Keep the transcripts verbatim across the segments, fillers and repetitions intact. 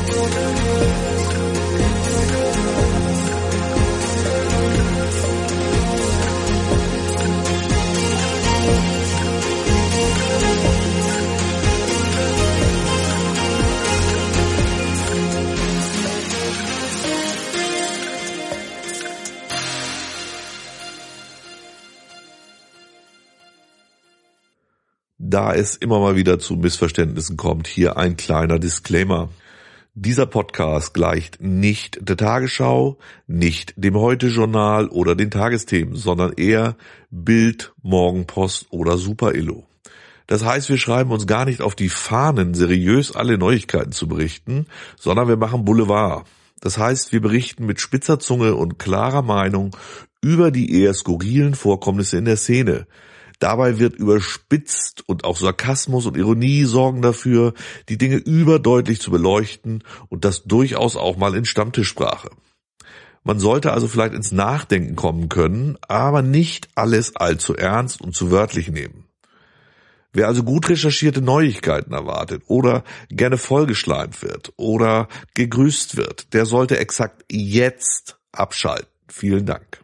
Da es immer mal wieder zu Missverständnissen kommt, hier ein kleiner Disclaimer. Dieser Podcast gleicht nicht der Tagesschau, nicht dem Heute-Journal oder den Tagesthemen, sondern eher Bild, Morgenpost oder Super Illo. Das heißt, wir schreiben uns gar nicht auf die Fahnen, seriös alle Neuigkeiten zu berichten, sondern wir machen Boulevard. Das heißt, wir berichten mit spitzer Zunge und klarer Meinung über die eher skurrilen Vorkommnisse in der Szene. Dabei wird überspitzt und auch Sarkasmus und Ironie sorgen dafür, die Dinge überdeutlich zu beleuchten und das durchaus auch mal in Stammtischsprache. Man sollte also vielleicht ins Nachdenken kommen können, aber nicht alles allzu ernst und zu wörtlich nehmen. Wer also gut recherchierte Neuigkeiten erwartet oder gerne vollgeschleimt wird oder gegrüßt wird, der sollte exakt jetzt abschalten. Vielen Dank.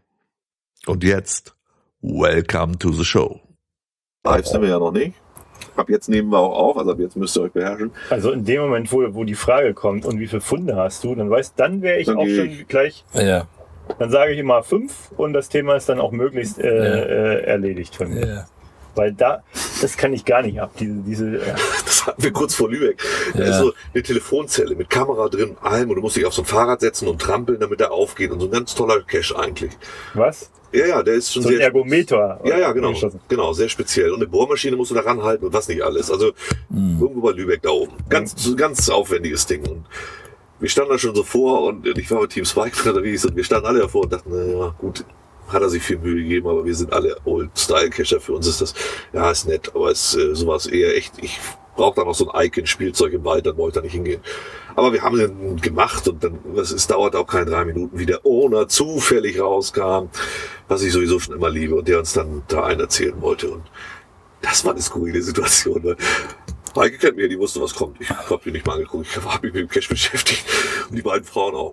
Und jetzt, welcome to the show. Live sind wir ja noch nicht. Ab jetzt nehmen wir auch auf, also ab jetzt müsst ihr euch beherrschen. Also in dem Moment, wo, wo die Frage kommt und wie viele Funde hast du, dann weißt, dann wäre ich dann auch schon ich. gleich, ja. Dann sage ich immer fünf und das Thema ist dann auch möglichst äh, ja. äh, erledigt von mir. Ja. Weil da, das kann ich gar nicht ab, diese, diese. Ja. Das hatten wir kurz vor Lübeck. Da ja. ist so eine Telefonzelle mit Kamera drin, allem, und du musst dich auf so ein Fahrrad setzen und trampeln, damit er aufgeht, und so ein ganz toller Cache eigentlich. Was? Ja, ja, der ist schon so sehr... ein Ergometer. Ja, ja, genau, genau, sehr speziell. Und eine Bohrmaschine musst du da ranhalten und was nicht alles. Also mhm. irgendwo bei Lübeck da oben. Ganz, mhm. ganz aufwendiges Ding. Und wir standen da schon so vor, und ich war mit Team Spike unterwegs, und wir standen alle davor und dachten, naja, gut, hat er sich viel Mühe gegeben, aber wir sind alle Old-Style-Cacher. Für uns ist das, ja, ist nett, aber es ist äh, sowas eher echt, ich brauche da noch so ein Icon-Spielzeug im Wald, dann wollte ich da nicht hingehen. Aber wir haben den gemacht, und dann, es dauert auch keine drei Minuten, wie der Owner zufällig rauskam, was ich sowieso schon immer liebe, und der uns dann da einen erzählen wollte. Und das war eine skurrile Situation, ne? Heike kennt mich, die wusste, was kommt. Ich habe mich nicht mal angeguckt, ich habe mich mit dem Cache beschäftigt, und die beiden Frauen auch.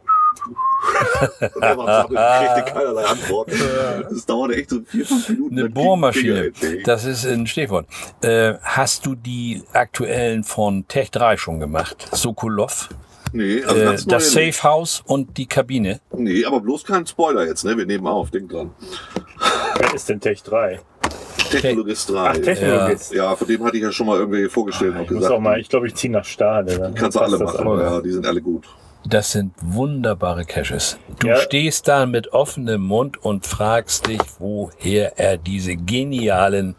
Und dann kriegte keinerlei Antwort. Das dauerte echt so vier, fünf Minuten. Eine Bohrmaschine, das ist ein Stichwort. Äh, hast du die aktuellen von Tech drei schon gemacht? Sokolov? Nee, also äh, das Safe House und die Kabine? Nee, aber bloß kein Spoiler jetzt, ne? Wir nehmen auf, denk dran. Wer ist denn Tech drei? Technologist drei. Ach, Technologist. Ja. ja, von dem hatte ich ja schon mal irgendwie vorgestellt ah, und ich gesagt. Muss auch mal, ich glaube, ich ziehe nach Stade. Dann kannst du alle machen, alle. Ja, die sind alle gut. Das sind wunderbare Caches. Du ja. stehst da mit offenem Mund und fragst dich, woher er diese genialen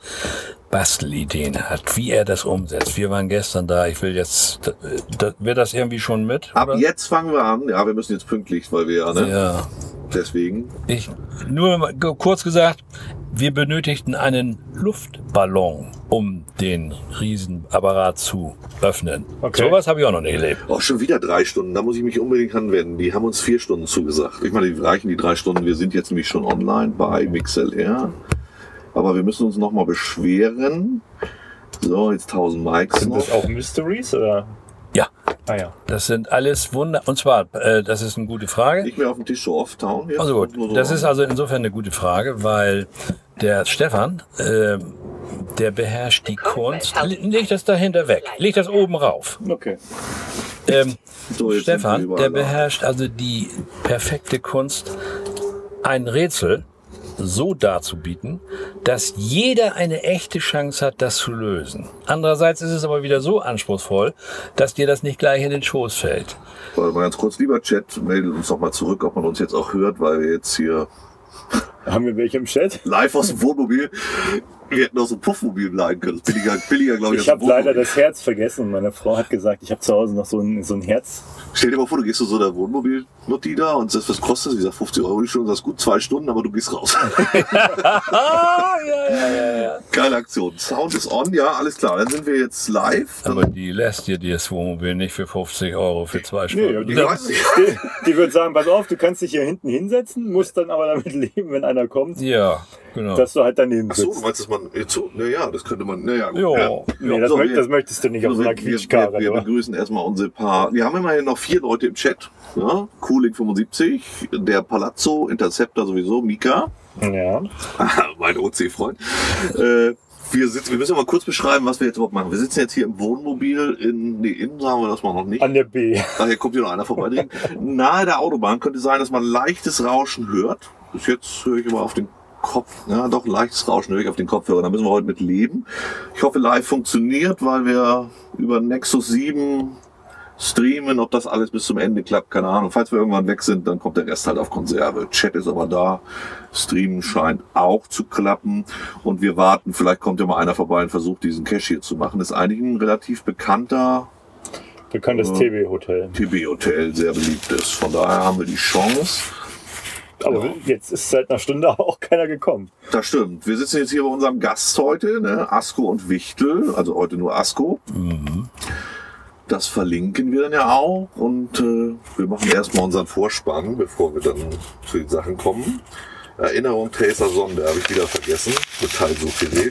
Bastelideen hat, wie er das umsetzt. Wir waren gestern da, ich will jetzt, da, wird das irgendwie schon mit? Ab oder? Jetzt fangen wir an, ja, wir müssen jetzt pünktlich, weil wir, ne? Ja. Deswegen. Ich, nur kurz gesagt, wir benötigten einen Luftballon, um den Riesenapparat zu öffnen. Okay. Sowas habe ich auch noch nicht erlebt. Oh, schon wieder drei Stunden, da muss ich mich unbedingt anwenden. Die haben uns vier Stunden zugesagt. Ich meine, die reichen die drei Stunden. Wir sind jetzt nämlich schon online bei MixLR. Aber wir müssen uns nochmal beschweren. So, jetzt tausend Mikes Sind noch. das auch Mysteries, oder? Ja. Ah ja. Das sind alles Wunder. Und zwar, äh, das ist eine gute Frage. Nicht mehr auf dem Tisch so off-town. Also gut, so das ist also insofern eine gute Frage, weil der Stefan, äh, der beherrscht die Kunst. Leg das dahinter weg. Leg das oben rauf. Okay. Ähm, so, Stefan, der beherrscht also die perfekte Kunst, ein Rätsel so darzubieten, dass jeder eine echte Chance hat, das zu lösen. Andererseits ist es aber wieder so anspruchsvoll, dass dir das nicht gleich in den Schoß fällt. Warte mal ganz kurz, lieber Chat, meldet uns doch mal zurück, ob man uns jetzt auch hört, weil wir jetzt hier... Haben wir welche im Chat? Live aus dem Wohnmobil. Wir hätten auch so ein Puffmobil leihen können. Das ist billiger, billiger glaube ich. Ich habe leider das Herz vergessen. Meine Frau hat gesagt, ich habe zu Hause noch so ein, so ein Herz. Stell dir mal vor, du gehst zu so einer Wohnmobil-Notti da und sagst, was kostet das? Sie sagt fünfzig Euro die Stunde. Das ist gut, zwei Stunden, aber du gehst raus. ja, ja, ja, ja. Geile Aktion. Sound ist on, ja, alles klar. Dann sind wir jetzt live. Aber die lässt dir das Wohnmobil nicht für fünfzig Euro für zwei Stunden. Nee, die, die, die wird sagen, pass auf, du kannst dich hier hinten hinsetzen, musst dann aber damit leben, wenn einer kommt. Ja. genau. dass du halt daneben sitzt. Ach so, du meinst, dass man jetzt so, naja, das könnte man, naja. Jo. Ja. Nee, das, So, möcht, wir- das möchtest du nicht auf so einer wir, wir, Quietschkarre. wir, wir oder? begrüßen erstmal unsere paar, wir haben immerhin noch vier Leute im Chat. Ja? Cooling fünfundsiebzig, der Palazzo, Interceptor sowieso, Mika, Ja. mein O C-Freund. äh, wir, sitzen, wir müssen mal kurz beschreiben, was wir jetzt überhaupt machen. Wir sitzen jetzt hier im Wohnmobil in, nee, innen sagen wir das mal noch nicht. An der B. Daher kommt hier noch einer vorbei. Nahe der Autobahn könnte sein, dass man leichtes Rauschen hört. Bis jetzt höre ich immer auf den Kopf, ja doch, leichtes Rauschen höre ich auf den Kopfhörer. Da müssen wir heute mit leben. Ich hoffe, live funktioniert, weil wir über Nexus sieben streamen. Ob das alles bis zum Ende klappt, keine Ahnung. Falls wir irgendwann weg sind, dann kommt der Rest halt auf Konserve. Chat ist aber da. Streamen scheint auch zu klappen. Und wir warten, vielleicht kommt ja mal einer vorbei und versucht, diesen Cache hier zu machen. Das ist eigentlich ein relativ bekannter Bekanntes T B-Hotel. T B-Hotel, sehr beliebt ist. Von daher haben wir die Chance. Aber Ja. jetzt ist seit einer Stunde auch keiner gekommen. Das stimmt. Wir sitzen jetzt hier bei unserem Gast heute, ne? Asko und Wichtel, also heute nur Asko. Mhm. Das verlinken wir dann ja auch und äh, wir machen erstmal unseren Vorspann, bevor wir dann zu den Sachen kommen. Erinnerung Tracer Sonde habe ich wieder vergessen. Metallsuchgerät.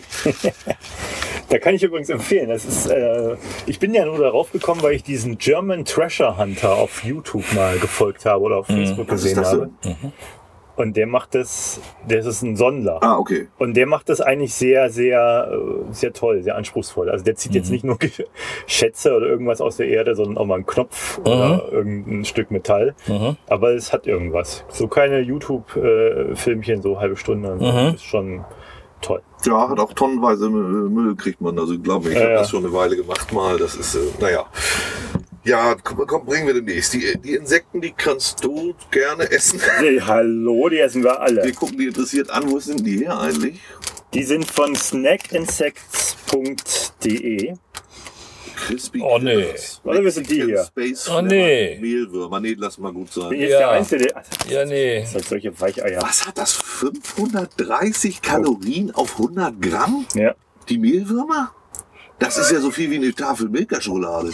Da kann ich übrigens empfehlen. Das ist, äh, ich bin ja nur darauf gekommen, weil ich diesen German Treasure Hunter auf YouTube mal gefolgt habe oder auf Facebook Was ist gesehen das habe. denn? Und der macht das, das ist ein Sondler. Ah, okay. Und der macht das eigentlich sehr, sehr, äh, sehr toll, sehr anspruchsvoll. Also der zieht jetzt nicht nur Schätze oder irgendwas aus der Erde, sondern auch mal einen Knopf oder irgendein Stück Metall. Aber es hat irgendwas. So keine YouTube-Filmchen, so halbe Stunde. Das ist schon toll. Ja, hat auch tonnenweise Müll kriegt man. Also glaube ich, ich Ja, habe ja. das schon eine Weile gemacht mal. Das ist, äh, naja. Ja, komm, komm, bringen wir demnächst. Die, die Insekten, die kannst du gerne essen. Hey, hallo, die essen wir alle. Wir gucken die interessiert an. Wo sind die her eigentlich? Die sind von snack insects punkt de. Crispy Oh, nee. Critters. Oder wir sind die hier? Space Oh, nee. Mehlwürmer. Nee, lass mal gut sein. Hier ist Ja. der einzige. Ja, nee. Das sind solche Weicheier. Was hat das? fünfhundertdreißig Kalorien auf hundert Gramm? Ja. Die Mehlwürmer? Das ist ja so viel wie eine Tafel Milka-Schokolade.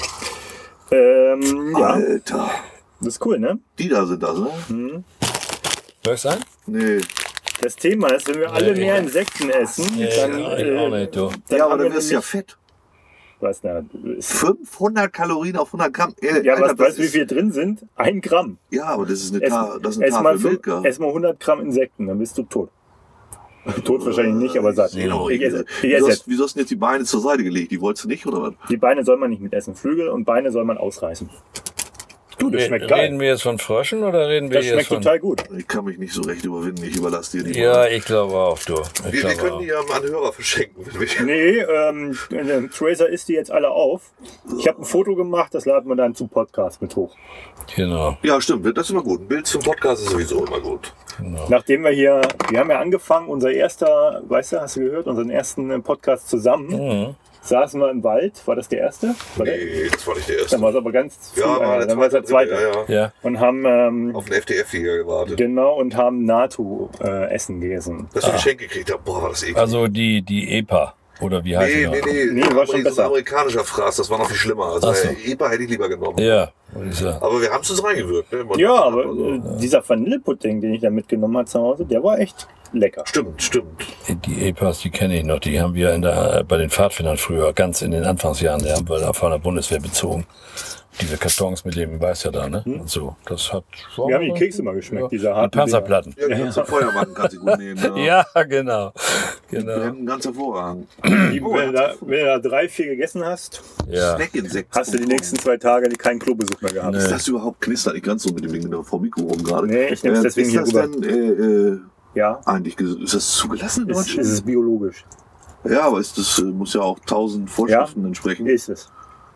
Ähm, ja, Alter. das ist cool, ne? Die da sind das, ne? Soll ich sein? Nee. Das Thema ist, wenn wir alle Nee. mehr Insekten essen, Nee, dann, ich auch äh, nicht, du. dann Ja, haben aber wir dann wirst du ja nämlich- fett. Was, na, ist, fünfhundert Kalorien auf hundert Gramm. Äh, ja, Alter, was, das weißt du, wie ist- viel drin sind? Ein Gramm. Ja, aber das ist eine, Ess, Ta das ist eine ess, mal, Tafel fünf- Milka. ess mal hundert Gramm Insekten, dann bist du tot. Tot wahrscheinlich nicht, aber satt. Genau. Ich esse, ich Wieso esse hast, jetzt. wieso hast du denn jetzt die Beine zur Seite gelegt? Die wolltest du nicht, oder was? Die Beine soll man nicht mit essen. Flügel und Beine soll man ausreißen. Du, das schmeckt geil. Reden wir jetzt von Fröschen oder reden wir Das jetzt schmeckt von... total gut. Ich kann mich nicht so recht überwinden. Ich überlasse dir die Ja, Wahl. ich glaube auch, du. Ich Wir, wir glaube können auch. die ja an Hörer verschenken. Wenn wir Nee, ähm, der Tracer isst die jetzt alle auf. Ich habe ein Foto gemacht, das laden wir dann zum Podcast mit hoch. Genau. Ja, stimmt. Das ist immer gut. Ein Bild zum Podcast ist sowieso immer gut. Nachdem wir hier, wir haben ja angefangen, unser erster, weißt du, hast du gehört, unseren ersten äh, Podcast zusammen, Mhm. saßen wir im Wald. War das der erste? War der? Nee, das war nicht der erste. Dann war es aber ganz früh, Ja, war äh, der dann war es der zweite. Ja, ja. Ja. Und haben, ähm, Auf den F D F-Jäger gewartet. genau, und haben NATO äh, essen gegessen. Dass wir ein Geschenk gekriegt haben. Boah, war das eklig. Also die, die E P A. Oder wie heißt nee, die noch? nee, nee, Nee, war schon so ein besser. amerikanischer Fraß, das war noch viel schlimmer. Also Ach so. äh, E P A hätte ich lieber genommen. Ja, würde ich sagen. Aber wir haben es uns reingewirkt. Ne? Man Ja, hat- aber also, äh, dieser Vanillepudding, den ich da mitgenommen habe zu Hause, der war echt lecker. Stimmt, stimmt. Die E P As, die kenne ich noch. Die haben wir in der, bei den Pfadfindern früher, ganz in den Anfangsjahren, die haben wir da von der Bundeswehr bezogen. Diese Kartons mit dem Weiß ja da, ne? Und so. Das hat. Wir haben die Kekse mal geschmeckt, diese Und harten Panzerplatten. Ja, die kannst du Feuer machen, kannst du gut nehmen. Ja, genau. Die Genau. brennen ganz hervorragend. Die, Oh, wenn, du da, wenn du da drei, vier gegessen hast, Ja. Snackinsekten. hast du die nächsten zwei Tage keinen Klobesuch mehr gehabt. Nee. Ist das überhaupt knistert nicht ganz so mit dem Ding da vor dem Mikro rum gerade? Nee, ich nehm's Äh, deswegen ist hier das rüber. denn äh, äh, Ja, eigentlich ges- ist das zugelassen in ist, Deutschland? ist es biologisch. Ja, aber ist das äh, muss ja auch tausend Vorschriften entsprechen. Ist es.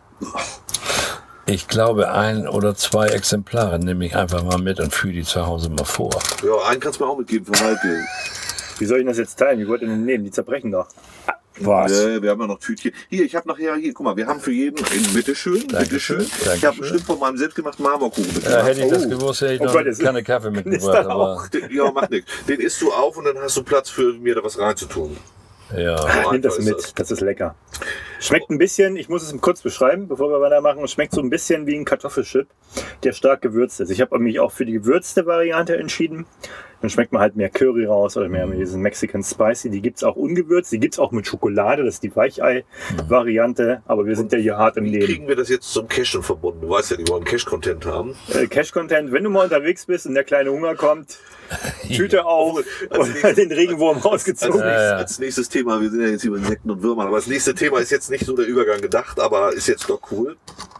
Ich glaube, ein oder zwei Exemplare nehme ich einfach mal mit und führe die zu Hause mal vor. Ja, einen kannst du mir auch mitgeben für Heike. Wie soll ich das jetzt teilen? Wie wollt ihr denn nehmen? Die zerbrechen doch. Was? Äh, wir haben ja noch Tütchen. Hier, ich habe nachher, hier, guck mal, wir haben für jeden, ein bitteschön, bitteschön. Ich habe ein Dankeschön. Stück von meinem selbstgemachten Marmorkuchen Ja, mitgebracht. hätte ich das Oh. gewusst, hätte ich Oh noch Gott, das ist- keine Kaffee mitgebracht. knistert Aber, auch. Den- Ja, macht nichts. Den isst du auf und dann hast du Platz für mir da was reinzutun. ja. So Nimm das einfach ist mit, das ist lecker. Schmeckt ein bisschen, ich muss es kurz beschreiben, bevor wir weitermachen, es schmeckt so ein bisschen wie ein Kartoffelchip, der stark gewürzt ist. Ich habe mich auch für die gewürzte Variante entschieden. Dann schmeckt man halt mehr Curry raus oder mehr mit diesen Mexican Spicy. Die gibt's auch ungewürzt, die gibt's auch mit Schokolade, das ist die Weichei-Variante. Aber wir sind ja hier hart im Wie Leben. kriegen wir das jetzt zum Cashen verbunden? Du weißt ja, die wollen Cash-Content haben. Äh, Cash-Content, wenn du mal unterwegs bist und der kleine Hunger kommt, Tüte auf als und nächstes, den Regenwurm als, rausgezogen. als, nächstes, als nächstes Thema, wir sind ja jetzt hier über Insekten und Würmern, aber das nächste Thema ist jetzt nicht so der Übergang gedacht, aber ist jetzt doch cool.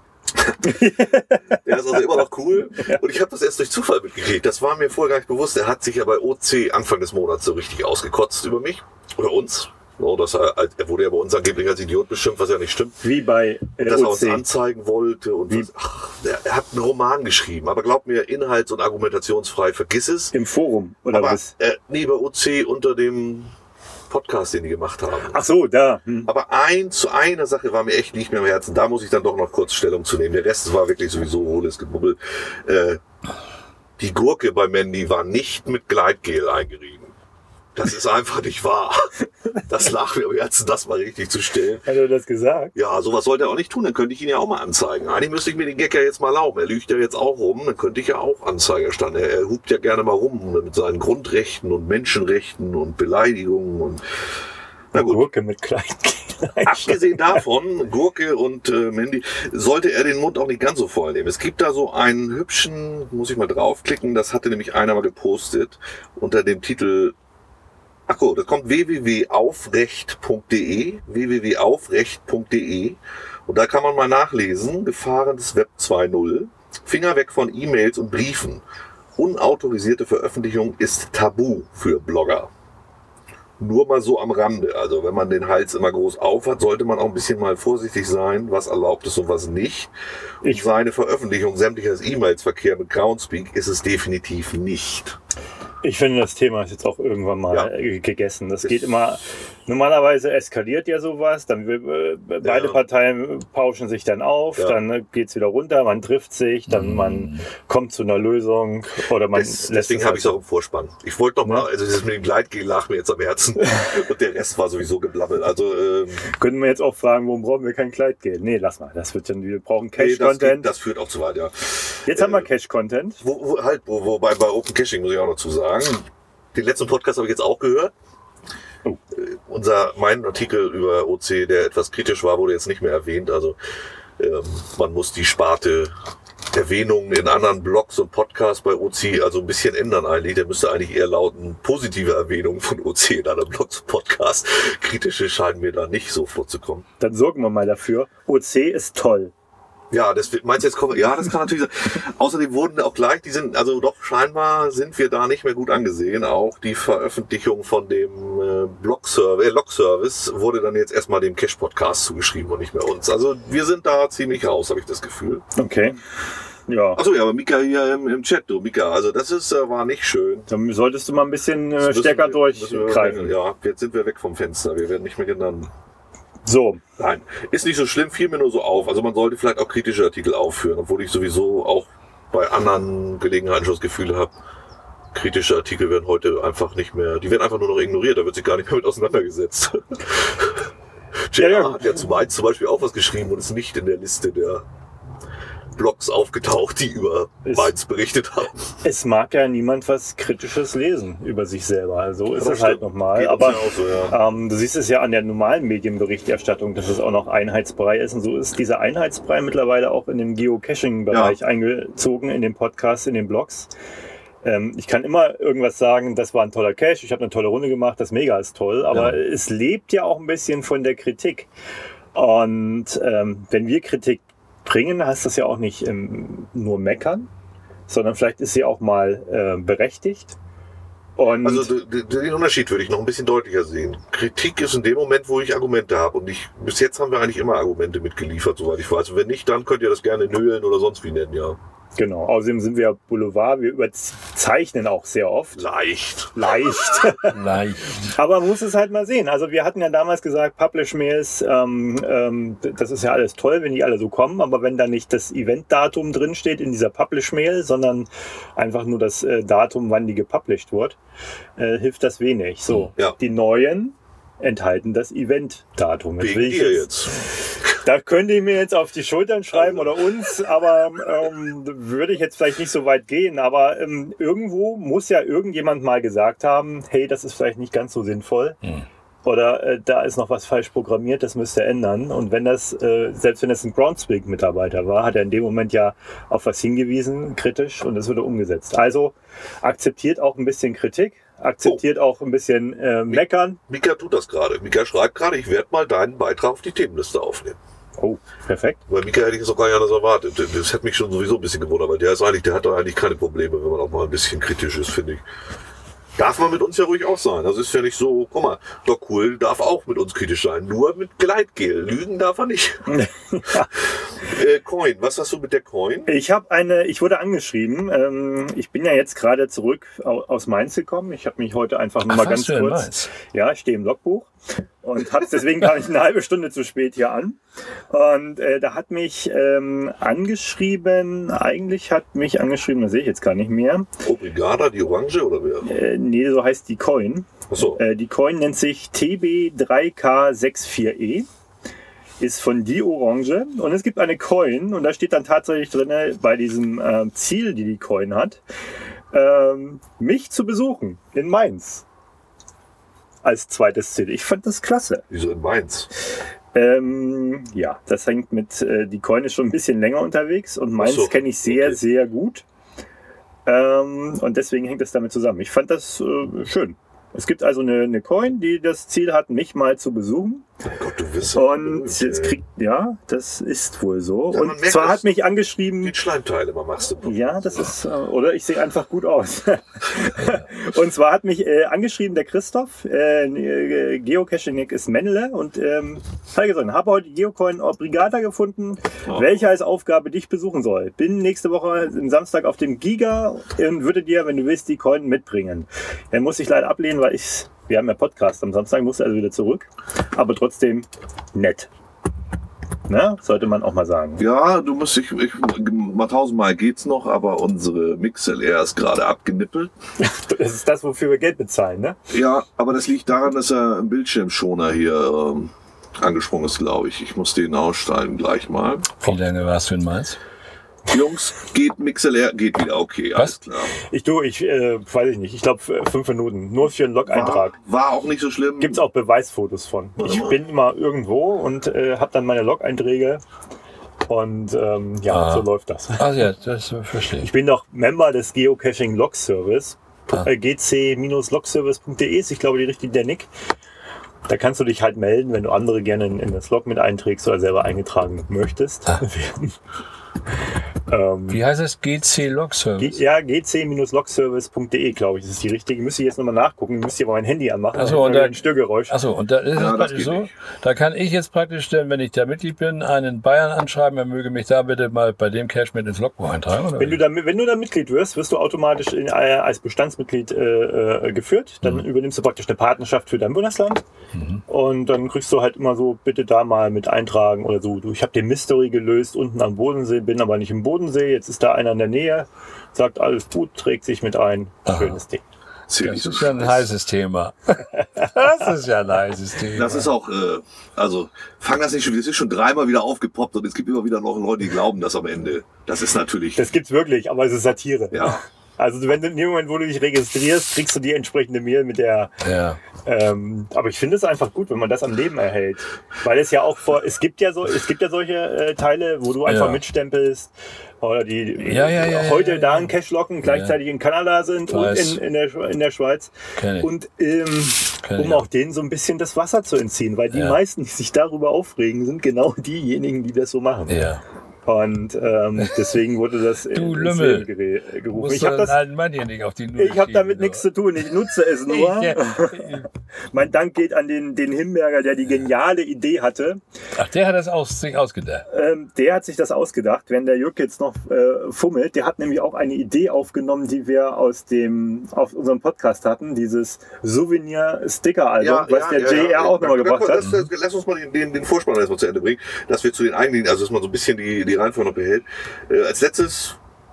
Der ist also immer noch cool. Und ich habe das erst durch Zufall mitgekriegt. Das war mir vorher gar nicht bewusst. Er hat sich ja bei O C Anfang des Monats so richtig ausgekotzt über mich. Oder uns. So, dass er, er wurde ja bei uns angeblich als Idiot beschimpft, was ja nicht stimmt. Wie bei äh, dass er O uns C. anzeigen wollte. Und was, ach, er, er hat einen Roman geschrieben. Aber glaub mir, inhalts- und argumentationsfrei, vergiss es. Im Forum, oder aber, was? Äh, nee, bei O C unter dem Podcast, den die gemacht haben. Ach so, da. Hm. Aber ein zu einer Sache war mir echt nicht mehr am Herzen. Da muss ich dann doch noch kurz Stellung zu nehmen. Der Rest war wirklich sowieso hohles Gebubbel. Äh, die Gurke bei Mandy war nicht mit Gleitgel eingerieben. Das ist einfach nicht wahr. Das lag mir am Herzen, das mal richtig zu stellen. Hat er das gesagt? Ja, sowas sollte er auch nicht tun. Dann könnte ich ihn ja auch mal anzeigen. Eigentlich müsste ich mir den Gag ja jetzt mal erlauben. Er lügt ja jetzt auch rum. Dann könnte ich ja auch Anzeige standen. Er, er hupt ja gerne mal rum mit seinen Grundrechten und Menschenrechten und Beleidigungen und na gut. Gurke mit Kleingel. Abgesehen davon, Gurke und äh, Mandy, sollte er den Mund auch nicht ganz so voll nehmen. Es gibt da so einen hübschen, muss ich mal draufklicken, das hatte nämlich einer mal gepostet, unter dem Titel, ach so, das kommt w w w punkt aufrecht punkt d e, w w w punkt aufrecht punkt d e, und da kann man mal nachlesen, Gefahren des Web zwei Punkt null, Finger weg von E-Mails und Briefen. Unautorisierte Veröffentlichung ist tabu für Blogger. Nur mal so am Rande. Also wenn man den Hals immer groß auf hat, sollte man auch ein bisschen mal vorsichtig sein, was erlaubt ist und was nicht. Und Ich- seine Veröffentlichung sämtlicher E-Mails-Verkehr mit Groundspeak ist es definitiv nicht. Ich finde, das Thema ist jetzt auch irgendwann mal Ja. äh, gegessen. Das Ist- geht immer, normalerweise eskaliert ja sowas, dann äh, beide Ja. Parteien pauschen sich dann auf, Ja. dann äh, geht's wieder runter, man trifft sich, dann man kommt zu einer Lösung oder man Das, lässt deswegen es habe halt ich es auch im Vorspann. Ich wollte noch mal, Ja. also das mit dem Gleitgel lag mir jetzt am Herzen und der Rest war sowieso geblabbelt. Also ähm, Können wir jetzt auch fragen, warum brauchen wir kein Kleidgel? Nee, lass mal, das wird dann, wir brauchen nee, das, Cache-Content. geht- das führt auch zu weit, ja. Jetzt haben wir äh, Cache-Content. Wo, wo, halt, wo, wobei bei Open Caching muss ich auch noch zu sagen, den letzten Podcast habe ich jetzt auch gehört. Oh. Äh, Unser, mein Artikel über O C, der etwas kritisch war, wurde jetzt nicht mehr erwähnt. Also ähm, man muss die Sparte Erwähnungen in anderen Blogs und Podcasts bei O C also ein bisschen ändern eigentlich. Der müsste eigentlich eher lauten, positive Erwähnungen von O C in anderen Blogs und Podcasts. Kritische scheinen mir da nicht so vorzukommen. Dann sorgen wir mal dafür. O C ist toll. Ja, das meinst du jetzt kommen? Ja, das kann natürlich sein. Außerdem wurden auch gleich, die sind, also doch scheinbar sind wir da nicht mehr gut angesehen. Auch die Veröffentlichung von dem äh, Blog-Service, äh, Log-Service wurde dann jetzt erstmal dem Cache-Podcast zugeschrieben und nicht mehr uns. Also wir sind da ziemlich raus, habe ich das Gefühl. Okay. Ja. Achso, ja, aber Mika hier im, im Chat, du Mika, also das ist, äh, war nicht schön. Dann solltest du mal ein bisschen äh, Das müssen stärker wir- müssen wir- durchgreifen. Ja, jetzt sind wir weg vom Fenster, wir werden nicht mehr genannt. So, Nein, ist nicht so schlimm, fiel mir nur so auf. Also man sollte vielleicht auch kritische Artikel aufführen, obwohl ich sowieso auch bei anderen Gelegenheiten schon das Gefühl habe, kritische Artikel werden heute einfach nicht mehr, die werden einfach nur noch ignoriert, da wird sich gar nicht mehr mit auseinandergesetzt. Ja, J R ja. hat ja zu Mainz zum Beispiel auch was geschrieben und ist nicht in der Liste der Blogs aufgetaucht, die über Ist- Mainz berichtet haben. es mag ja niemand was Kritisches lesen über sich selber. So ist Aber es halt stimmt. nochmal. Geht uns Aber ja auch so, ja. ähm, du siehst es ja an der normalen Medienberichterstattung, dass es auch noch Einheitsbrei ist. Und so ist dieser Einheitsbrei mittlerweile auch in den Geocaching-Bereich eingezogen, in den Podcasts, in den Blogs. Ähm, ich kann immer irgendwas sagen, das war ein toller Cache, ich habe eine tolle Runde gemacht, das Mega ist toll. Aber Ja. es lebt ja auch ein bisschen von der Kritik. Und ähm, wenn wir Kritik bringen, heißt das ja auch nicht ähm, nur meckern, sondern vielleicht ist sie auch mal äh, berechtigt. Und Also d- d- den Unterschied würde ich noch ein bisschen deutlicher sehen. Kritik ist in dem Moment, wo ich Argumente habe. Und ich, bis jetzt haben wir eigentlich immer Argumente mitgeliefert, soweit ich weiß. Und wenn nicht, dann könnt ihr das gerne nölen oder sonst wie nennen, ja. genau, außerdem sind wir ja Boulevard, wir überzeichnen auch sehr oft. Leicht. Leicht. Leicht. Aber man muss es halt mal sehen. Also wir hatten ja damals gesagt, Publish-Mails, ähm, ähm, das ist ja alles toll, wenn die alle so kommen, aber wenn da nicht das Event-Datum drinsteht in dieser Publish-Mail, sondern einfach nur das äh, Datum, wann die gepublished wird, äh, hilft das wenig. So, Ja. die neuen enthalten das Event-Datum. Wegen dir jetzt. Da könnt ihr mir jetzt auf die Schultern schreiben oder uns, aber ähm, würde ich jetzt vielleicht nicht so weit gehen. Aber ähm, irgendwo muss ja irgendjemand mal gesagt haben, hey, das ist vielleicht nicht ganz so sinnvoll. Hm. Oder äh, da ist noch was falsch programmiert, das müsst ihr ändern. Und wenn das, äh, selbst wenn das ein Groundspeak-Mitarbeiter war, hat er in dem Moment ja auf was hingewiesen, kritisch, und das wurde umgesetzt. Also akzeptiert auch ein bisschen Kritik, akzeptiert oh. auch ein bisschen äh, Meckern. Mika tut das gerade. Mika schreibt gerade, ich werde mal deinen Beitrag auf die Themenliste aufnehmen. Oh, perfekt. Weil Mika hätte ich jetzt auch gar nicht anders erwartet. Das hat mich schon sowieso ein bisschen gewundert, weil der ist eigentlich, der hat doch eigentlich keine Probleme, wenn man auch mal ein bisschen kritisch ist, finde ich. Darf man mit uns ja ruhig auch sein. Das ist ja nicht so, guck mal, Doc Cool darf auch mit uns kritisch sein. Nur mit Gleitgel. Lügen darf er nicht. ja. äh, Coin, was hast du mit der Coin? Ich habe eine, ich wurde angeschrieben. Ähm, ich bin ja jetzt gerade zurück aus Mainz gekommen. Ich habe mich heute einfach nur Ach, mal ganz kurz. Mainz? Ja, ich stehe im Logbuch. Und hab's, deswegen kam ich eine halbe Stunde zu spät hier an. Und äh, da hat mich ähm, angeschrieben, eigentlich hat mich angeschrieben, das sehe ich jetzt gar nicht mehr. Obrigada, die Orange oder wer? Äh, nee, so heißt die Coin. Ach so. Äh, die Coin nennt sich T B drei K vierundsechzig E. Ist von Die Orange. Und es gibt eine Coin und da steht dann tatsächlich drin, bei diesem äh, Ziel, die die Coin hat, ähm, mich zu besuchen in Mainz. Als zweites Ziel. Ich fand das klasse. Wieso in Mainz? Ähm, ja, das hängt mit, äh, die Coin ist schon ein bisschen länger unterwegs und Mainz so, kenne ich sehr, okay. sehr gut. Ähm, und deswegen hängt es damit zusammen. Ich fand das äh, schön. Es gibt also eine, eine Coin, die das Ziel hat, mich mal zu besuchen. Oh Gott, du wirst Und berühmt, jetzt kriegt, ja, das ist wohl so. Ja, und zwar hat mich angeschrieben. Die Schleimteile mal machst du. Ja, das ist, oder ich sehe einfach gut aus. Und zwar hat mich äh, angeschrieben der Christoph, äh, Geocaching ist Männle, und ähm, hat gesagt, habe heute Geocoin Obrigada gefunden, oh. welcher als Aufgabe dich besuchen soll. Bin nächste Woche am Samstag auf dem Giga und würde dir, wenn du willst, die Coin mitbringen. Er muss sich leider ablehnen, weil ich Wir haben ja Podcast am Samstag, musste also wieder zurück. Aber trotzdem nett. Ne? Sollte man auch mal sagen. Ja, du musst dich, ich, mal tausendmal geht's noch, aber unsere MixLR ist gerade abgenippelt. Das ist das, wofür wir Geld bezahlen, ne? Ja, aber das liegt daran, dass er ein Bildschirmschoner hier ähm, angesprungen ist, glaube ich. Ich muss den aussteigen gleich mal. Wie lange warst du in Mainz? Jungs, geht MixLR, geht wieder, okay, Was? alles klar. Ich du, ich äh, weiß ich nicht, ich glaube fünf Minuten, nur für einen Log-Eintrag. War, war auch nicht so schlimm. Gibt's auch Beweisfotos von. Ich bin immer irgendwo und äh, habe dann meine Log-Einträge und ähm, ja, ah. so läuft das. Ach ja, das verstehe ich. Ich bin doch Member des Geocaching Log Service, ah. äh, g c Bindestrich log service punkt d e ist, ich glaube, die richtige der Nick. Da kannst du dich halt melden, wenn du andere gerne in, in das Log mit einträgst oder selber eingetragen möchtest ah. werden. Ähm, Wie heißt es? G C Log Service? G- ja, g c Bindestrich log service punkt d e, glaube ich, das ist die richtige. Müsste ich jetzt nochmal nachgucken. Müsst ihr aber mein Handy anmachen. Achso, und da ein Störgeräusch. Achso, und da ist ja, es praktisch so. Nicht. Da kann ich jetzt praktisch, wenn ich da Mitglied bin, einen Bayern anschreiben, er möge mich da bitte mal bei dem Cache mit ins Logbuch eintragen. Oder wenn, du da, wenn du da Mitglied wirst, wirst du automatisch in, äh, als Bestandsmitglied äh, äh, geführt. Dann mhm. übernimmst du praktisch eine Partnerschaft für dein Bundesland. Mhm. Und dann kriegst du halt immer so, bitte da mal mit eintragen oder so. Du, ich habe den Mystery gelöst unten am Bodensee, bin aber nicht im Bodensee. Jetzt ist da einer in der Nähe, sagt alles gut, trägt sich mit ein. Schönes Ding. Das ist ja ein heißes Thema. Das ist ja ein heißes Thema. Das ist auch, äh, also, fang das nicht schon, das ist schon dreimal wieder aufgepoppt und es gibt immer wieder noch Leute, die glauben das am Ende. Das ist natürlich. Das gibt's wirklich, aber es ist Satire. Ja. Also wenn du in dem Moment, wo du dich registrierst, kriegst du die entsprechende Mail mit der. Ja. Ähm, aber ich finde es einfach gut, wenn man das am Leben erhält, weil es ja auch vor. Es gibt ja so, es gibt ja solche äh, Teile, wo du einfach ja. mitstempelst oder die ja, ja, ja, heute ja, ja, da ja. einen Cache locken, gleichzeitig ja. in Kanada sind Weiß. und in, in der in der Schweiz und ähm, um ich. auch denen so ein bisschen das Wasser zu entziehen, weil die ja. meisten, die sich darüber aufregen, sind genau diejenigen, die das so machen. Ja. Und ähm, deswegen wurde das du Lümmel gere- gerufen. Ich habe das alten Mann hier nicht auf die Null Ich habe damit nichts zu tun. Ich nutze es nur. Mein Dank geht an den, den Himberger, der die geniale Idee hatte. Ach, der hat das aus, sich ausgedacht. Ähm, der hat sich das ausgedacht, wenn der Jörg jetzt noch äh, fummelt. Der hat nämlich auch eine Idee aufgenommen, die wir aus dem auf unserem Podcast hatten. Dieses Souvenir-Sticker-Album, ja, was ja, der ja, J R ja, auch nochmal gebracht hat. Das, das, lass uns mal den, den, den Vorspann erstmal zu Ende bringen, dass wir zu den eigentlichen, also dass man so ein bisschen die, die Reihenfolge noch behält. Äh, als letztes,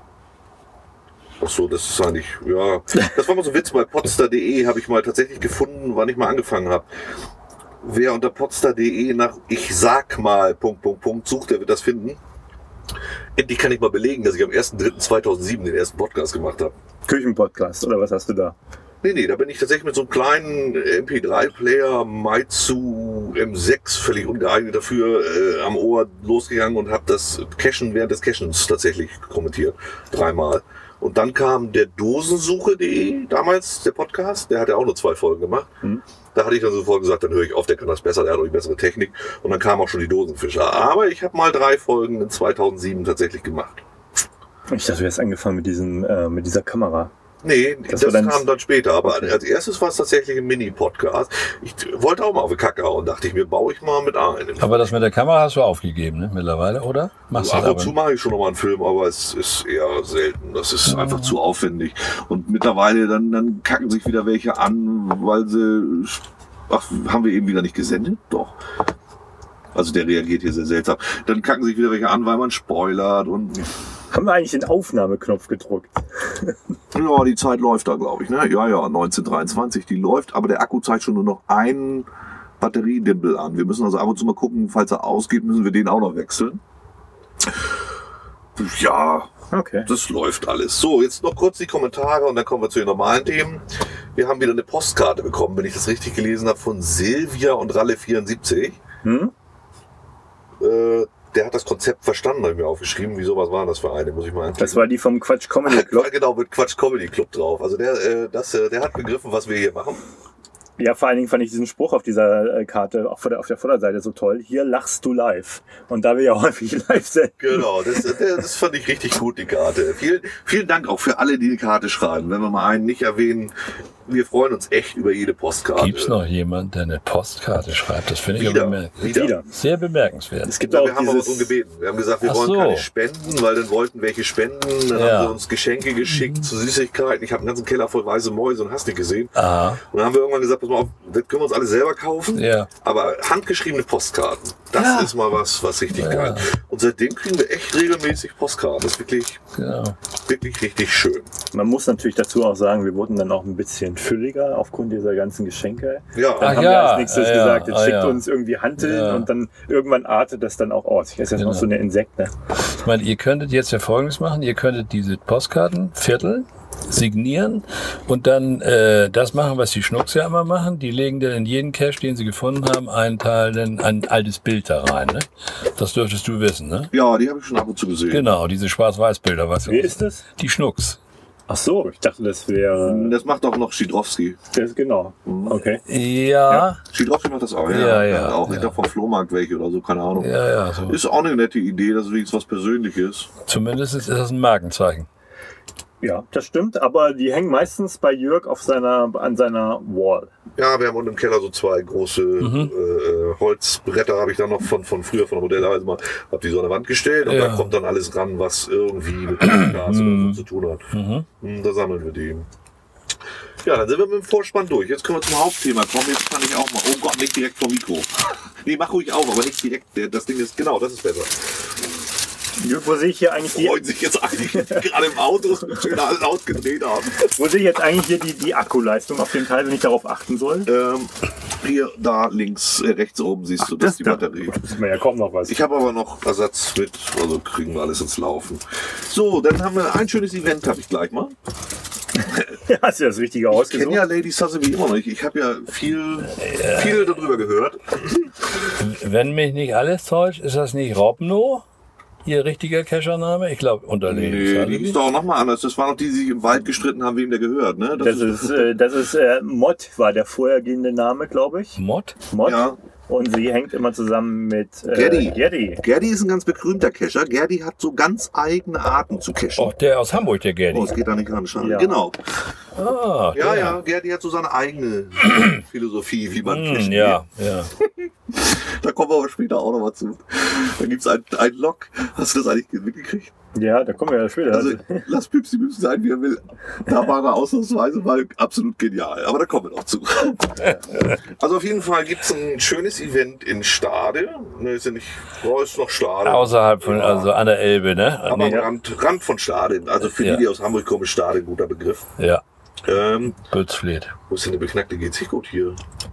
ach so, das ist eigentlich, ja, das war mal so ein Witz, bei podster punkt de habe ich mal tatsächlich gefunden, wann ich mal angefangen habe. wer unter podstar punkt de nach ich sag mal Punkt, Punkt, Punkt sucht, der wird das finden. Endlich kann ich mal belegen, dass ich am ersten dritten zweitausendsieben den ersten Podcast gemacht habe. Küchenpodcast, oder was hast du da? Nee, nee, da bin ich tatsächlich mit so einem kleinen M P drei Player Meizu M sechs, völlig ungeeignet dafür, äh, am Ohr losgegangen und habe das Cachen während des Cachens tatsächlich kommentiert. Dreimal. Und dann kam der Dosensuche punkt de, damals der Podcast, der hat ja auch nur zwei Folgen gemacht. Hm. Da hatte ich dann sofort gesagt, dann höre ich auf, der kann das besser, der hat auch die bessere Technik. Und dann kamen auch schon die Dosenfischer. Aber ich habe mal drei Folgen in zweitausendsieben tatsächlich gemacht. Ich dachte, du hast angefangen mit, diesen, äh, mit dieser Kamera. Nee, das, das dann kam dann später. Aber okay. Als erstes war es tatsächlich ein Mini-Podcast. Ich wollte auch mal auf die Kacke hauen, dachte ich mir, baue ich mal mit ein. Aber das mit der Kamera hast du aufgegeben, ne? Mittlerweile, oder? Machst du ab und zu mache ich schon noch mal einen Film, aber es ist eher selten. Das ist mhm. einfach zu aufwendig. Und mittlerweile, dann, dann kacken sich wieder welche an, weil sie... Ach, haben wir eben wieder nicht gesendet? Doch. Also der reagiert hier sehr seltsam. Dann kacken sich wieder welche an, weil man spoilert und... Haben wir eigentlich den Aufnahmeknopf gedrückt? Ja, die Zeit läuft da, glaube ich. Ne? Ja, ja, neunzehnhundertdreiundzwanzig, die läuft. Aber der Akku zeigt schon nur noch einen Batteriedimpel an. Wir müssen also ab und zu mal gucken, falls er ausgeht, müssen wir den auch noch wechseln. Ja, okay. Das läuft alles. So, jetzt noch kurz die Kommentare und dann kommen wir zu den normalen Themen. Wir haben wieder eine Postkarte bekommen, wenn ich das richtig gelesen habe, von Silvia und Ralle vierundsiebzig. Hm? Äh, der hat das Konzept verstanden, habe ich mir aufgeschrieben. Wieso, was war das für eine? Muss ich mal Das war die vom Quatsch Comedy Club. Genau, mit Quatsch Comedy Club drauf. Also der, äh, das, äh, der hat begriffen, was wir hier machen. Ja, vor allen Dingen fand ich diesen Spruch auf dieser äh, Karte, auch auf der, auf der Vorderseite so toll. Hier lachst du live. Und da wir ja häufig live sind. Genau, das, das fand ich richtig gut, die Karte. Vielen, vielen Dank auch für alle, die die Karte schreiben. Wenn wir mal einen nicht erwähnen, wir freuen uns echt über jede Postkarte. Gibt es noch jemanden, der eine Postkarte schreibt? Das finde ich wieder, bemerk- wieder. sehr bemerkenswert. Es gibt ja, auch wir haben aber darum gebeten. Wir haben gesagt, wir Ach wollen so. keine Spenden, weil dann wollten welche spenden. Dann ja. haben sie uns Geschenke geschickt mhm. zu Süßigkeiten. Ich habe einen ganzen Keller voll weiße Mäuse und hast nicht gesehen. Aha. Und dann haben wir irgendwann gesagt, pass mal auf, das können wir uns alle selber kaufen. Ja. Aber handgeschriebene Postkarten, das ja. ist mal was, was richtig ja. geil. Und seitdem kriegen wir echt regelmäßig Postkarten. Das ist wirklich, ja. wirklich richtig schön. Man muss natürlich dazu auch sagen, wir wurden dann auch ein bisschen fülliger aufgrund dieser ganzen Geschenke. Ja. Dann Ach haben ja, wir als nächstes ja, gesagt, jetzt ah, schickt ja. uns irgendwie Hanteln ja. und dann irgendwann artet das dann auch aus. Ich esse jetzt genau. noch so eine Insekte. Ich meine, ihr könntet jetzt ja Folgendes machen. Ihr könntet diese Postkarten vierteln, signieren und dann äh, das machen, was die Schnucks ja immer machen. Die legen dann in jeden Cache, den sie gefunden haben, einen Teil, dann ein altes Bild da rein. Ne? Das dürftest du wissen, ne? Ja, die habe ich schon ab und zu gesehen. Genau, diese Schwarz-Weiß-Bilder. Was Wie ist das? Die Schnucks. Ach so, ich dachte, das wäre... Das macht auch noch Schiedrowski. Das genau, okay. Ja. ja. Schiedrowski macht das auch, ja. Ja, ja. Auch ja. hinter vom Flohmarkt welche oder so, keine Ahnung. Ja, ja. So. Ist auch eine nette Idee, das ist wenigstens was Persönliches. Zumindest ist das ein Markenzeichen. Ja, das stimmt, aber die hängen meistens bei Jörg auf seiner, an seiner Wall. Ja, wir haben unten im Keller so zwei große mhm. äh, Holzbretter, habe ich dann noch von, von früher von der Modellreise mal, habe die so an der Wand gestellt und ja. da kommt dann alles ran, was irgendwie mit Gas oder so zu tun hat. Mhm. Da sammeln wir die. Ja, dann sind wir mit dem Vorspann durch. Jetzt können wir zum Hauptthema kommen. Jetzt kann ich auch mal. Oh Gott, nicht direkt vom Mikro. Nee, mach ruhig auf, aber nicht direkt. Das Ding ist, genau, das ist besser. Wo sehe ich hier eigentlich die... Freuen sich jetzt eigentlich gerade im Auto, dass wir alles ausgedreht haben. Wo sehe ich jetzt eigentlich hier die, die Akkuleistung auf dem Teil, wenn ich darauf achten soll? Ähm, hier, da links, äh, rechts oben siehst Ach, du, das ist die Batterie. Da ja kaum noch was. Ich habe aber noch Ersatz mit, also kriegen wir alles ins Laufen. So, dann haben wir ein schönes Event, habe ich gleich mal. Ja, hast du das Richtige ausgesucht? Ich kenne ja Lady Sassaby immer noch nicht. Ich habe ja viel, ja. viel darüber gehört. Wenn mich nicht alles täuscht, ist das nicht Robno? Ihr richtiger Cachername? Ich glaube, unter Lady Nee, Sassaby. die ist doch auch nochmal anders. Das waren noch die, die sich im Wald gestritten haben, wem der gehört, ne? Das, das ist, äh, das ist äh, Mod, war der vorhergehende Name, glaube ich. Mod? Mod. Ja. Und sie hängt immer zusammen mit äh, Gerdi. Gerdi. Gerdi ist ein ganz berühmter Cacher. Gerdi hat so ganz eigene Arten zu cachen. Oh, der aus Hamburg, der Gerdi. Oh, es geht da nicht ran. Ja. Genau. Ah, ja, der. ja, Gerdi hat so seine eigene Philosophie, wie man mm, cachen Ja, ja. Da kommen wir aber später auch noch mal zu. Da gibt es einen, einen Log. Hast du das eigentlich mitgekriegt? Ja, da kommen wir ja später. Also, lass Pipsi Pipsi sein, wie er will. Da war er ausnahmsweise mal absolut genial. Aber da kommen wir noch zu. Also auf jeden Fall gibt es ein schönes Event in Stade. Ne, ist ja nicht, oh, ist noch Stade. Außerhalb von, also an der Elbe, ne? Aber nee. am Rand, Rand von Stade. Also für ja. die, die aus Hamburg kommen, ist Stade ein guter Begriff. Ja. Ähm, Bützfleet. Wo ist denn der beknackte G C-Code hier?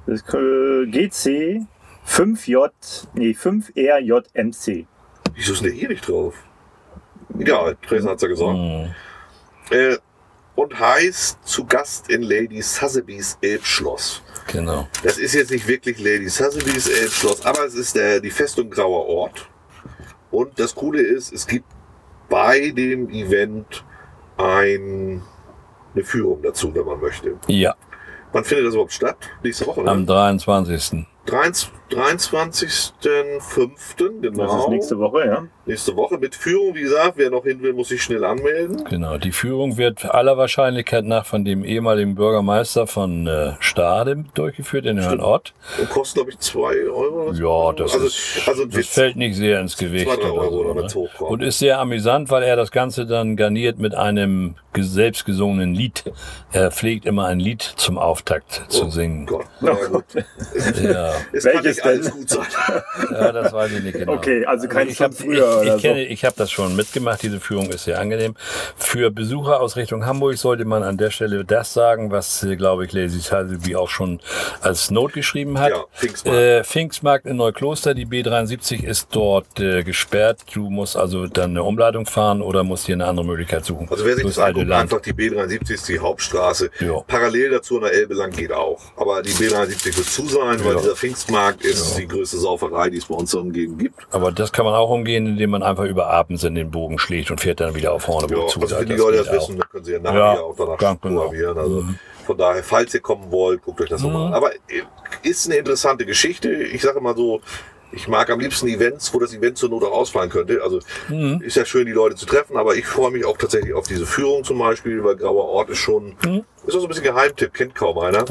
Das ist äh, G C fünf J, nee, fünf R J M C. Wieso ist denn der hier nicht drauf? Egal, Dresden hat's ja gesagt. Mhm. Äh, und heißt zu Gast in Lady Sotheby's Elbschloss. Genau. Das ist jetzt nicht wirklich Lady Sotheby's Elbschloss, aber es ist der, die Festung Grauer Ort. Und das Coole ist, es gibt bei dem Event ein, eine Führung dazu, wenn man möchte. Ja. Wann findet das überhaupt statt? Nächste Woche, ne? Am dreiundzwanzigsten dreiundzwanzigsten fünften genau. Das ist nächste Woche, ja. Nächste Woche mit Führung, wie gesagt, wer noch hin will, muss sich schnell anmelden. Genau, die Führung wird aller Wahrscheinlichkeit nach von dem ehemaligen Bürgermeister von äh, Stade durchgeführt in Herrn Ort. Und kostet, glaube ich, zwei Euro. Ja, das, also, ist, also das fällt nicht sehr ins Gewicht. zwei, drei oder Euro, so, oder ne? wenn's hochkommt. Und ist sehr amüsant, weil er das Ganze dann garniert mit einem ge- selbstgesungenen Lied. Er pflegt immer ein Lied zum Auftakt zu Oh singen. Gott, na ja, gut. Ja. Es kann Welches nicht alles denn? gut sein. Ja, das weiß ich nicht genau. Okay, also kein ich habe früher ich, oder ich, so. kenne, ich habe das schon mitgemacht. Diese Führung ist sehr angenehm. Für Besucher aus Richtung Hamburg sollte man an der Stelle das sagen, was, äh, glaube ich, Lazy Sotheby auch schon als Note geschrieben hat. Ja, Pfingstmarkt. Äh, Pfingstmarkt in Neukloster. Die B dreiundsiebzig ist dort äh, gesperrt. Du musst also dann eine Umleitung fahren oder musst dir eine andere Möglichkeit suchen. Also wer sich Durchs das alte anguckt, Land. einfach die B dreiundsiebzig ist die Hauptstraße. Ja. Parallel dazu an der Elbe lang geht auch. Aber die B dreiundsiebzig wird zu sein, weil Ja. dieser Pfingstmarkt ist die größte Sauferei, die es bei uns umgeben gibt. Aber das kann man auch umgehen, indem man einfach über Abends in den Bogen schlägt und fährt dann wieder auf Horneburg Ja, zu. also wenn die Das Leute geht das auch. wissen, dann können sie ja nachher Ja, auch danach ganz genau. programmieren. Also von daher, falls ihr kommen wollt, guckt euch das nochmal an. Aber äh, ist eine interessante Geschichte. Ich sage mal so, ich mag am liebsten Events, wo das Event zur Not auch ausfallen könnte. Also ist ja schön, die Leute zu treffen, aber ich freue mich auch tatsächlich auf diese Führung zum Beispiel, weil Grauer Ort ist schon, ist auch so ein bisschen Geheimtipp, kennt kaum einer.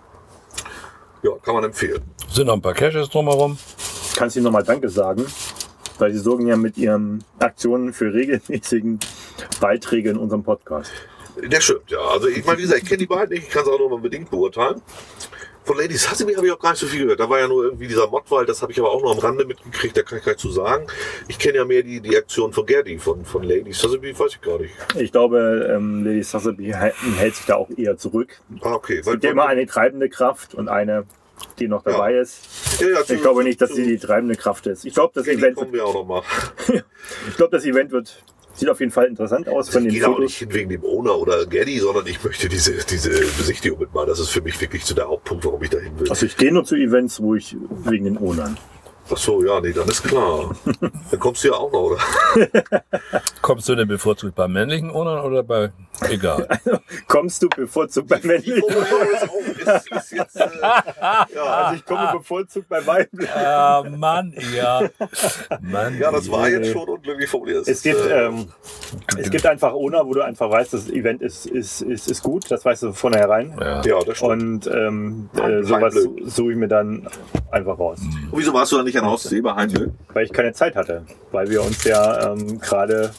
Ja, kann man empfehlen. Sind noch ein paar Caches drumherum. Kannst du nochmal Danke sagen, weil sie sorgen ja mit ihren Aktionen für regelmäßigen Beiträge in unserem Podcast. Das stimmt, ja. Also ich meine, wie gesagt, ich kenne die beiden nicht, ich kann es auch nur mal bedingt beurteilen. Von Lady Sotheby habe ich auch gar nicht so viel gehört. Da war ja nur irgendwie dieser Mottwald, das habe ich aber auch nur am Rande mitgekriegt, da kann ich gar nicht zu sagen. Ich kenne ja mehr die, die Aktion von Gerdi, von, von Lady Sotheby, weiß ich gar nicht. Ich glaube, ähm, Lady Sotheby hält sich da auch eher zurück. Ah, okay. Es gibt ja immer eine treibende Kraft und eine, die noch dabei Ja. ist. Ja, ja, zu, Ich glaube nicht, dass zu, sie die treibende Kraft ist. Ich glaube, das Gerdi Event kommen wir auch noch mal. Ich glaube, das Event wird, sieht auf jeden Fall interessant aus von Ich den gehe auch Fotos. nicht hin wegen dem Owner oder Gerdi, sondern ich möchte diese, diese Besichtigung mitmachen. Das ist für mich wirklich so der Hauptpunkt, warum ich da hin will. Also ich gehe nur zu Events, wo ich wegen den Ownern. Ach so, ja, nee, dann ist klar. Dann kommst du ja auch noch, oder? Kommst du denn bevorzugt bei männlichen Ownern oder bei... Egal. Kommst du bevorzugt bei männlichen? ist, ist jetzt, äh, ja. Also ich komme bevorzugt bei weiblichen. Ah, Mann, ja. Mann, ja, das war Nee. jetzt schon unglücklich formuliert. Es gibt, äh, ähm, es gibt einfach Owner, wo du einfach weißt, das Event ist, ist, ist, ist gut. Das weißt du von vornherein. Ja. ja, das stimmt. Und ähm, äh, Heim- sowas Heimblöd. suche ich mir dann einfach raus. Und wieso warst du da nicht an Ostsee bei Heimblöd? Weil ich keine Zeit hatte. Weil wir uns ja ähm, gerade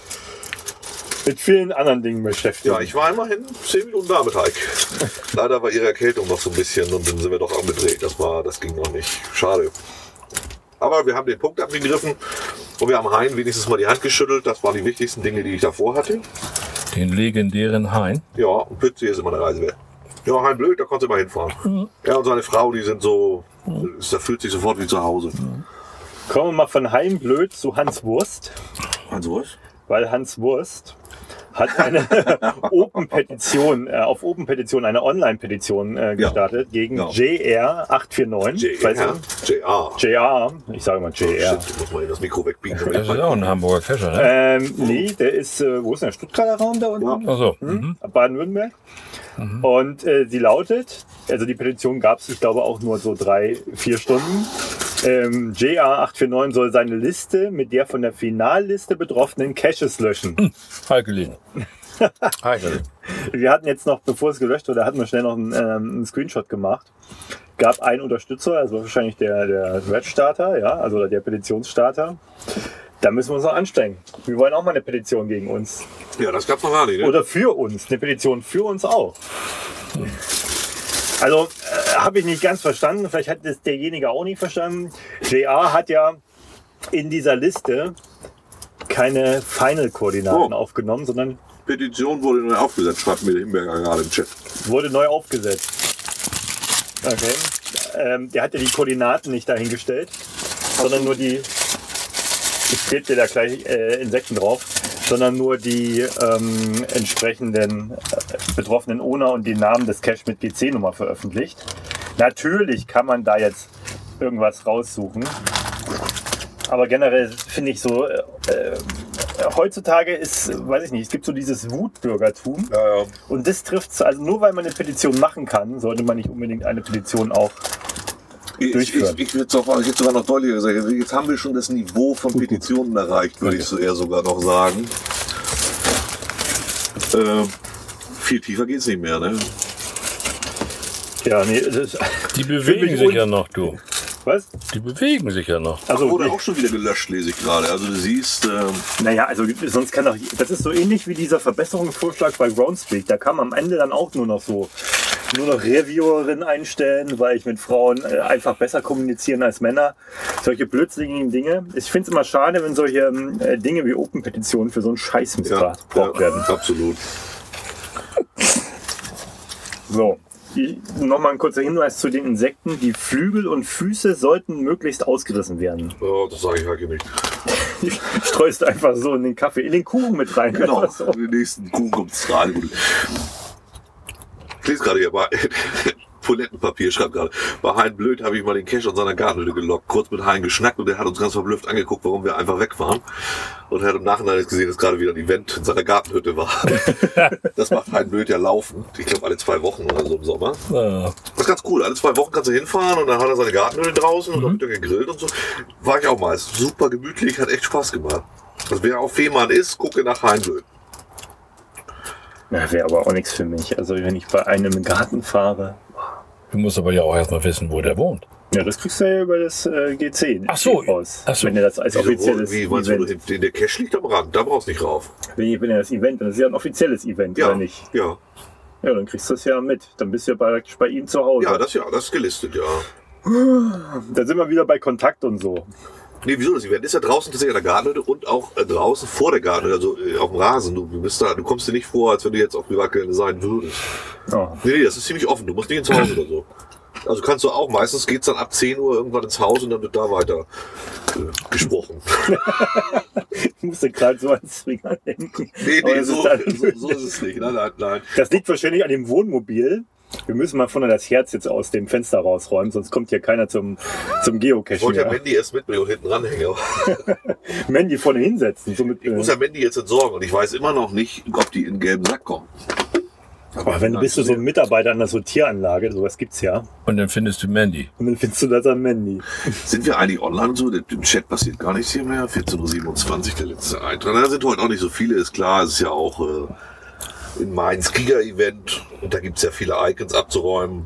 mit vielen anderen Dingen beschäftigen. Ja, ich war immerhin zehn Minuten da mit Heik. Leider war ihre Erkältung noch so ein bisschen und dann sind wir doch angedreht. Das war, das ging noch nicht. Schade. Aber wir haben den Punkt abgegriffen und wir haben Hein wenigstens mal die Hand geschüttelt. Das waren die wichtigsten Dinge, die ich davor hatte. Den legendären Hein. Ja, und Pützi ist immer eine Reise wert. Ja, Hein blöd, da konntest du immer hinfahren. Er und seine Frau, die sind so, da fühlt sich sofort wie zu Hause. Kommen wir mal von Heimblöd zu Hans Wurst. Also was? Weil Hans Wurst hat eine Open-Petition, äh, auf Open-Petition, eine Online-Petition äh, gestartet gegen Ja. J R acht vier neun. J Weißt R. du? J R. J R, ich sage mal J R. Shit, ich muss mal eben das Mikro wegbiegen. Das ist auch ein Hamburger Cacher, ne? Ähm, nee, der ist, äh, wo ist denn der Stuttgarter Raum da unten? Ach so. Hm? Baden-Württemberg. Und äh, sie lautet, also die Petition gab es, ich glaube, auch nur so drei, vier Stunden. Ähm, J R acht vier neun soll seine Liste mit der von der Finalliste betroffenen Caches löschen. Heikelin. Heikelin. Wir hatten jetzt noch, bevor es gelöscht wurde, hatten wir schnell noch einen, ähm, einen Screenshot gemacht. Gab einen Unterstützer, also wahrscheinlich der, der Thread-Starter, ja, also der Petitionsstarter. Da müssen wir uns noch anstrengen. Wir wollen auch mal eine Petition gegen uns. Ja, das gab's noch gar nicht, ne? Oder für uns. Eine Petition für uns auch. Also, äh, habe ich nicht ganz verstanden. Vielleicht hat es derjenige auch nicht verstanden. J R hat ja in dieser Liste keine Final-Koordinaten Oh. aufgenommen, sondern Petition wurde neu aufgesetzt, schreibt mir der Himberger gerade im Chat. wurde neu aufgesetzt. Okay. Ähm, der hat ja die Koordinaten nicht dahingestellt, sondern nur die, ich klebe dir da gleich äh, Insekten drauf, sondern nur die ähm, entsprechenden äh, betroffenen Owner und die Namen des Cache mit G C-Nummer veröffentlicht. Natürlich kann man da jetzt irgendwas raussuchen, aber generell finde ich so, äh, äh, heutzutage ist, weiß ich nicht, es gibt so dieses Wutbürgertum Ja, ja. und das trifft, also nur weil man eine Petition machen kann, sollte man nicht unbedingt eine Petition auch Ich, durchführen. ich, ich würde sogar, ich sogar noch deutlicher sagen, jetzt haben wir schon das Niveau von Petitionen erreicht, würde ich so eher sogar noch sagen. Äh, viel tiefer geht's nicht mehr, ne? Ja, nee, das, Die bewegen sich ja noch, du. was? Die bewegen sich ja noch. Also, Wurde auch schon wieder gelöscht, lese ich gerade. Also du siehst, ähm, naja, also sonst kann doch, das ist so ähnlich wie dieser Verbesserungsvorschlag bei Groundspeak. Da kann man am Ende dann auch nur noch so, nur noch Reviewerin einstellen, weil ich mit Frauen äh, einfach besser kommunizieren als Männer. Solche blödsinnigen Dinge. Ich finde es immer schade, wenn solche äh, Dinge wie Open-Petitionen für so einen Scheiß missbraucht ja, werden. absolut. So. Nochmal ein kurzer Hinweis zu den Insekten. Die Flügel und Füße sollten möglichst ausgerissen werden. Oh, das sage ich halt nicht. Streust einfach so in den Kaffee, in den Kuchen mit rein. Genau, Einfach so. in den nächsten Kuchen kommt es rein. Gut. Ich lese gerade hier bei Toilettenpapier, schreibt gerade. Bei Hein Blöd habe ich mal den Cache an seiner Gartenhütte gelockt, kurz mit Hein geschnackt und der hat uns ganz verblüfft angeguckt, warum wir einfach weg waren. Und er hat im Nachhinein jetzt gesehen, dass gerade wieder ein Event in seiner Gartenhütte war. Das macht Hein Blöd ja laufen. Ich glaube alle zwei Wochen oder so im Sommer. Ja. Das ist ganz cool. Alle zwei Wochen kannst du hinfahren und dann hat er seine Gartenhütte draußen und dann wird er gegrillt und so. War ich auch mal. Ist super gemütlich, hat echt Spaß gemacht. Also wer auf Fehmarn ist, gucke nach Hein Blöd. Ja, wäre aber auch nichts für mich. Also wenn ich bei einem im Garten fahre. Du musst aber ja auch erstmal wissen, wo der wohnt. Ja, das kriegst du ja über das äh, G C Ach so. raus. Ach so. Wenn ihr das als offizielles Wie, meinst du, Event. der Cache liegt am Rand, da brauchst du nicht rauf. Wenn ihr, wenn ihr das Event, das ist ja ein offizielles Event, Ja, oder nicht? ja. Ja, dann kriegst du es ja mit. Dann bist du ja praktisch bei ihm zu Hause. Ja, das ja, das ist gelistet, ja. Da sind wir wieder bei Kontakt und so. Nee, wieso? Das Event ist ja draußen tatsächlich an der Gartenhütte und auch äh, draußen vor der Gartenhütte, also äh, auf dem Rasen. Du, du bist da, du kommst dir nicht vor, als wenn du jetzt auf Privatgelände sein würdest. Oh. Nee, nee, das ist ziemlich offen. Du musst nicht ins Haus oder so. Also kannst du auch, meistens geht's dann ab zehn Uhr irgendwann ins Haus und dann wird da weiter äh, gesprochen. Ich musste gerade so an Swinger denken. Nee, Aber nee, das so, ist dann- so, so ist es nicht. Nein, nein, nein. Das liegt wahrscheinlich an dem Wohnmobil. Wir müssen mal vorne das Herz jetzt aus dem Fenster rausräumen, sonst kommt hier keiner zum, zum Ich Geocachen wollte ja mehr. Mandy erst mitbringen und hinten ranhängen. aber Mandy vorne hinsetzen. So mit, Ich muss ja Mandy jetzt entsorgen und ich weiß immer noch nicht, ob die in den gelben Sack kommen. Aber wenn du bist du so ein Mitarbeiter an der Sortieranlage, sowas gibt's ja. Und dann findest du Mandy. Und dann findest du das an Mandy. Sind wir eigentlich online und so? Im Chat passiert gar nichts hier mehr. vierzehn Uhr siebenundzwanzig, der letzte Eintrag. Da sind heute auch nicht so viele, ist klar. Es ist ja auch äh, in Mainz Giga-Event und da gibt es ja viele Icons abzuräumen.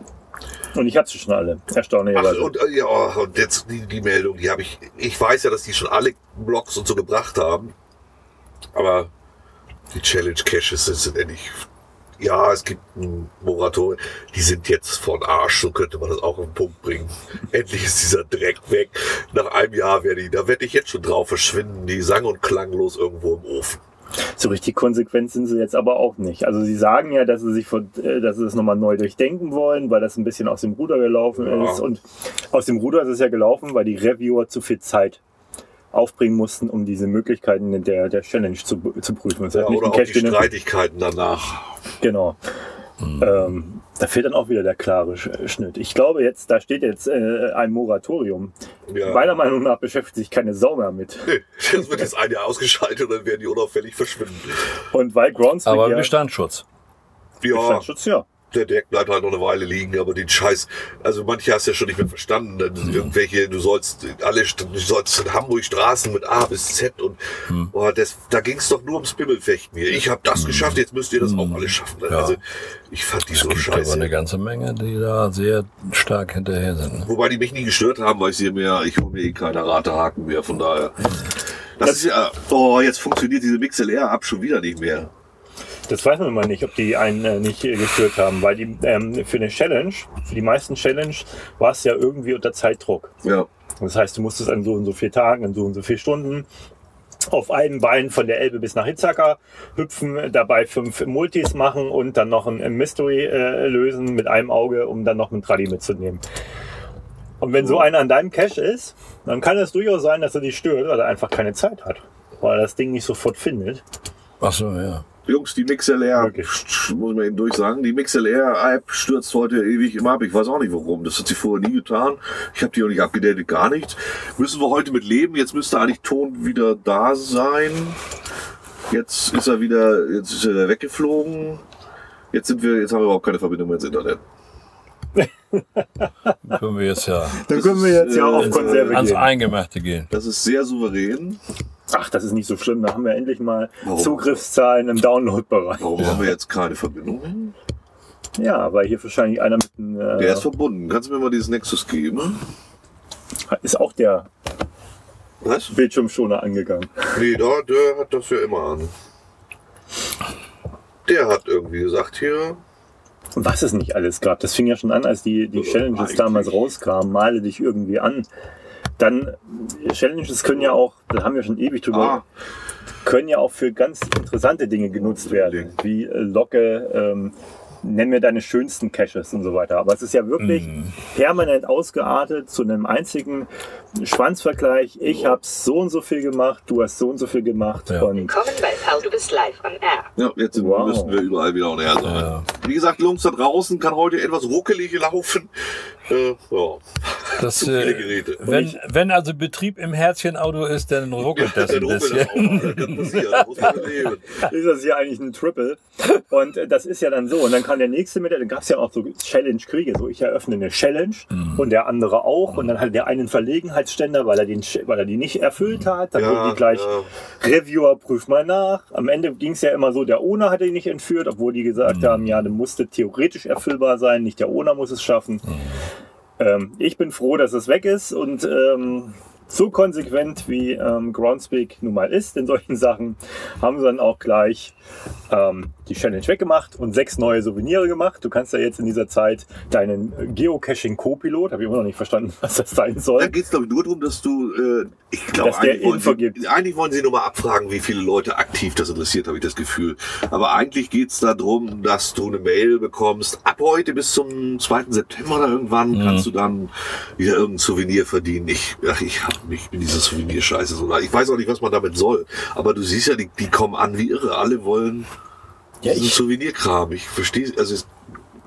Und ich hatte sie schon alle, Ach, erstaunlicherweise. und, äh, ja, und jetzt die, die Meldung, die habe ich, ich weiß ja, dass die schon alle Blogs und so gebracht haben. Aber die Challenge Caches sind endlich. Ja, es gibt ein Moratorium. Die sind jetzt von Arsch, so könnte man das auch auf den Punkt bringen. Endlich ist dieser Dreck weg. Nach einem Jahr werde ich, da werde ich jetzt schon drauf verschwinden, die sang- und klanglos irgendwo im Ofen. So richtig konsequent sind sie jetzt aber auch nicht. Also sie sagen ja, dass sie sich von, äh, dass sie es nochmal neu durchdenken wollen, weil das ein bisschen aus dem Ruder gelaufen Ja. ist. Und aus dem Ruder ist es ja gelaufen, weil die Reviewer zu viel Zeit aufbringen mussten, um diese Möglichkeiten der, der Challenge zu, zu prüfen. Das Ja, heißt, nicht oder ein auch Cache, die den- Streitigkeiten danach. Genau. Ähm, da fehlt dann auch wieder der klare Sch- Schnitt. Ich glaube jetzt, da steht jetzt äh, ein Moratorium. Ja. Meiner Meinung nach beschäftigt sich keine Sau mehr mit. Nee, das wird jetzt ein Jahr ausgeschaltet und dann werden die unauffällig verschwinden. Und weil Groundspeak Aber ja, Bestandsschutz. Ja, Bestandsschutz, ja. der Deck bleibt halt noch eine Weile liegen, aber den Scheiß, also manche hast du ja schon nicht mehr verstanden. Dann Irgendwelche, du sollst alle, St- du sollst in Hamburg Straßen mit A bis Z und oh, das, da ging es doch nur ums Bimmelfechten hier. Ich habe das geschafft, jetzt müsst ihr das auch alle schaffen. Ja. Also ich fand die so Es gibt aber scheiße. eine ganze Menge, die da sehr stark hinterher sind. Wobei die mich nie gestört haben, weil ich sehe mehr, ich hole mir eh keine Ratehaken mehr, von daher. Das ist ja, oh, jetzt funktioniert diese MixLR-App schon wieder nicht mehr. Das weiß man immer nicht, ob die einen äh, nicht äh, geführt haben, weil die ähm, für eine Challenge, für die meisten Challenge, war es ja irgendwie unter Zeitdruck. Ja. Das heißt, du musstest an so und so vier Tagen, an so und so vier Stunden auf einem Bein von der Elbe bis nach Hitzacker hüpfen, dabei fünf Multis machen und dann noch ein Mystery äh, lösen mit einem Auge, um dann noch einen Tradi mitzunehmen. Und wenn so einer an deinem Cache ist, dann kann es durchaus sein, dass er dich stört, weil er einfach keine Zeit hat, weil er das Ding nicht sofort findet. Ach so, ja. Jungs, die MixLR, Wirklich? muss man eben durchsagen, die MixLR-App stürzt heute ewig immer ab. Ich weiß auch nicht warum. Das hat sie vorher nie getan. Ich habe die auch nicht abgedatet, gar nichts. Müssen wir heute mit leben. Jetzt müsste eigentlich Ton wieder da sein. Jetzt ist er wieder, jetzt ist er weggeflogen. Jetzt sind wir, jetzt haben wir überhaupt keine Verbindung mehr ins Internet. Dann können wir jetzt ja Dann können wir jetzt ja auf äh, Konserve ans gehen. Eingemachte gehen. Das ist sehr souverän. Ach, das ist nicht so schlimm. Da haben wir endlich mal Warum? Zugriffszahlen im Download-Bereich. Warum ja. haben wir jetzt keine Verbindung? Ja, weil hier wahrscheinlich einer mit einem... Äh, Der ist verbunden. Kannst du mir mal dieses Nexus geben? ist auch der Was? Bildschirmschoner angegangen. Nee, da, der hat das ja immer an. Der hat irgendwie gesagt hier... Was es nicht alles gab. Das fing ja schon an, als die, die Challenges eigentlich. damals rauskamen. Male dich irgendwie an. Dann, Challenges können ja auch, da haben wir schon ewig drüber, Ah. können ja auch für ganz interessante Dinge genutzt werden. Wie äh, Locke, ähm, nenn mir deine schönsten Caches und so weiter. Aber es ist ja wirklich Mm. permanent ausgeartet zu einem einzigen Schwanzvergleich. Ich habe so und so viel gemacht, du hast so und so viel gemacht. Ja. Und Willkommen bei Pal, du bist live on air. Ja, jetzt sind, Wow. müssen wir überall wieder on air sein. Ja. Wie gesagt, Jungs, da draußen kann heute etwas ruckelig laufen. Äh, ja. Das, Zu viele äh, Geräte. wenn, wenn also Betrieb im Herzchenauto ist, dann ruckelt das Dann ein ruckelt bisschen. das auch. Das kann passieren. Da muss man leben. ist das hier eigentlich ein Triple. Und äh, das ist ja dann so. Und dann kam der nächste mit, dann gab es ja auch so Challenge-Kriege. So, ich eröffne eine Challenge Mhm. und der andere auch. Und dann hatte der einen Verlegenheitsständer, weil er, den, weil er die nicht erfüllt hat. Dann Ja, wurden die gleich, ja. Reviewer, prüf mal nach. Am Ende ging es ja immer so, der Owner hat ihn nicht entführt, obwohl die gesagt Mhm. haben, ja, das musste theoretisch erfüllbar sein, nicht der Owner muss es schaffen. Mhm. Ähm, ich bin froh, dass es weg ist und ähm, so konsequent wie ähm, Groundspeak nun mal ist in solchen Sachen, haben sie dann auch gleich ähm, die Challenge weggemacht und sechs neue Souvenire gemacht. Du kannst ja jetzt in dieser Zeit deinen Geocaching-Co-Pilot, habe ich immer noch nicht verstanden, was das sein Da soll. geht es, glaube ich, nur darum, dass du, äh, ich glaube, Dass der eigentlich, wollen Info sie- gibt. eigentlich wollen sie nur mal abfragen, wie viele Leute aktiv das interessiert, habe ich das Gefühl. Aber eigentlich geht es darum, dass du eine Mail bekommst. Ab heute bis zum zweiten September oder irgendwann kannst du dann wieder irgendein Souvenir verdienen. Ich, ach, ich habe mich in diese Souvenirscheiße so. Ich weiß auch nicht, was man damit soll. Aber du siehst ja, die, die kommen an wie irre. Alle wollen Ja, diesen ich- Souvenirkram. Ich verstehe, also es,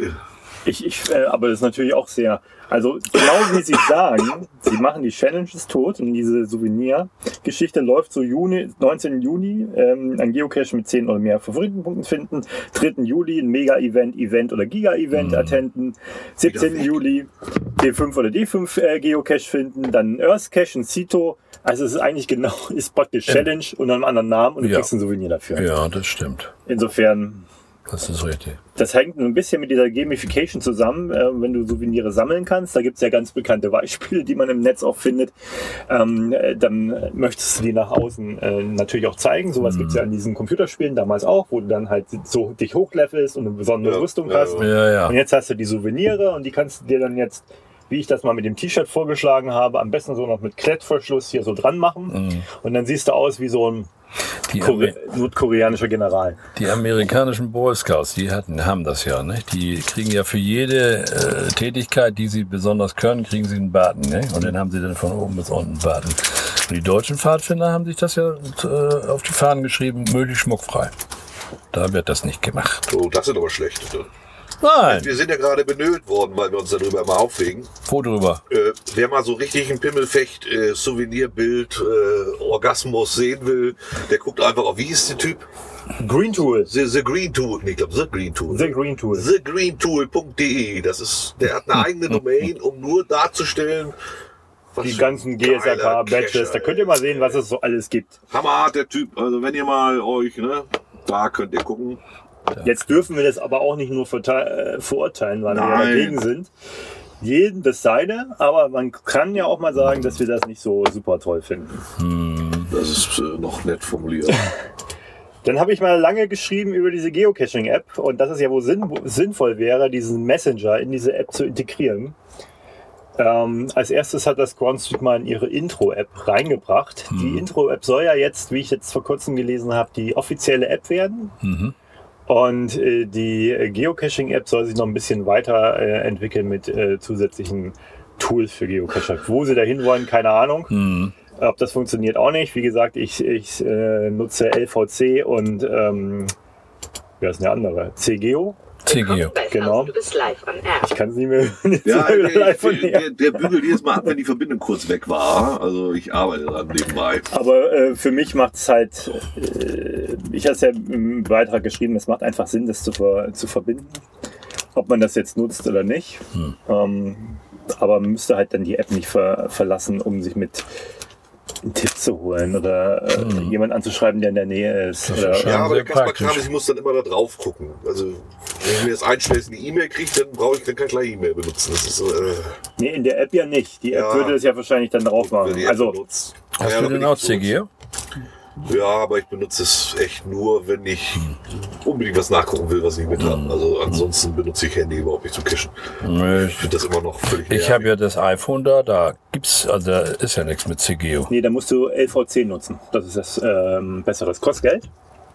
Ich, ich, äh, aber das ist natürlich auch sehr, also genau wie Sie sagen, Sie machen die Challenges tot und diese Souvenir-Geschichte läuft so Juni, neunzehnten Juni, ähm, ein Geocache mit zehn oder mehr Favoritenpunkten finden, dritten Juli ein Mega-Event, Event oder Giga-Event attenden, siebzehnten Juli D fünf oder D fünf äh, Geocache finden, dann ein Earth Cache, ein Cito, also es ist eigentlich genau, ist praktisch Challenge unter einem anderen Namen und du Ja. kriegst ein Souvenir dafür. Ja, das stimmt. Insofern... Das ist richtig. Das hängt ein bisschen mit dieser Gamification zusammen, äh, wenn du Souvenire sammeln kannst. Da gibt es ja ganz bekannte Beispiele, die man im Netz auch findet. Ähm, äh, dann möchtest du die nach außen äh, natürlich auch zeigen. Sowas Mhm. gibt es ja in diesen Computerspielen damals auch, wo du dann halt so dich hochlevelst und eine besondere Ja, Rüstung ja, hast. ja. Ja, ja. Und jetzt hast du die Souvenire und die kannst du dir dann jetzt, wie ich das mal mit dem T-Shirt vorgeschlagen habe, am besten so noch mit Klettverschluss hier so dran machen. Mhm. Und dann siehst du aus wie so ein Die, Kore Amer nordkoreanischer General. die amerikanischen Boy Scouts, die hatten, haben das ja. Ne? Die kriegen ja für jede äh, Tätigkeit, die sie besonders können, kriegen sie einen Baten. Ne? Und den haben sie dann von oben bis unten Baten. Und die deutschen Pfadfinder haben sich das ja äh, auf die Fahnen geschrieben, möglichst schmuckfrei. Da wird das nicht gemacht. oh, das sind aber schlechte. Nein, Wir sind ja gerade benötigt worden, weil wir uns darüber immer aufregen. wo drüber? Äh, wer mal so richtig ein Pimmelfecht, äh, Souvenirbild, äh, Orgasmus sehen will, der guckt einfach auf, wie hieß der Typ? Green Tool. The, the Green Tool, nee, ich glaube The Green Tool. The Green Tool. the green tool punkt de. Das ist, der hat eine eigene Domain, um nur darzustellen, was Die für ganzen ein G S R geiler K-Badges, Cacher, da könnt ihr mal sehen, was es so alles gibt. Hammerhart, der Typ. Also wenn ihr mal euch, ne, da könnt ihr gucken. Jetzt dürfen wir das aber auch nicht nur verte- äh, verurteilen, weil wir ja Nein. dagegen sind. Jeden das seine, aber man kann ja auch mal sagen, dass wir das nicht so super toll finden. Das ist äh, noch nett formuliert. Dann habe ich mal lange geschrieben über diese Geocaching-App und dass es ja wohl sinn sinnvoll wäre, diesen Messenger in diese App zu integrieren. Ähm, als erstes hat das Groundspeak mal in ihre Intro-App reingebracht. Mhm. Die Intro-App soll ja jetzt, wie ich jetzt vor kurzem gelesen habe, die offizielle App werden. Mhm. Und äh, die Geocaching-App soll sich noch ein bisschen weiter äh, entwickeln mit äh, zusätzlichen Tools für Geocacher. Wo sie dahin wollen, keine Ahnung. Mhm. Ob das funktioniert auch nicht. Wie gesagt, ich, ich äh, nutze L V C und ähm, wer ist denn der andere? C-Geo. C-Geo. Genau. Du bist live on air. Ich kann es nicht mehr. Ja, live der, der, der bügelt jedes Mal ab, wenn die Verbindung kurz weg war. Also ich arbeite dran nebenbei. Aber äh, für mich macht es halt, äh, ich habe es ja im Beitrag geschrieben, es macht einfach Sinn, das zu, ver, zu verbinden. Ob man das jetzt nutzt oder nicht. Hm. Ähm, aber man müsste halt dann die App nicht ver, verlassen, um sich mit einen Tipp zu holen oder äh, mhm. jemand anzuschreiben, der in der Nähe ist. Oder, ja, aber der Kasper Kram, ich muss dann immer da drauf gucken. Also wenn ich mir das einstellst, eine E-Mail kriege, dann brauche ich dann kann gleich E-Mail benutzen. Das ist, äh nee, in der App ja nicht. Die App ja, würde es ja wahrscheinlich dann drauf machen. Also, hast ja, du denn auch C-Geo? Ja, aber ich benutze es echt nur, wenn ich unbedingt was nachgucken will, was ich mit habe. Also ansonsten benutze ich Handy überhaupt nicht zum Cachen. Nee, ich finde das immer noch völlig Ich habe ja das iPhone da, da gibt's, also da ist ja nichts mit C-Geo. Nee, da musst du L V C nutzen. Das ist das ähm, Besseres. Kostet Geld.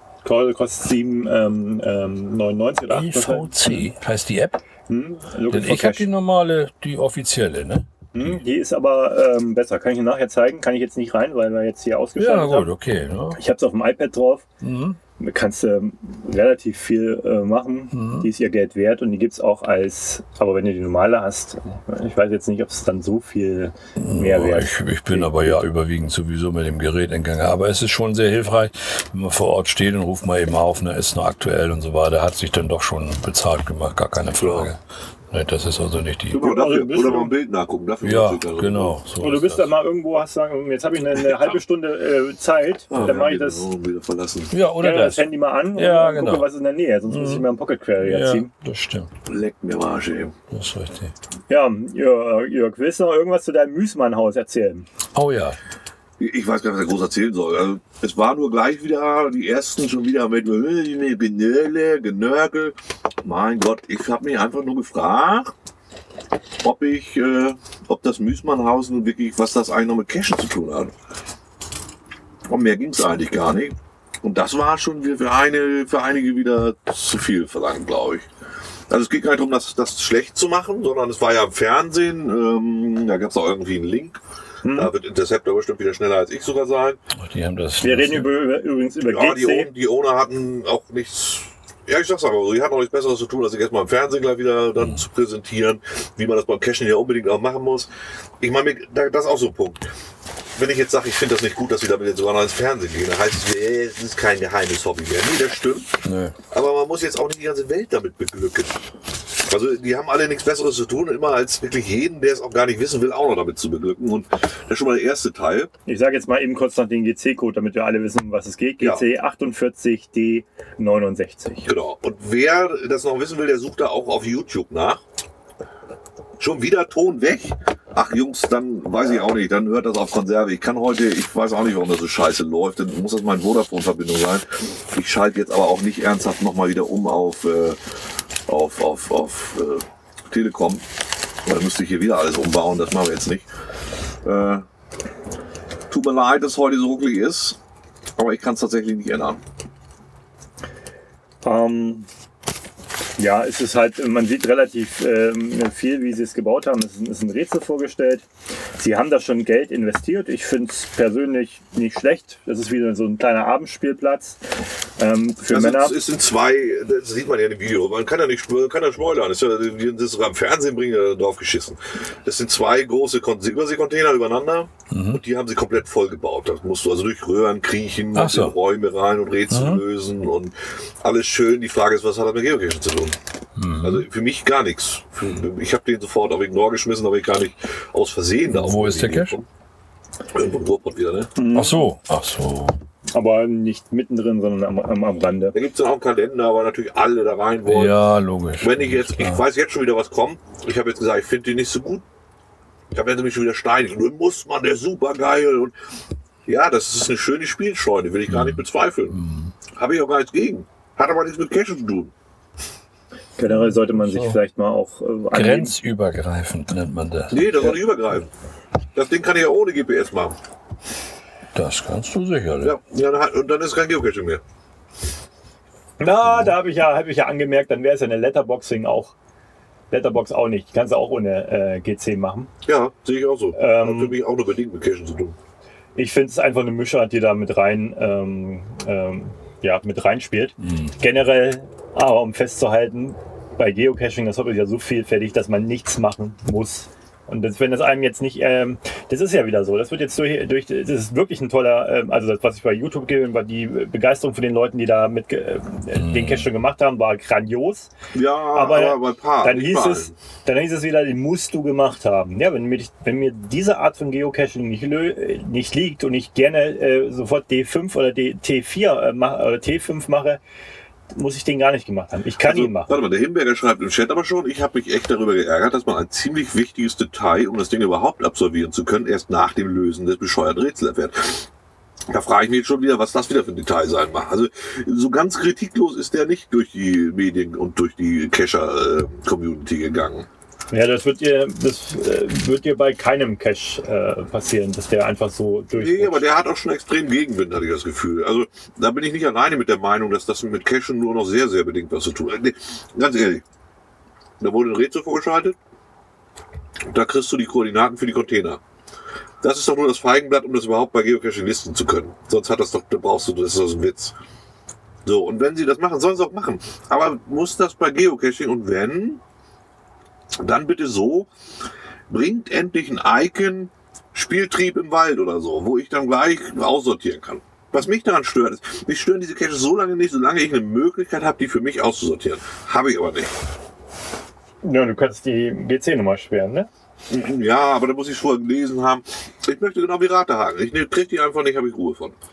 Kostet sieben neunundneunzig oder L V C heißt die App? Hm, Denn ich habe die normale, die offizielle, ne? Hm, die ist aber ähm, besser. Kann ich dir nachher zeigen. Kann ich jetzt nicht rein, weil wir jetzt hier ausgeschaltet haben. Ja, gut, haben. okay. Ja. Ich habe es auf dem iPad drauf. Mhm. Da kannst du ähm, relativ viel äh, machen. Mhm. Die ist ihr Geld wert und die gibt es auch als, aber wenn du die normale hast, ich weiß jetzt nicht, ob es dann so viel mehr wert ist. Ich, ich bin aber ja überwiegend sowieso mit dem Gerät in Gange. Aber es ist schon sehr hilfreich, wenn man vor Ort steht und ruft mal eben auf, ne, ist noch aktuell und so weiter. Hat sich dann doch schon bezahlt gemacht, gar keine Frage. Ja. Nee, das ist also nicht die. Oder, dafür, oder mal ein Bild nachgucken. Dafür ja, genau. So oder du bist da mal irgendwo, hast sagen, jetzt habe ich eine, eine halbe Stunde äh, Zeit, ah, dann mache ich das. Wieder verlassen. Ja, oder ja, das. das Handy mal an ja, und genau. gucke, was ist in der Nähe. Sonst mhm. muss ich mir einen Pocket Carrier ja, ziehen. Das stimmt. Leckt mir Arsch eben. Das ist richtig. Ja, Jörg, Jörg, willst du noch irgendwas zu deinem Müßmann-Haus erzählen? Oh ja. Ich weiß gar nicht, was er groß erzählen soll. Also, es war nur gleich wieder, die ersten schon wieder mit Genöle, Genörgel. Mein Gott, ich habe mich einfach nur gefragt, ob ich, äh, ob das Müßmannhaus nun wirklich, was das eigentlich noch mit Cachen zu tun hat. Und mehr ging es eigentlich gar nicht. Und das war schon für, eine, für einige wieder zu viel verlangt, glaube ich. Also es geht gar nicht darum, das, das schlecht zu machen, sondern es war ja im Fernsehen, ähm, da gab es auch irgendwie einen Link. Hm. Da wird Interceptor bestimmt wieder schneller als ich sogar sein. Ach, die haben das. Wir reden über, über, übrigens über ja, G C. Die, die Owner hatten auch nichts. Ja, ich sag's aber so, die hatten auch nichts Besseres zu tun, als sich erstmal im Fernsehen gleich wieder dann mhm. zu präsentieren, wie man das beim Cachen ja unbedingt auch machen muss. Ich meine, das ist auch so ein Punkt. Wenn ich jetzt sage, ich finde das nicht gut, dass sie damit jetzt sogar noch ins Fernsehen gehen, dann heißt es, äh, es ist kein geheimes Hobby mehr. Nee, das stimmt. Nee. Aber man muss jetzt auch nicht die ganze Welt damit beglücken. Also die haben alle nichts Besseres zu tun, immer als wirklich jeden, der es auch gar nicht wissen will, auch noch damit zu beglücken. Und das ist schon mal der erste Teil. Ich sage jetzt mal eben kurz noch den G C-Code, damit wir alle wissen, um was es geht. G C ja. achtundvierzig D neunundsechzig. Genau. Und wer das noch wissen will, der sucht da auch auf YouTube nach. Schon wieder Ton weg? Ach Jungs, dann weiß ich auch nicht, dann hört das auf Konserve. Ich kann heute, ich weiß auch nicht, warum das so scheiße läuft, dann muss das meine Vodafone-Verbindung sein. Ich schalte jetzt aber auch nicht ernsthaft nochmal wieder um auf, äh, auf, auf, auf äh, Telekom. Dann müsste ich hier wieder alles umbauen, das machen wir jetzt nicht. Äh, tut mir leid, dass es heute so ruckelig ist, aber ich kann es tatsächlich nicht ändern. Ähm... Ja, es ist halt, man sieht relativ ähm, viel, wie sie es gebaut haben. Es ist, ist ein Rätsel vorgestellt. Sie haben da schon Geld investiert. Ich finde es persönlich nicht schlecht. Das ist wieder so ein kleiner Abendspielplatz ähm, für das Männer. Es sind zwei, das sieht man ja in dem Video. Man kann ja nicht kann ja spoilern. Das ist, ja, das ist sogar im Fernsehen bringen ja drauf geschissen. Das sind zwei große Überseekontainer übereinander mhm. und die haben sie komplett voll gebaut. Das musst du also durch Röhren kriechen, Ach so. in Räume rein und Rätsel mhm. lösen und alles schön. Die Frage ist, was hat das mit Geocaching zu tun? Mhm. Also für mich gar nichts. Ich habe den sofort auf Ignore geschmissen, aber ich gar nicht aus Versehen da. Wo ist der Cache? Irgendwo im Ruhrpott wieder, ne? Mhm. Ach so, ach so. Aber nicht mittendrin, sondern am, am, am Rande. Da gibt es dann auch einen Kalender, aber natürlich alle da rein wollen. Ja, logisch. Wenn ich jetzt, ich weiß jetzt schon wieder, was kommt. Ich habe jetzt gesagt, ich finde den nicht so gut. Ich habe jetzt mich schon wieder steinig. Und muss man, der ist super geil. Und ja, das ist eine schöne Spielscheune, will ich gar nicht bezweifeln. Mhm. Habe ich auch gar nichts gegen. Hat aber nichts mit Cache zu tun. Generell sollte man sich So. vielleicht mal auch äh, angeben. Grenzübergreifend nennt man das. Nee, das soll nicht übergreifen. Das Ding kann ich ja ohne G P S machen. Das kannst du sicherlich. Ja, ja, dann hat- und dann ist kein Geocaching mehr. Na, da habe ich ja, habe ich ja angemerkt, dann wäre es ja eine Letterboxing auch. Letterbox auch nicht. Kannst du auch ohne äh, G C machen. Ja, sehe ich auch so. Ähm, hat für mich auch nur bedingt mit Cachen zu tun. Ich finde es einfach eine Mischart, die da mit rein, ähm, ähm, ja, mit reinspielt. Generell, aber um festzuhalten, bei Geocaching, das Hobby ist ja so vielfältig, dass man nichts machen muss. Und das, wenn das einem jetzt nicht, ähm, das ist ja wieder so, das wird jetzt durch, durch das ist wirklich ein toller, ähm, also das, was ich bei YouTube gebe, war die Begeisterung von den Leuten, die da mit äh, den Cache schon gemacht haben, war grandios. Ja, Aber, aber, bei ein paar. dann nicht hieß bei es, allen. dann hieß es wieder, den musst du gemacht haben. Ja, wenn mir, wenn mir diese Art von Geocaching nicht, lö- nicht liegt und ich gerne äh, sofort D fünf oder D- T vier äh, mach, oder T fünf mache, muss ich den gar nicht gemacht haben. Ich kann Also, ihn machen. warte mal, der Himberger schreibt im Chat aber schon, ich habe mich echt darüber geärgert, dass man ein ziemlich wichtiges Detail, um das Ding überhaupt absolvieren zu können, erst nach dem Lösen des bescheuerten Rätsels erfährt. Da frage ich mich jetzt schon wieder, was das wieder für ein Detail sein mag. Also so ganz kritiklos ist der nicht durch die Medien und durch die Cacher-Community gegangen. Ja, das wird dir, das äh, wird dir bei keinem Cache äh, passieren, dass der einfach so durch. Nee, aber der hat auch schon extrem Gegenwind, hatte ich das Gefühl. Also da bin ich nicht alleine mit der Meinung, dass das mit Cachen nur noch sehr, sehr bedingt was zu tun hat. Nee, ganz ehrlich, da wurde ein Rätsel vorgeschaltet, da kriegst du die Koordinaten für die Container. Das ist doch nur das Feigenblatt, um das überhaupt bei Geocaching listen zu können. Sonst hat das doch, da brauchst du, das ist doch ein Witz. So, und wenn sie das machen, sollen sie auch machen. Aber muss das bei Geocaching und wenn, dann bitte so, bringt endlich ein Icon Spieltrieb im Wald oder so, wo ich dann gleich aussortieren kann. Was mich daran stört, ist, mich stören diese Caches so lange nicht, solange ich eine Möglichkeit habe, die für mich auszusortieren. Habe ich aber nicht. Ja, du kannst die G C-Nummer sperren, ne? Ja, aber da muss ich es vorher gelesen haben. Ich möchte genau wie Ratehaken. Ich kriege die einfach nicht, habe ich Ruhe von.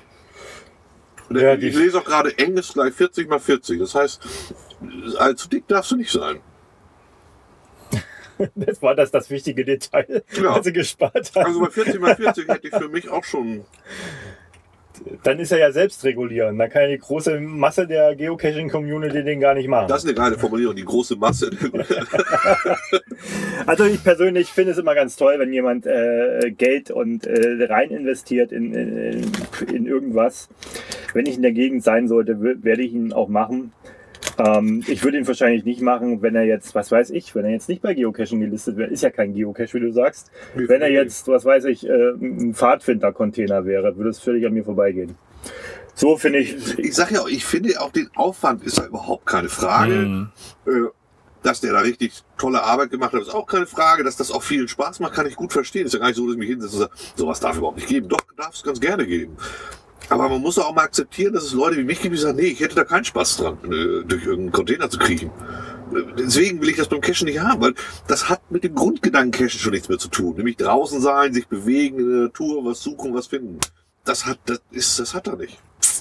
Ja, ich die- lese auch gerade, eng ist gleich vierzig mal vierzig. Das heißt, allzu dick darfst du nicht sein. Das war das, das wichtige Detail, Ja. was sie gespart haben. Also bei vierzig mal vierzig hätte ich für mich auch schon. Dann ist er ja selbst regulieren. Dann kann ja die große Masse der Geocaching-Community den gar nicht machen. Das ist eine geile Formulierung, die große Masse. Also ich persönlich finde es immer ganz toll, wenn jemand äh, Geld und äh, rein investiert in, in, in irgendwas. Wenn ich in der Gegend sein sollte, w- werde ich ihn auch machen. Ähm, ich würde ihn wahrscheinlich nicht machen, wenn er jetzt, was weiß ich, wenn er jetzt nicht bei Geocaching gelistet wäre. Ist ja kein Geocache, wie du sagst. Wie Wenn er viel? jetzt, was weiß ich, äh, ein Pfadfinder-Container wäre, würde es völlig an mir vorbeigehen. So finde ich. Ich sage ja auch, ich finde auch den Aufwand ist da überhaupt keine Frage. Äh, Dass der da richtig tolle Arbeit gemacht hat, ist auch keine Frage. Dass das auch vielen Spaß macht, kann ich gut verstehen. Ist ja gar nicht so, dass ich mich hinsetze und sage, sowas darf überhaupt nicht geben. Doch, darf es ganz gerne geben. Aber man muss auch mal akzeptieren, dass es Leute wie mich gibt, die sagen, nee, ich hätte da keinen Spaß dran, äh, durch irgendeinen Container zu kriechen. Äh, Deswegen will ich das beim Cachen nicht haben, weil das hat mit dem Grundgedanken Cachen schon nichts mehr zu tun. Nämlich draußen sein, sich bewegen, in der Natur, was suchen, was finden. Das hat, das ist, das hat er nicht.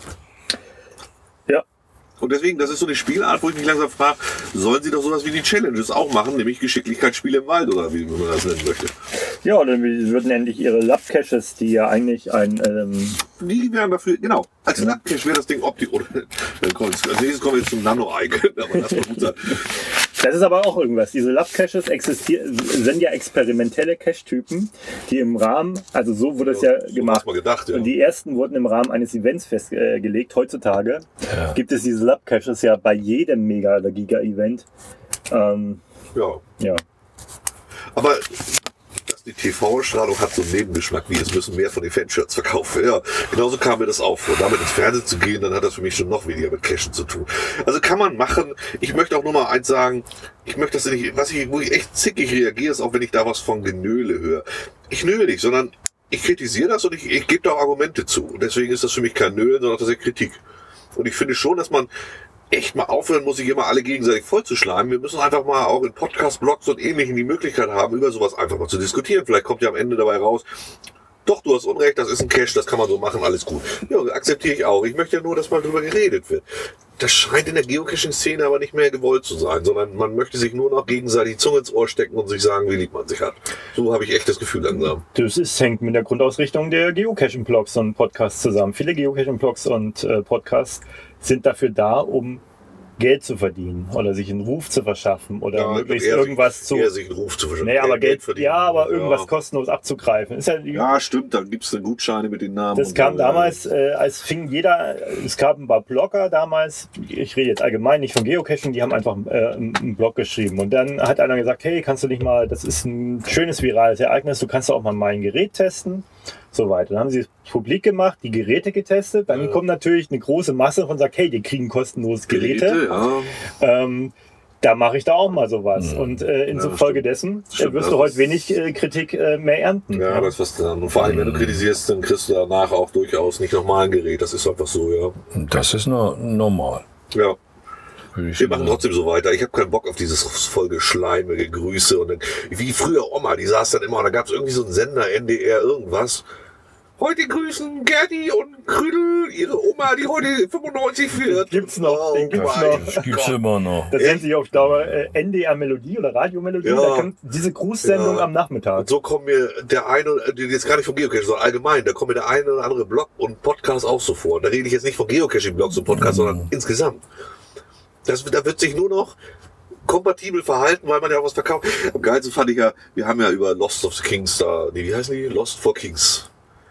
Ja. Und deswegen, das ist so eine Spielart, wo ich mich langsam frage, sollen sie doch sowas wie die Challenges auch machen, nämlich Geschicklichkeitsspiele im Wald oder wie man das nennen möchte. Ja, oder wir würden endlich ihre Lab-Caches, die ja eigentlich ein... Ähm, Die wären dafür, genau, als Nacktcache wäre das Ding optisch. Oder, dann kommt, als nächstes kommen wir jetzt zum Nano-Icon, aber das wird gut sein. Das ist aber auch irgendwas. Diese Lab-Caches existieren, sind ja experimentelle Cache-Typen, die im Rahmen, also so wurde es ja So gemacht. hat's mal gedacht, ja. Und die ersten wurden im Rahmen eines Events festgelegt. Heutzutage gibt es diese Lab-Caches ja bei jedem Mega- oder Giga-Event. Ähm, Ja. ja. Aber dass die T V-Strahlung hat so einen Nebengeschmack, wie es müssen mehr von den Fanshirts verkauft werden. Ja, genauso kam mir das auch vor. Damit ins Fernsehen zu gehen, dann hat das für mich schon noch weniger mit Cashen zu tun. Also kann man machen. Ich möchte auch nur mal eins sagen. Ich möchte das nicht, was ich, wo ich echt zickig reagiere, ist auch, wenn ich da was von Genöle höre. Ich nöle nicht, sondern ich kritisiere das und ich, ich gebe da auch Argumente zu. Und deswegen ist das für mich kein Nölen, sondern das ist Kritik. Und ich finde schon, dass man echt mal aufhören muss, sich immer alle gegenseitig vollzuschleimen. Wir müssen einfach mal auch in Podcast-Blogs und Ähnlichem die Möglichkeit haben, über sowas einfach mal zu diskutieren. Vielleicht kommt ja am Ende dabei raus, doch, du hast Unrecht, das ist ein Cache, das kann man so machen, alles gut. Ja, akzeptiere ich auch. Ich möchte ja nur, dass mal drüber geredet wird. Das scheint in der Geocaching-Szene aber nicht mehr gewollt zu sein, sondern man möchte sich nur noch gegenseitig die Zunge ins Ohr stecken und sich sagen, wie lieb man sich hat. So habe ich echt das Gefühl langsam. Das ist, hängt mit der Grundausrichtung der Geocaching-Blogs und Podcasts zusammen. Viele Geocaching-Blogs und äh, Podcasts sind dafür da, um Geld zu verdienen oder sich einen Ruf zu verschaffen oder Ja, möglichst eher irgendwas sich, zu. Eher sich einen Ruf zu verschaffen. Nee, aber Geld, verdienen. ja, aber irgendwas ja. kostenlos abzugreifen. Ist ja, Ja, stimmt, dann gibt es dann Gutscheine mit den Namen. das und kam so, damals, äh, als fing jeder, es gab ein paar Blogger damals, ich rede jetzt allgemein nicht von Geocaching, die haben einfach äh, einen Blog geschrieben. Und dann hat einer gesagt, hey, kannst du nicht mal, das ist ein schönes virales Ereignis, du kannst doch auch mal mein Gerät testen. So weiter. Dann haben sie es publik gemacht, die Geräte getestet. Dann ja. kommt natürlich eine große Masse und sagt, hey, die kriegen kostenlose Geräte. Geräte ja. ähm, da mache ich da auch mal sowas. Mhm. Und äh, infolgedessen ja, äh, wirst du heute wenig äh, Kritik äh, mehr ernten. Ja, ja, das ist was dran. Und vor allem, wenn du kritisierst, dann kriegst du danach auch durchaus nicht nochmal ein Gerät. Das ist einfach so, ja. Das ist nur normal. Ja. Wir machen trotzdem so weiter. Ich habe keinen Bock auf dieses vollgeschleimige Grüße. Und dann, wie früher Oma, die saß dann immer, und da gab es irgendwie so einen Sender, N D R, irgendwas. Heute grüßen Gerdi und Krüdel, ihre Oma, die heute fünfundneunzig wird. Gibt's noch, den gibt's noch. Das gibt's immer noch. Das nennt sich auf Dauer äh, N D R Melodie oder Radiomelodie. Ja. Da kommt diese Grußsendung ja. am Nachmittag. Und so kommen mir der eine, jetzt gar nicht von Geocaching, sondern allgemein, da kommt mir der eine oder andere Blog und Podcast auch so vor. Und da rede ich jetzt nicht von Geocaching-Blogs und Podcasts, mhm. sondern insgesamt. Das, da wird sich nur noch kompatibel verhalten, weil man ja auch was verkauft. Am geilsten fand ich ja, wir haben ja über Lost of the Kings da, nee, wie heißen die? Lost for Kings.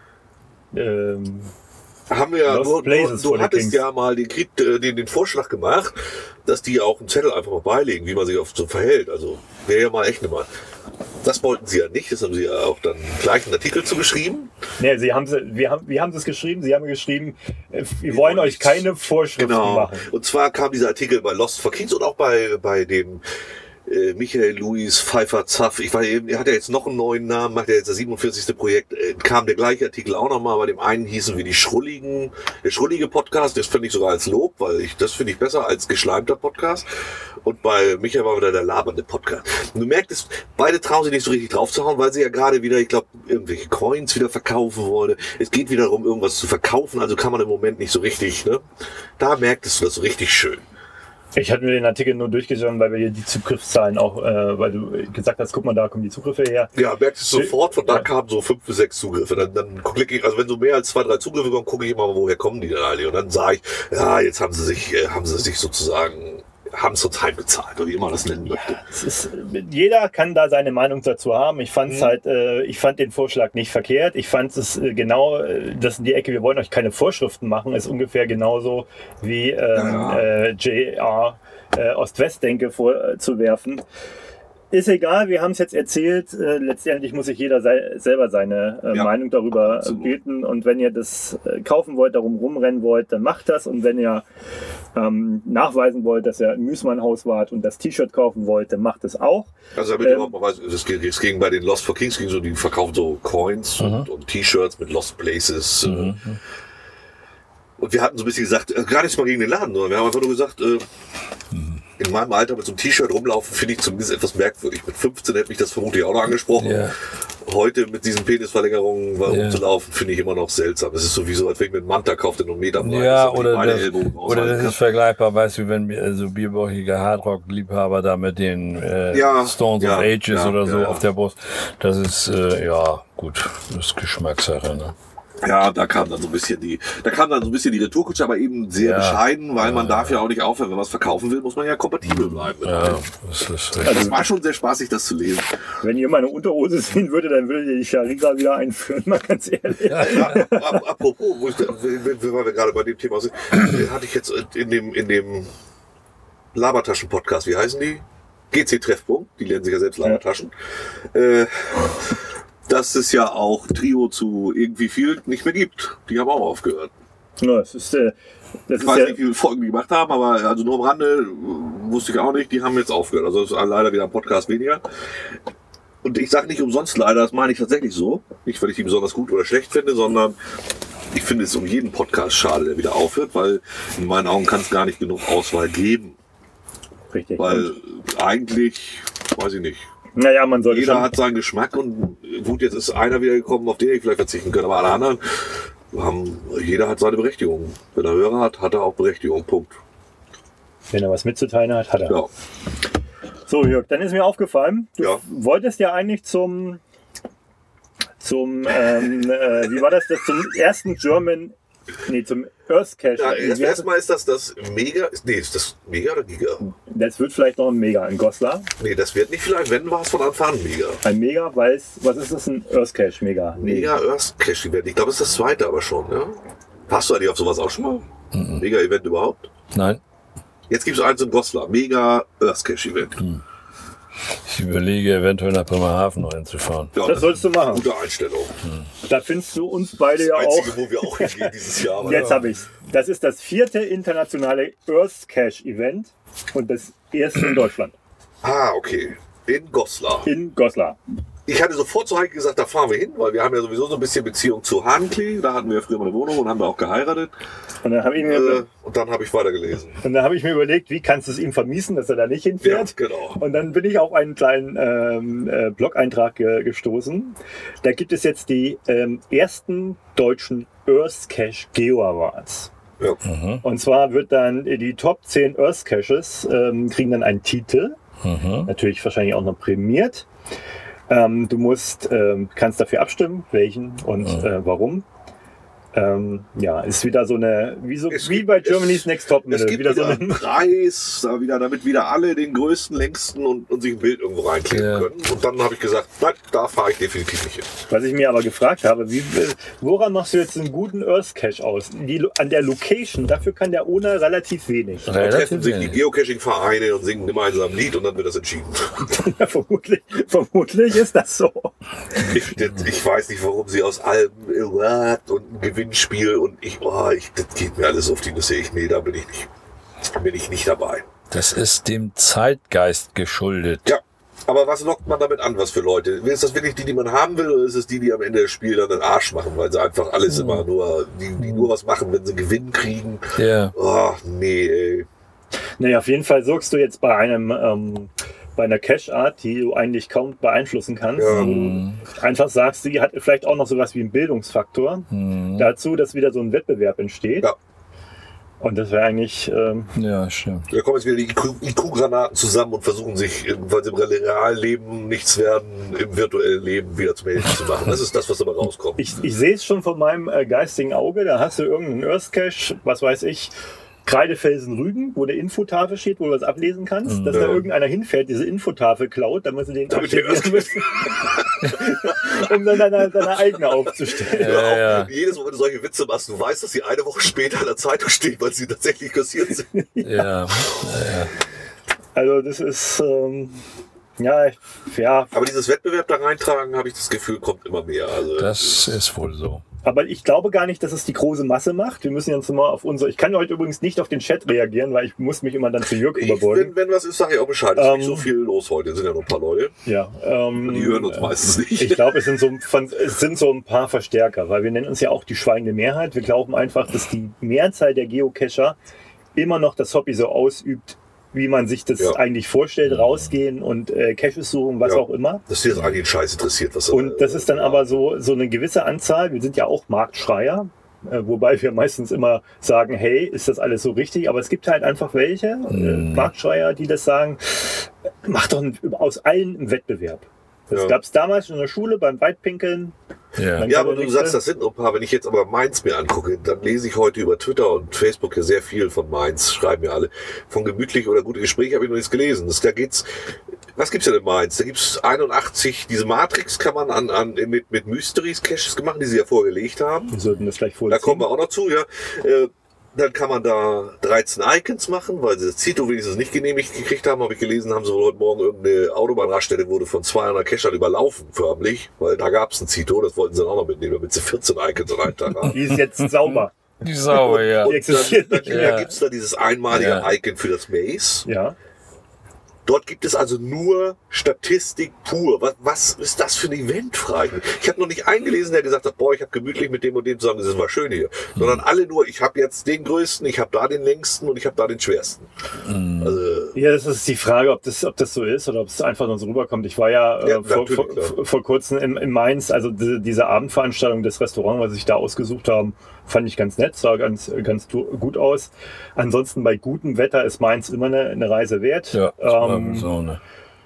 Ähm, haben wir ja, nur, nur, du hattest ja mal den, den, den Vorschlag gemacht, dass die auch einen Zettel einfach mal beilegen, wie man sich oft so verhält. Also wäre ja mal echt eine Mal. Das wollten sie ja nicht, das haben sie ja auch dann gleich einen Artikel zugeschrieben. Nee, sie haben sie, wir haben, wir haben es geschrieben, sie haben geschrieben, wir, wir wollen euch keine Vorschriften genau. machen. Und zwar kam dieser Artikel bei Lost for Kings und auch bei, bei dem äh, Michael Louis Pfeiffer Zaff. Ich war eben, er hat ja jetzt noch einen neuen Namen, macht ja jetzt das siebenundvierzigste Projekt, äh, kam der gleiche Artikel auch nochmal, bei dem einen hießen wir die Schrulligen, der Schrullige Podcast, das finde ich sogar als Lob, weil ich, das finde ich besser als geschleimter Podcast. Und bei Michael war wieder der labernde Podcast. Und du merkst, beide trauen sich nicht so richtig drauf zu hauen, weil sie ja gerade wieder, ich glaube, irgendwelche Coins wieder verkaufen wollen. Es geht wieder darum, irgendwas zu verkaufen, also kann man im Moment nicht so richtig, ne? Da merktest du das so richtig schön. Ich hatte mir den Artikel nur durchgeschaut, weil wir hier die Zugriffszahlen auch, äh, weil du gesagt hast, guck mal, da kommen die Zugriffe her. Ja, merkst du sofort, von da ja. kamen so fünf bis sechs Zugriffe. Dann, dann klicke ich, also wenn so mehr als zwei, drei Zugriffe kommen, gucke ich immer, woher kommen die denn alle? Und dann sage ich, ja, jetzt haben sie sich, äh, haben sie sich sozusagen, haben es uns heimgezahlt, oder wie immer das nennen möchte. Es ist, jeder kann da seine Meinung dazu haben. Ich fand es mhm. halt, äh, ich fand den Vorschlag nicht verkehrt. Ich fand es äh, genau, äh, das in die Ecke, wir wollen euch keine Vorschriften machen, ist ungefähr genauso wie ähm, ja. äh, J R äh, Ost-West-Denke vorzuwerfen. Ist egal, wir haben es jetzt erzählt. Äh, letztendlich muss sich jeder sei, selber seine äh, ja, Meinung darüber absolut. bilden. Und wenn ihr das äh, kaufen wollt, darum rumrennen wollt, dann macht das. Und wenn ihr ähm, nachweisen wollt, dass ihr im Müßmann-Haus wart und das T-Shirt kaufen wollt, dann macht es auch. Also damit ähm, überhaupt mal weiß, es ging, es ging bei den Lost for Kings, ging so, die verkaufen so Coins mhm. und, und T-Shirts mit Lost Places. Mhm. Äh, und wir hatten so ein bisschen gesagt, äh, gar nichts mal gegen den Laden, sondern wir haben einfach nur gesagt, äh, mhm. in meinem Alter mit so einem T-Shirt rumlaufen, finde ich zumindest etwas merkwürdig. Mit fünfzehn hätte mich das vermutlich auch noch angesprochen. Yeah. Heute mit diesen Penisverlängerungen yeah. rumzulaufen, finde ich immer noch seltsam. Es ist sowieso, als wenn ich mir einen Manta kaufe, der nur einen Meter breit ja, ist. Oder das, oder das ist vergleichbar, weißt du, wenn so also bierbäuchige Hardrock-Liebhaber da mit den äh, ja, Stones ja, of Ages ja, oder so ja, auf der Brust, das ist, äh, ja, gut, das ist Geschmackssache, ne? Ja, da kam dann so ein bisschen die, da kam dann so ein bisschen die Retourkutsche, aber eben sehr ja. bescheiden, weil ja, man darf ja auch nicht aufhören. Wenn man es verkaufen will, muss man ja kompatibel bleiben. Ja, das ist also das war schon sehr spaßig, das zu lesen. Wenn ihr meine Unterhose sehen würdet, dann würdet ihr die Shariga wieder einführen, mal ganz ehrlich. Ja, ja. Apropos, wo ich, weil wir gerade bei dem Thema sind, hatte ich jetzt in dem, in dem Labertaschen-Podcast, wie heißen die? G C-Treffpunkt, die lernen sich ja selbst Labertaschen. Ja. Äh, dass es ja auch Trio zu irgendwie viel nicht mehr gibt. Die haben auch aufgehört. Ja, das ist, äh, das ich ist weiß ja nicht, wie viele Folgen die gemacht haben, aber also nur am Rande wusste ich auch nicht, die haben jetzt aufgehört. Also das ist leider wieder ein Podcast weniger. Und ich sage nicht umsonst leider, das meine ich tatsächlich so. Nicht, weil ich die besonders gut oder schlecht finde, sondern ich finde es um jeden Podcast schade, der wieder aufhört, weil in meinen Augen kann es gar nicht genug Auswahl geben. Richtig. Weil eigentlich, weiß ich nicht, Naja, man sollte jeder schon hat seinen Geschmack und gut, jetzt ist einer wieder gekommen, auf den ich vielleicht verzichten kann, aber alle anderen haben, jeder hat seine Berechtigung. Wenn er Hörer hat, hat er auch Berechtigung, Punkt. Wenn er was mitzuteilen hat, hat er. Ja. So, Jörg, dann ist mir aufgefallen, du ja. wolltest ja eigentlich zum, zum ähm, äh, wie war das, das zum ersten German Nee, zum Earth Cache. Ja, erst, erstmal ist das das Mega. Nee, ist das Mega oder Giga? Das wird vielleicht noch ein Mega in Goslar. Nee, das wird nicht vielleicht, wenn war es von Anfang an Mega. Ein Mega, weil es, was ist das, ein Earth Cache Mega? Nee. Mega Earth Cache Event. Ich glaube, es ist das zweite aber schon, ja? Hast du eigentlich auf sowas auch schon mal? Mhm. Mega Event überhaupt? Nein. Jetzt gibt es eins in Goslar. Mega Earth Cache Event. Mhm. Ich überlege, eventuell nach Bremerhaven noch hinzufahren. Ja, das sollst du machen. Gute Einstellung. Hm. Da findest du uns beide ja Einzige, auch. wo wir auch hingehen dieses Jahr. Jetzt ja. habe ich's. Das ist das vierte internationale Earth Cache Event und das erste in Deutschland. Ah, okay. In Goslar. In Goslar. Ich hatte sofort zu Heike gesagt, da fahren wir hin, weil wir haben ja sowieso so ein bisschen Beziehung zu Hankli. Da hatten wir ja früher mal eine Wohnung und haben da auch geheiratet. Und dann habe ich, mir äh, und dann habe ich weitergelesen. Und dann habe ich mir überlegt, wie kannst du es ihm vermiesen, dass er da nicht hinfährt. Ja, genau. Und dann bin ich auf einen kleinen ähm, äh, Blog-Eintrag ge- gestoßen. Da gibt es jetzt die ähm, ersten deutschen Earth Cache Geo Awards. Ja. Mhm. Und zwar wird dann die Top zehn Earth Caches ähm, kriegen dann einen Titel. Mhm. Natürlich wahrscheinlich auch noch prämiert. Ähm, du musst, ähm, kannst dafür abstimmen, welchen und Mhm. äh, warum. Ähm, ja, ist wieder so eine, wie, so, Es wie gibt- bei es- Germany's Next Top Es gibt wieder wieder so einen eine, Preis, da wieder, damit wieder alle den größten, längsten und, und sich ein Bild irgendwo reinkleben Ja. können. Und dann habe ich gesagt, nein, da fahre ich definitiv nicht hin. Was ich mir aber gefragt habe, wie, woran machst du jetzt einen guten Earth Cache aus? Die, Lo- an der Location, dafür kann der ohne relativ wenig. Da treffen Relativ sich die wenig. Geocaching-Vereine und singen gemeinsam ein Lied und dann wird das entschieden. Ja, vermutlich, vermutlich ist das so. Ich, ich weiß nicht, warum sie aus allem äh, und ein Gewinnspiel und ich, oh, ich, das geht mir alles auf die Nüsse. Ich, nee, da bin ich nicht, bin ich nicht dabei. Das ist dem Zeitgeist geschuldet. Ja, aber was lockt man damit an, was für Leute? Ist das wirklich die, die man haben will, oder ist es die, die am Ende des Spiels dann den Arsch machen, weil sie einfach alles Hm. immer nur, die, die nur was machen, wenn sie Gewinn kriegen? Ja. Oh, nee, ey. Naja, auf jeden Fall sorgst du jetzt bei einem, ähm, bei einer Cache-Art, die du eigentlich kaum beeinflussen kannst. Ja. Und einfach sagst, die hat vielleicht auch noch sowas wie einen Bildungsfaktor. Mhm. Dazu, dass wieder so ein Wettbewerb entsteht. Ja. Und das wäre eigentlich, ähm, Ja, stimmt. Da kommen jetzt wieder die I Q-Granaten zusammen und versuchen sich, weil sie im realen Leben nichts werden, im virtuellen Leben wieder zum Helden zu machen. Das ist das, was dabei rauskommt. ich, ich sehe es schon von meinem äh, geistigen Auge. Da hast du irgendeinen Earth Cache, was weiß ich, Kreidefelsen Rügen, wo eine Infotafel steht, wo du was ablesen kannst, dass Ja. da irgendeiner hinfährt, diese Infotafel klaut, damit sie den Damit der aktivieren müssen, um dann deine, deine eigene aufzustellen. Hör auf, ja. Jedes Mal, wenn du solche Witze machst, du weißt, dass sie eine Woche später in der Zeitung stehen, weil sie tatsächlich kassiert sind. Ja. Ja. Also das ist, ähm, ja, ich- ja, Aber dieses Wettbewerb da reintragen, habe ich das Gefühl, kommt immer mehr. Also, Das ist wohl so. aber ich glaube gar nicht, dass es die große Masse macht. Wir müssen jetzt mal auf unsere, ich kann heute übrigens nicht auf den Chat reagieren, weil ich muss mich immer dann zu Jörg ich, überbeugen. wenn, wenn was ist, sage ich auch Bescheid. Es ist Ähm, nicht so viel los heute. Es sind ja noch ein paar Leute. Ja, ähm, Die hören uns meistens nicht. Ich glaube, es sind, so, von- es sind so ein paar Verstärker, weil wir nennen uns ja auch die schweigende Mehrheit. Wir glauben einfach, dass die Mehrzahl der Geocacher immer noch das Hobby so ausübt, wie man sich das Ja. eigentlich vorstellt, rausgehen und äh, Caches suchen, was Ja. auch immer. Dass dir das eigentlich einen Scheiß interessiert. Was Und das ist dann aber so, so eine gewisse Anzahl. Wir sind ja auch Marktschreier, äh, wobei wir meistens immer sagen, hey, ist das alles so richtig? Aber es gibt halt einfach welche, äh, Marktschreier, die das sagen, mach doch ein, aus allen einen Wettbewerb. Das Ja. gab es damals schon in der Schule beim Weitpinkeln. Ja. Dann Ja, kann aber der du sagst, nächste- das sind noch ein paar. Wenn ich jetzt aber Mainz mir angucke, dann lese ich heute über Twitter und Facebook ja sehr viel von Mainz, schreiben mir alle. Von gemütlich oder gute Gespräche habe ich noch nichts gelesen. Das, da geht's, was gibt's denn in Mainz? Da gibt's einundachtzig, diese Matrix kann man an, an, mit, mit Mysteries Caches gemacht, die sie ja vorgelegt haben. Wir sollten das gleich Da vorziehen. kommen wir auch noch zu, ja. Äh, Dann kann man da dreizehn Icons machen, weil sie das Zito wenigstens nicht genehmigt gekriegt haben, habe ich gelesen, haben sie wohl heute Morgen irgendeine Autobahnraststätte wurde von zweihundert Cachern überlaufen, förmlich, weil da gab es ein Zito, das wollten sie dann auch noch mitnehmen, damit sie vierzehn Icons an einem Tag haben. Die ist jetzt sauber. Die sauber, ja. Die existiert Dann, nicht dann mehr. Ja. gibt es da dieses einmalige Ja. Icon für das Maze. Ja. Dort gibt es also nur Statistik pur. Was, was ist das für ein Event, frage ich mich. Ich habe noch nicht einen gelesen, der gesagt hat, boah, ich habe gemütlich mit dem und dem zusammen, das ist mal schön hier. Sondern alle nur, ich habe jetzt den größten, ich habe da den längsten und ich habe da den schwersten. Also, Ja, das ist die Frage, ob das, ob das so ist oder ob es einfach nur so rüberkommt. Ich war ja, äh, Ja, vor, natürlich, vor, klar. vor kurzem in, in Mainz, also diese, diese Abendveranstaltung des Restaurants, was sie sich da ausgesucht haben, fand ich ganz nett, sah ganz, ganz du- gut aus. Ansonsten bei gutem Wetter ist Mainz immer eine, eine Reise wert. Ja, ähm, so, ne.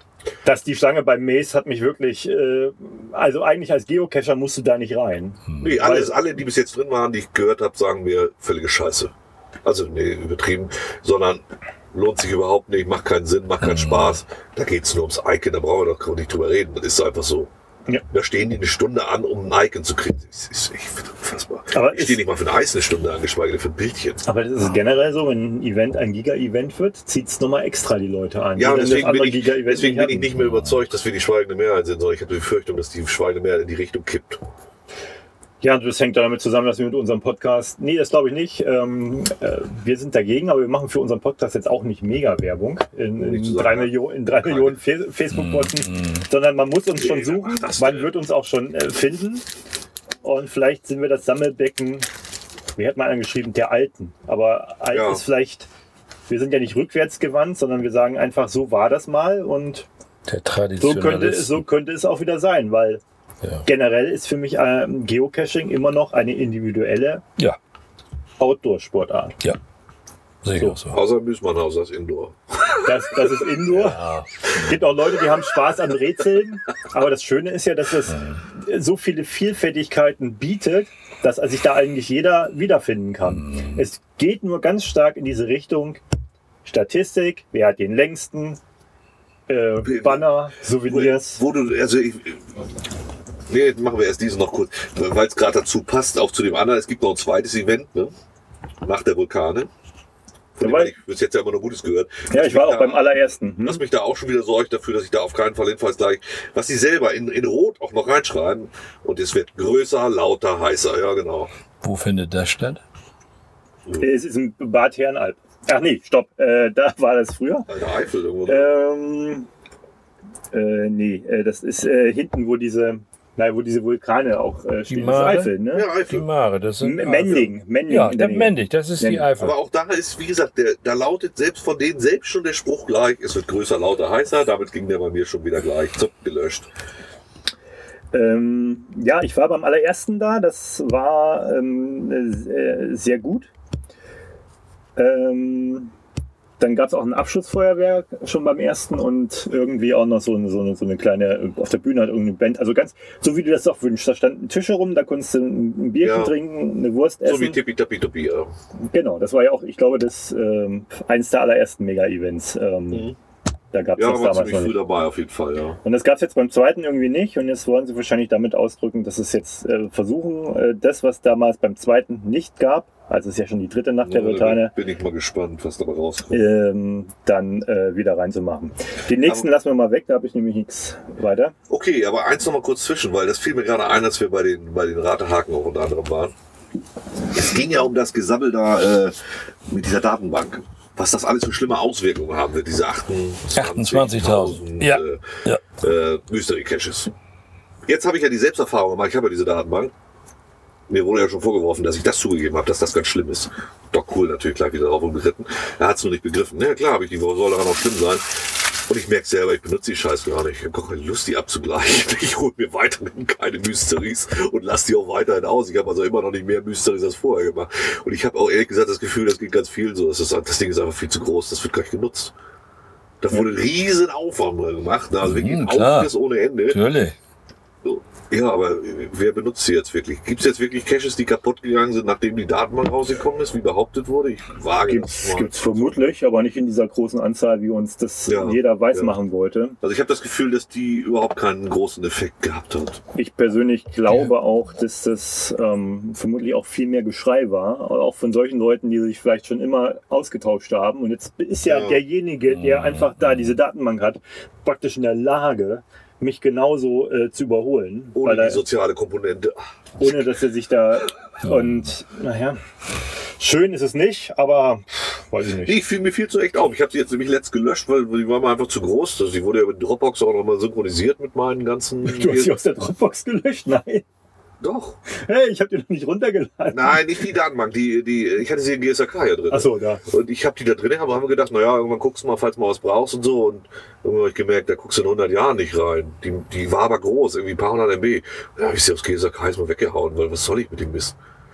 Dass die Schlange beim Maze hat mich wirklich, äh, also eigentlich als Geocacher musst du da nicht rein. Nee, alles, alle, die bis jetzt drin waren, die ich gehört habe, sagen mir völlige Scheiße. Also, nee, übertrieben, sondern lohnt sich überhaupt nicht, macht keinen Sinn, macht keinen Spaß. Da geht's nur ums Icon, da brauchen wir doch nicht drüber reden. Das ist einfach so. Ja. Da stehen die eine Stunde an, um ein Icon zu kriegen. Das ist echt unfassbar. Aber ich stehe nicht mal für ein Eis eine Stunde an, geschweige denn für ein Bildchen. Aber das ist generell so, wenn ein Event ein Giga-Event wird, zieht es nochmal extra die Leute an. Ja, und die deswegen, bin ich, Giga-Event deswegen nicht bin ich nicht mehr überzeugt, dass wir die schweigende Mehrheit sind, sondern ich habe die Befürchtung, dass die schweigende Mehrheit in die Richtung kippt. Ja, das hängt damit zusammen, dass wir mit unserem Podcast, nee, das glaube ich nicht, ähm, äh, wir sind dagegen, aber wir machen für unseren Podcast jetzt auch nicht Mega-Werbung in, in, Nicht zu drei, sagen, Millionen, in drei Millionen Fe- Facebook-Posten, sondern man muss uns schon Nee, suchen, ach, das man denn? wird uns auch schon äh, finden und vielleicht sind wir das Sammelbecken, wie hat man angeschrieben, der Alten, aber alt Ja. ist vielleicht, wir sind ja nicht rückwärtsgewandt, sondern wir sagen einfach, so war das mal und Der so könnte, Traditionalist. so könnte es auch wieder sein, weil Ja. generell ist für mich ähm, Geocaching immer noch eine individuelle Ja, Outdoor-Sportart. ja. Sehe ich So. auch so. Außer Müßmannhaus, das Indoor. Das, das ist Indoor. Ja. Es gibt auch Leute, die haben Spaß an Rätseln. Aber das Schöne ist ja, dass es so viele Vielfältigkeiten bietet, dass sich da eigentlich jeder wiederfinden kann. Es geht nur ganz stark in diese Richtung Statistik, wer hat den längsten, äh, Banner, Souvenirs. Wo du, also ich, nee, machen wir erst diese noch kurz, weil es gerade dazu passt, auch zu dem anderen. Es gibt noch ein zweites Event, ne? Nach der Vulkane. Von dem Jawohl. habe ich bis jetzt ja immer nur Gutes gehört. Ja, Lass ich war mich auch da- beim allerersten. Hm? Lass mich da auch schon wieder sorgen dafür, dass ich da auf keinen Fall hinfalls gleich, was sie selber in, in Rot auch noch reinschreiben. Und es wird größer, lauter, heißer. Ja, genau. Wo findet das statt? Es ist in Bad Herrenalb. Ach nee, stopp. Äh, da war das früher. Alter Eifel irgendwo. Ne? Ähm, äh, nee, äh, das ist äh, hinten, wo diese, nein, wo diese Vulkane auch äh, stehen. Das ist Mare? Eifel, ne? Ja, Die Eifel. Mare, das sind M- Mending, Mending. Ja, in der Nähe. Mendig, das ist die Mending. Eifel. Aber auch da ist, wie gesagt, der, da lautet selbst von denen selbst schon der Spruch gleich, es wird größer, lauter, heißer. Damit ging der bei mir schon wieder gleich zup, gelöscht. Ähm, ja, ich war beim allerersten da. Das war ähm, sehr, sehr gut. Ähm, dann gab es auch ein Abschussfeuerwerk schon beim ersten und irgendwie auch noch so eine, so eine, so eine kleine, auf der Bühne hat irgendeine Band, also ganz, so wie du das auch wünschst. Da standen Tische rum, da konntest du ein Bierchen Ja. trinken, eine Wurst essen. So wie Tippi Tappi Toppi. Ja. Genau, das war ja auch, ich glaube, das ähm, eins der allerersten Mega-Events. Ähm, Mhm. Da gab es Ja, das war damals ziemlich noch früh nicht. dabei auf jeden Fall, ja. Und das gab es jetzt beim zweiten irgendwie nicht. Und jetzt wollen sie wahrscheinlich damit ausdrücken, dass es jetzt äh, versuchen, äh, das, was damals beim zweiten nicht gab, also es ist ja schon die dritte Nacht der Ja, da Vulkane, bin ich mal gespannt, was dabei rauskommt. ähm, dann äh, wieder reinzumachen. Den nächsten lassen wir mal weg, da habe ich nämlich nichts weiter. Okay, aber eins noch mal kurz zwischen, weil das fiel mir gerade ein, als wir bei den, bei den Ratehaken auch unter anderem waren. Es ging ja um das Gesammel da äh, mit dieser Datenbank. Was das alles für schlimme Auswirkungen haben wird, diese achtundzwanzigtausend Ja, äh, ja. äh, Mystery Caches. Jetzt habe ich ja die Selbsterfahrung gemacht, ich habe ja diese Datenbank. Mir wurde ja schon vorgeworfen, dass ich das zugegeben habe, dass das ganz schlimm ist. Doch cool, natürlich gleich wieder drauf umgeritten. Er hat es nur nicht begriffen. Ja klar, habe ich die, warum soll daran auch schlimm sein? Und ich merke selber, ich benutze die Scheiße gar nicht. Ich habe gar keine Lust, die abzugleichen. Ich hole mir weiterhin keine Mysteries und lasse die auch weiterhin aus. Ich habe also immer noch nicht mehr Mysteries als vorher gemacht. Und ich habe auch ehrlich gesagt das Gefühl, das geht ganz vielen so. Das, ist, das Ding ist einfach viel zu groß, das wird gar nicht genutzt. Da wurde ein riesen Aufwand dran gemacht. Also wirklich Mhm, ein klar. Aufriss ohne Ende. Natürlich. So. Ja, aber wer benutzt sie jetzt wirklich? Gibt es jetzt wirklich Caches, die kaputt gegangen sind, nachdem die Datenbank rausgekommen ist, wie behauptet wurde? Ich wage Gibt's, das mal. gibt's vermutlich, aber nicht in dieser großen Anzahl, wie uns das Ja, jeder weiß ja. machen wollte. Also ich habe das Gefühl, dass die überhaupt keinen großen Effekt gehabt hat. Ich persönlich glaube auch, dass das ähm, vermutlich auch viel mehr Geschrei war, auch von solchen Leuten, die sich vielleicht schon immer ausgetauscht haben. Und jetzt ist ja, Ja. derjenige, der einfach da diese Datenbank hat, praktisch in der Lage, mich genauso äh, zu überholen, Ohne weil die er, soziale Komponente. ohne dass er sich da und naja, schön ist es nicht, aber pff, weiß ich nicht. Nee, fiel mir viel zu echt auf. Ich habe sie jetzt nämlich letzt gelöscht, weil die war mir einfach zu groß. Also die wurde ja mit Dropbox auch nochmal synchronisiert mit meinen ganzen... Du hast sie aus der Dropbox gelöscht? Nein. Doch. Hey, ich habe die noch nicht runtergeladen. Nein, nicht die Datenbank. Die, die, ich hatte sie in G S A K ja drin. Achso, da. Und ich habe die da drin, aber haben wir gedacht, naja, irgendwann guckst du mal, falls du mal was brauchst und so. Und irgendwann habe ich gemerkt, da guckst du in hundert Jahren nicht rein. Die, die war aber groß, irgendwie ein paar hundert M B. Da habe ich sie aus G S A K mal weggehauen, weil was soll ich mit dem Mist?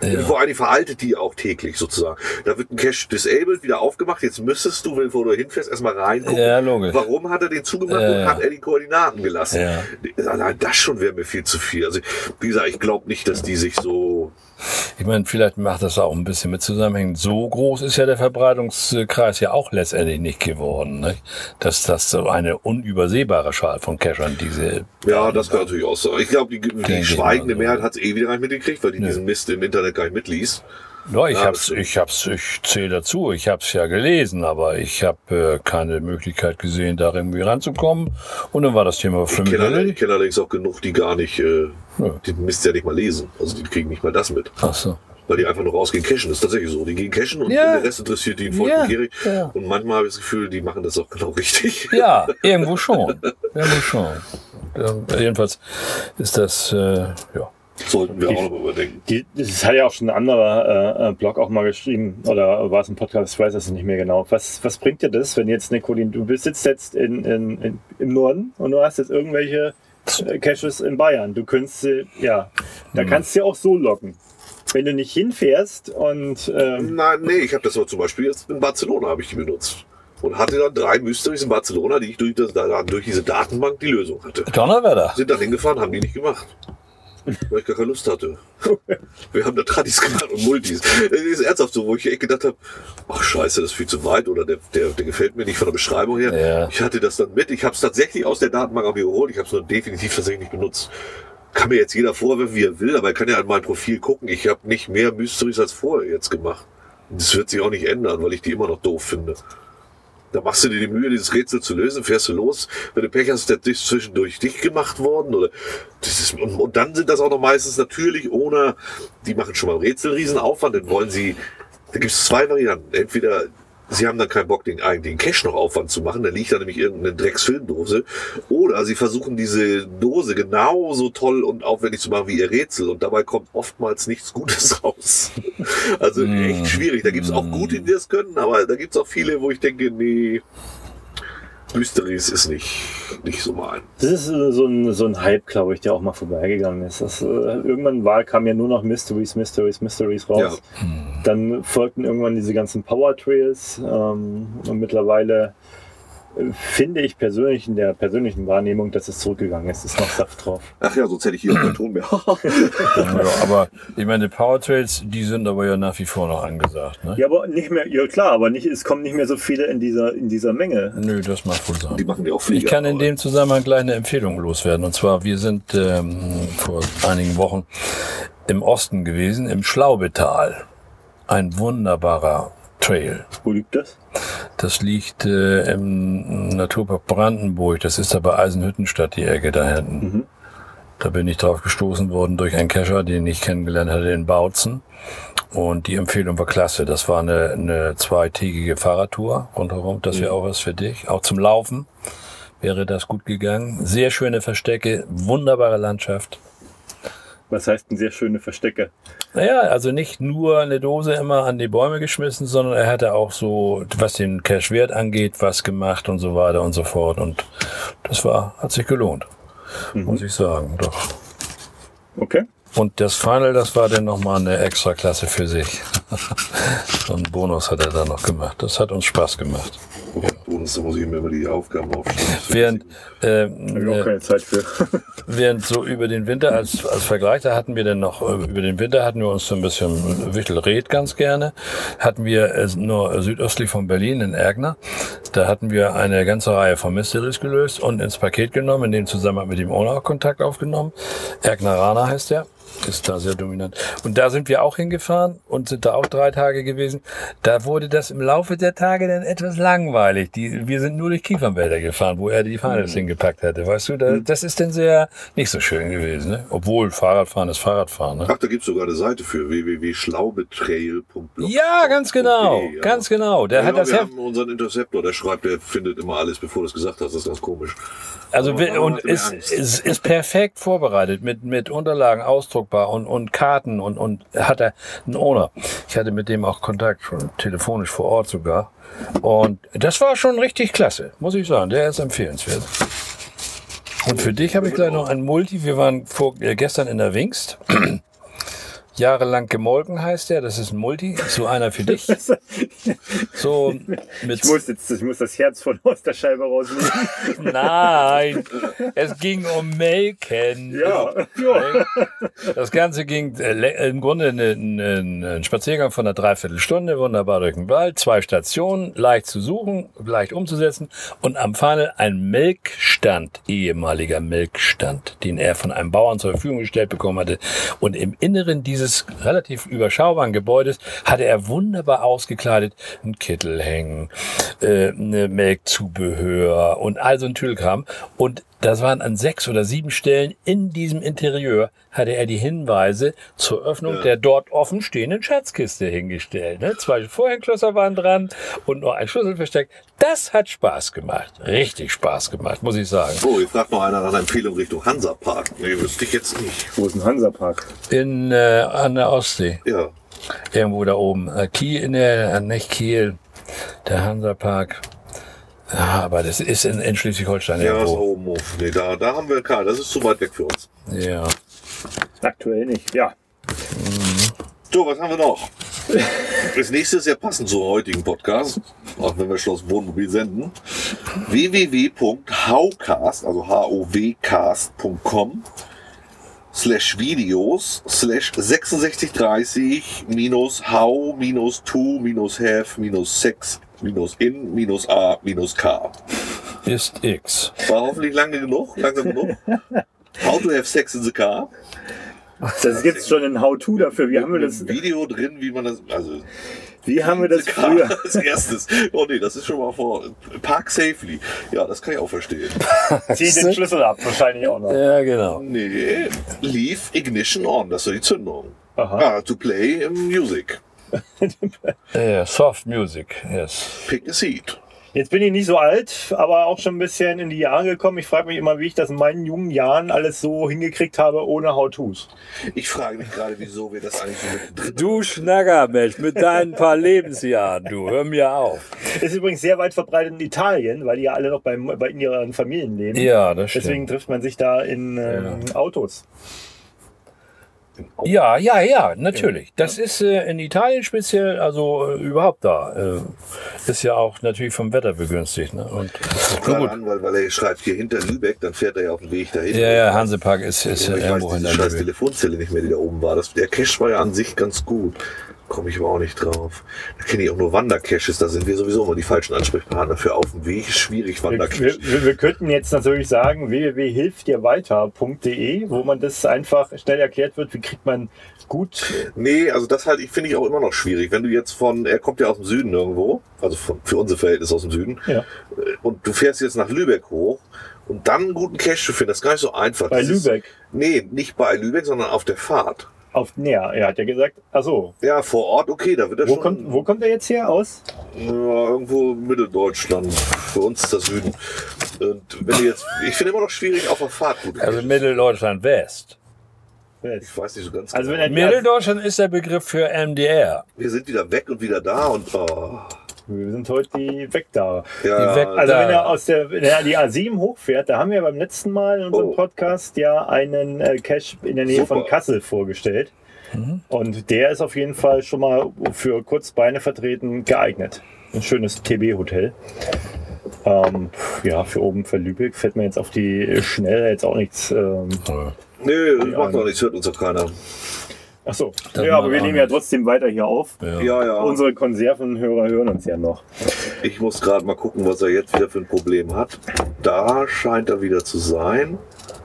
Ja. Vor allem veraltet die auch täglich sozusagen. Da wird ein Cache disabled, wieder aufgemacht. Jetzt müsstest du, bevor du hinfährst, erstmal reingucken. Ja, logisch. Warum hat er den zugemacht ja, und hat er die Koordinaten gelassen? Ja. Allein das schon wäre mir viel zu viel. Also, wie gesagt, ich glaube nicht, dass die sich so... Ich meine, vielleicht macht das auch ein bisschen mit zusammenhängen. So groß ist ja der Verbreitungskreis ja auch letztendlich nicht geworden, ne? Dass das so eine unübersehbare Schar von Cachern diese... Ja, das kann natürlich auch sein. Ich glaube, die, die schweigende Mehrheit hat es eh wieder nicht mitgekriegt, weil die Nö. diesen Mist im Internet gar nicht mitliest. Ja, ich ja, hab's, ich hab's, ich zähle dazu. Ich hab's ja gelesen, aber ich habe äh, keine Möglichkeit gesehen, da irgendwie ranzukommen. Und dann war das Thema für mich. Ich kenne allerdings auch genug, die gar nicht, äh, ja. die Mist ja nicht mal lesen. Also die kriegen nicht mal das mit. Ach so. Weil die einfach nur rausgehen cashen. Das ist tatsächlich so. Die gehen cashen und Ja. der Rest interessiert die voll Ja. gierig. Ja. Und manchmal habe ich das Gefühl, die machen das auch genau richtig. Ja, irgendwo schon. Irgendwo schon. Ja, jedenfalls ist das, äh, ja. Sollten wir auch noch überdenken. Die, das hat ja auch schon ein anderer äh, Blog auch mal geschrieben, oder war es ein Podcast, ich weiß es nicht mehr genau. Was, was bringt dir das, wenn jetzt eine Kolin, du sitzt jetzt in, in, in, im Norden und du hast jetzt irgendwelche äh, Caches in Bayern. Du könntest, äh, ja, da kannst du ja auch so locken. Wenn du nicht hinfährst und... Ähm, Nein, nee, ich habe das auch zum Beispiel jetzt in Barcelona habe ich die benutzt. Und hatte dann drei Mysteries in Barcelona, die ich durch, das, durch diese Datenbank die Lösung hatte. Donnerwetter. Sind dann hingefahren, haben die nicht gemacht. Weil ich gar keine Lust hatte. Wir haben da Tradis gemacht und Multis. Das ist ernsthaft so, wo ich echt gedacht habe, ach scheiße, das ist viel zu weit oder der, der, der gefällt mir nicht von der Beschreibung her. Ja. Ich hatte das dann mit. Ich habe es tatsächlich aus der Datenbank auch geholt. Ich habe es nur definitiv tatsächlich nicht benutzt. Kann mir jetzt jeder vorwerfen, wie er will, aber er kann ja an mein Profil gucken. Ich habe nicht mehr Mysteries als vorher jetzt gemacht. Und das wird sich auch nicht ändern, weil ich die immer noch doof finde. Da machst du dir die Mühe, dieses Rätsel zu lösen, fährst du los. Wenn du Pech hast, ist der zwischendurch dicht gemacht worden. Oder das ist, und, und dann sind das auch noch meistens natürlich ohne, die machen schon mal Rätsel Riesenaufwand, dann wollen sie, da gibt es zwei Varianten. Entweder sie haben dann keinen Bock, den eigentlichen Cache noch Aufwand zu machen, da liegt da nämlich irgendeine Drecksfilmdose. Oder sie versuchen diese Dose genauso toll und aufwendig zu machen wie ihr Rätsel und dabei kommt oftmals nichts Gutes raus. Also echt schwierig. Da gibt es auch gute, die das können, aber da gibt es auch viele, wo ich denke, nee, Mysteries ist nicht, nicht so mein. Das ist äh, so ein, so ein Hype, glaube ich, der auch mal vorbeigegangen ist. Das, äh, irgendwann war, kam ja nur noch Mysteries, Mysteries, Mysteries raus. Ja. Dann folgten irgendwann diese ganzen Power Trails ähm, und mittlerweile äh, finde ich persönlich in der persönlichen Wahrnehmung, dass es zurückgegangen ist. Es ist noch Saft drauf. Ach ja, sonst hätte ich hier keinen Ton mehr. Ja, aber ich meine, die Power Trails, die sind aber ja nach wie vor noch angesagt, ne? Ja, aber nicht mehr, ja klar, aber nicht, es kommen nicht mehr so viele in dieser, in dieser Menge. Nö, das mag wohl sein. Die machen ja auch Flieger. Ich kann in dem Zusammenhang gleich eine Empfehlung loswerden. Und zwar, wir sind ähm, vor einigen Wochen im Osten gewesen, im Schlaubetal. Ein wunderbarer Trail. Wo liegt das? Das liegt äh, im Naturpark Brandenburg. Das ist da bei Eisenhüttenstadt, die Ecke da hinten. Mhm. Da bin ich drauf gestoßen worden durch einen Cacher, den ich kennengelernt hatte in Bautzen. Und die Empfehlung war klasse. Das war eine, eine zweitägige Fahrradtour rundherum. Das wäre auch was für dich. Auch zum Laufen wäre das gut gegangen. Sehr schöne Verstecke, wunderbare Landschaft. Was heißt denn sehr schöne Verstecke? Naja, also nicht nur eine Dose immer an die Bäume geschmissen, sondern er hatte auch so, was den Cache-Wert angeht, was gemacht und so weiter und so fort. Und das war, hat sich gelohnt, mhm. muss ich sagen, doch. Okay. Und das Final, das war dann nochmal eine extra Klasse für sich. So einen Bonus hat er da noch gemacht. Das hat uns Spaß gemacht. Ja. Bonus, da muss ich mir immer die Aufgaben aufschreiben. Während, äh, Habe ich auch keine Zeit für. während so über den Winter als, als Vergleich, da hatten wir dann noch, über den Winter hatten wir uns so ein bisschen Wichtelried ganz gerne. Hatten wir äh, nur südöstlich von Berlin in Ergner. Da hatten wir eine ganze Reihe von Mysteries gelöst und ins Paket genommen, in dem Zusammenhang mit dem Owner Kontakt aufgenommen. Ergneraner heißt der. Ist da sehr dominant. Und da sind wir auch hingefahren und sind da auch drei Tage gewesen. Da wurde das im Laufe der Tage dann etwas langweilig. Die, wir sind nur durch Kiefernwälder gefahren, wo er die Finals mhm. hingepackt hatte. Weißt du, da, das ist dann sehr nicht so schön gewesen. Ne? Obwohl Fahrradfahren ist Fahrradfahren. Ne? Ach, da gibt's sogar eine Seite für w w w punkt schlaubetrail punkt blog. Ja, ganz genau. Okay, ja. Ganz genau. Der ja, hat das wir Heft. haben unseren Interceptor, der schreibt, der findet immer alles, bevor du es gesagt hast. Das ist ganz komisch. Also Aber und ist, ist, ist perfekt vorbereitet mit mit Unterlagen ausdruckbar und und Karten und und hat er einen Owner. Ich hatte mit dem auch Kontakt, schon telefonisch vor Ort sogar. Und das war schon richtig klasse, muss ich sagen. Der ist empfehlenswert. Und für dich habe ich gleich noch ein Multi. Wir waren vor, äh, gestern in der Wingst. Jahrelang gemolken heißt der, das ist ein Multi, so einer für dich. So mit Ich muss jetzt, ich muss das Herz von aus der Scheibe rausnehmen. Nein, es ging um Melken. Ja, ja. Das Ganze ging äh, im Grunde ein, ein, ein Spaziergang von einer Dreiviertelstunde, wunderbar durch den Wald, zwei Stationen, leicht zu suchen, leicht umzusetzen und am Funnel ein Melkstand, ehemaliger Melkstand, den er von einem Bauern zur Verfügung gestellt bekommen hatte. Und im Inneren dieses relativ überschaubaren Gebäudes hatte er wunderbar ausgekleidet einen Kittel hängen, äh, eine Melkzubehör und all so ein Tüdelkram. Und das waren an sechs oder sieben Stellen in diesem Interieur hatte er die Hinweise zur Öffnung ja. der dort offen stehenden Schatzkiste hingestellt. Ne? Zwei Vorhängeschlösser waren dran und noch ein Schlüssel versteckt. Das hat Spaß gemacht. Richtig Spaß gemacht, muss ich sagen. Oh, jetzt fragt noch einer nach einer Empfehlung Richtung Hansapark. Nee, wüsste ich jetzt nicht. Wo ist ein Hansapark? In, äh, an der Ostsee. Ja. Irgendwo da oben. Äh, Kiel, in der, nicht Kiel, der Hansapark. Ja, aber das ist in, in Schleswig-Holstein ja, irgendwo. Ja, ist oben. Nee, da, da haben wir keinen. Das ist zu weit weg für uns. Ja. Aktuell nicht, ja. Mhm. So, was haben wir noch? Das nächste ist ja passend zum heutigen Podcast, auch wenn wir Schloss Wohnmobil senden. w w w punkt howcast, also h o w cast punkt com slash Videos slash sechsundsechzig dreißig minus how minus to minus have minus sex minus in minus a minus k. Ist X. War hoffentlich lange genug, langsam genug. How to have sex in the car. Das gibt schon ein How-To dafür. Wie haben wir das? Ein Video drin, wie man das, also. Wie haben wir das früher? Als erstes. Oh nee, das ist schon mal vor. Park safely. Ja, das kann ich auch verstehen. Zieh den Schlüssel ab, wahrscheinlich auch noch. Ja, genau. Nee, leave ignition on, das ist die Zündung. Aha. Ah, to play music. Yeah, soft music, yes. Pick a seat. Jetzt bin ich nicht so alt, aber auch schon ein bisschen in die Jahre gekommen. Ich frage mich immer, wie ich das in meinen jungen Jahren alles so hingekriegt habe, ohne How-Tos. Ich frage mich gerade, wieso wir das eigentlich so mit Du Schnackermensch, mit deinen paar Lebensjahren, du, hör mir auf. Ist übrigens sehr weit verbreitet in Italien, weil die ja alle noch bei, bei in ihren Familien leben. Ja, das stimmt. Deswegen trifft man sich da in ähm, ja. Autos. Ja, ja, ja, natürlich. Das ist äh, in Italien speziell, also äh, überhaupt da. Äh, ist ja auch natürlich vom Wetter begünstigt. Ne? Und gerade an, weil, weil er schreibt hier hinter Lübeck, dann fährt er ja auf dem Weg dahin. Ja, ja, Hansepark ist, ist ja irgendwo hinter Lübeck. Ich weiß diese scheiß Telefonzelle nicht mehr, die da oben war. Das, der Cache war ja an sich ganz gut. Komme ich aber auch nicht drauf. Da kenne ich auch nur Wandercaches, da sind wir sowieso immer die falschen Ansprechpartner für auf dem Weg. Schwierig, Wandercaches. Wir, wir, wir könnten jetzt natürlich sagen w w w punkt hilft dir weiter punkt d e, wo man das einfach schnell erklärt wird, wie kriegt man gut... Nee, also das halt, ich finde ich auch immer noch schwierig. Wenn du jetzt von, er kommt ja aus dem Süden irgendwo, also von, für unsere Verhältnisse aus dem Süden, ja. Und du fährst jetzt nach Lübeck hoch und dann einen guten Cache zu finden, das ist gar nicht so einfach. Bei das Lübeck? Ist, nee, nicht bei Lübeck, sondern auf der Fahrt. Auf, ja, er hat ja gesagt, ach so. Ja, vor Ort, okay, da wird er wo schon... Kommt, wo kommt er jetzt her aus? Ja, irgendwo Mitteldeutschland. Für uns ist das Süden. Und wenn du jetzt... Ich finde immer noch schwierig, auf der Fahrt gut. Also Mitteldeutschland West. Ich weiß nicht so ganz also genau. Wenn Mitteldeutschland ist der Begriff für M D R. Wir sind wieder weg und wieder da und... Oh. Wir sind heute die weg da. Ja, die weg also da. wenn er aus der wenn er die A sieben hochfährt, da haben wir beim letzten Mal in unserem oh. Podcast ja einen äh, Cache in der Nähe Super. von Kassel vorgestellt. Mhm. Und der ist auf jeden Fall schon mal für Kurzbeine vertreten geeignet. Ein schönes T B-Hotel. Ähm, ja, für oben, für Lübeck fällt mir jetzt auf die Schnelle jetzt auch nichts. Ähm, Nö, das macht doch nichts, hört uns doch keiner. Ach so, ja, aber wir nehmen ja trotzdem weiter hier auf. Ja, ja. ja. Unsere Konservenhörer hören uns ja noch. Ich muss gerade mal gucken, was er jetzt wieder für ein Problem hat. Da scheint er wieder zu sein.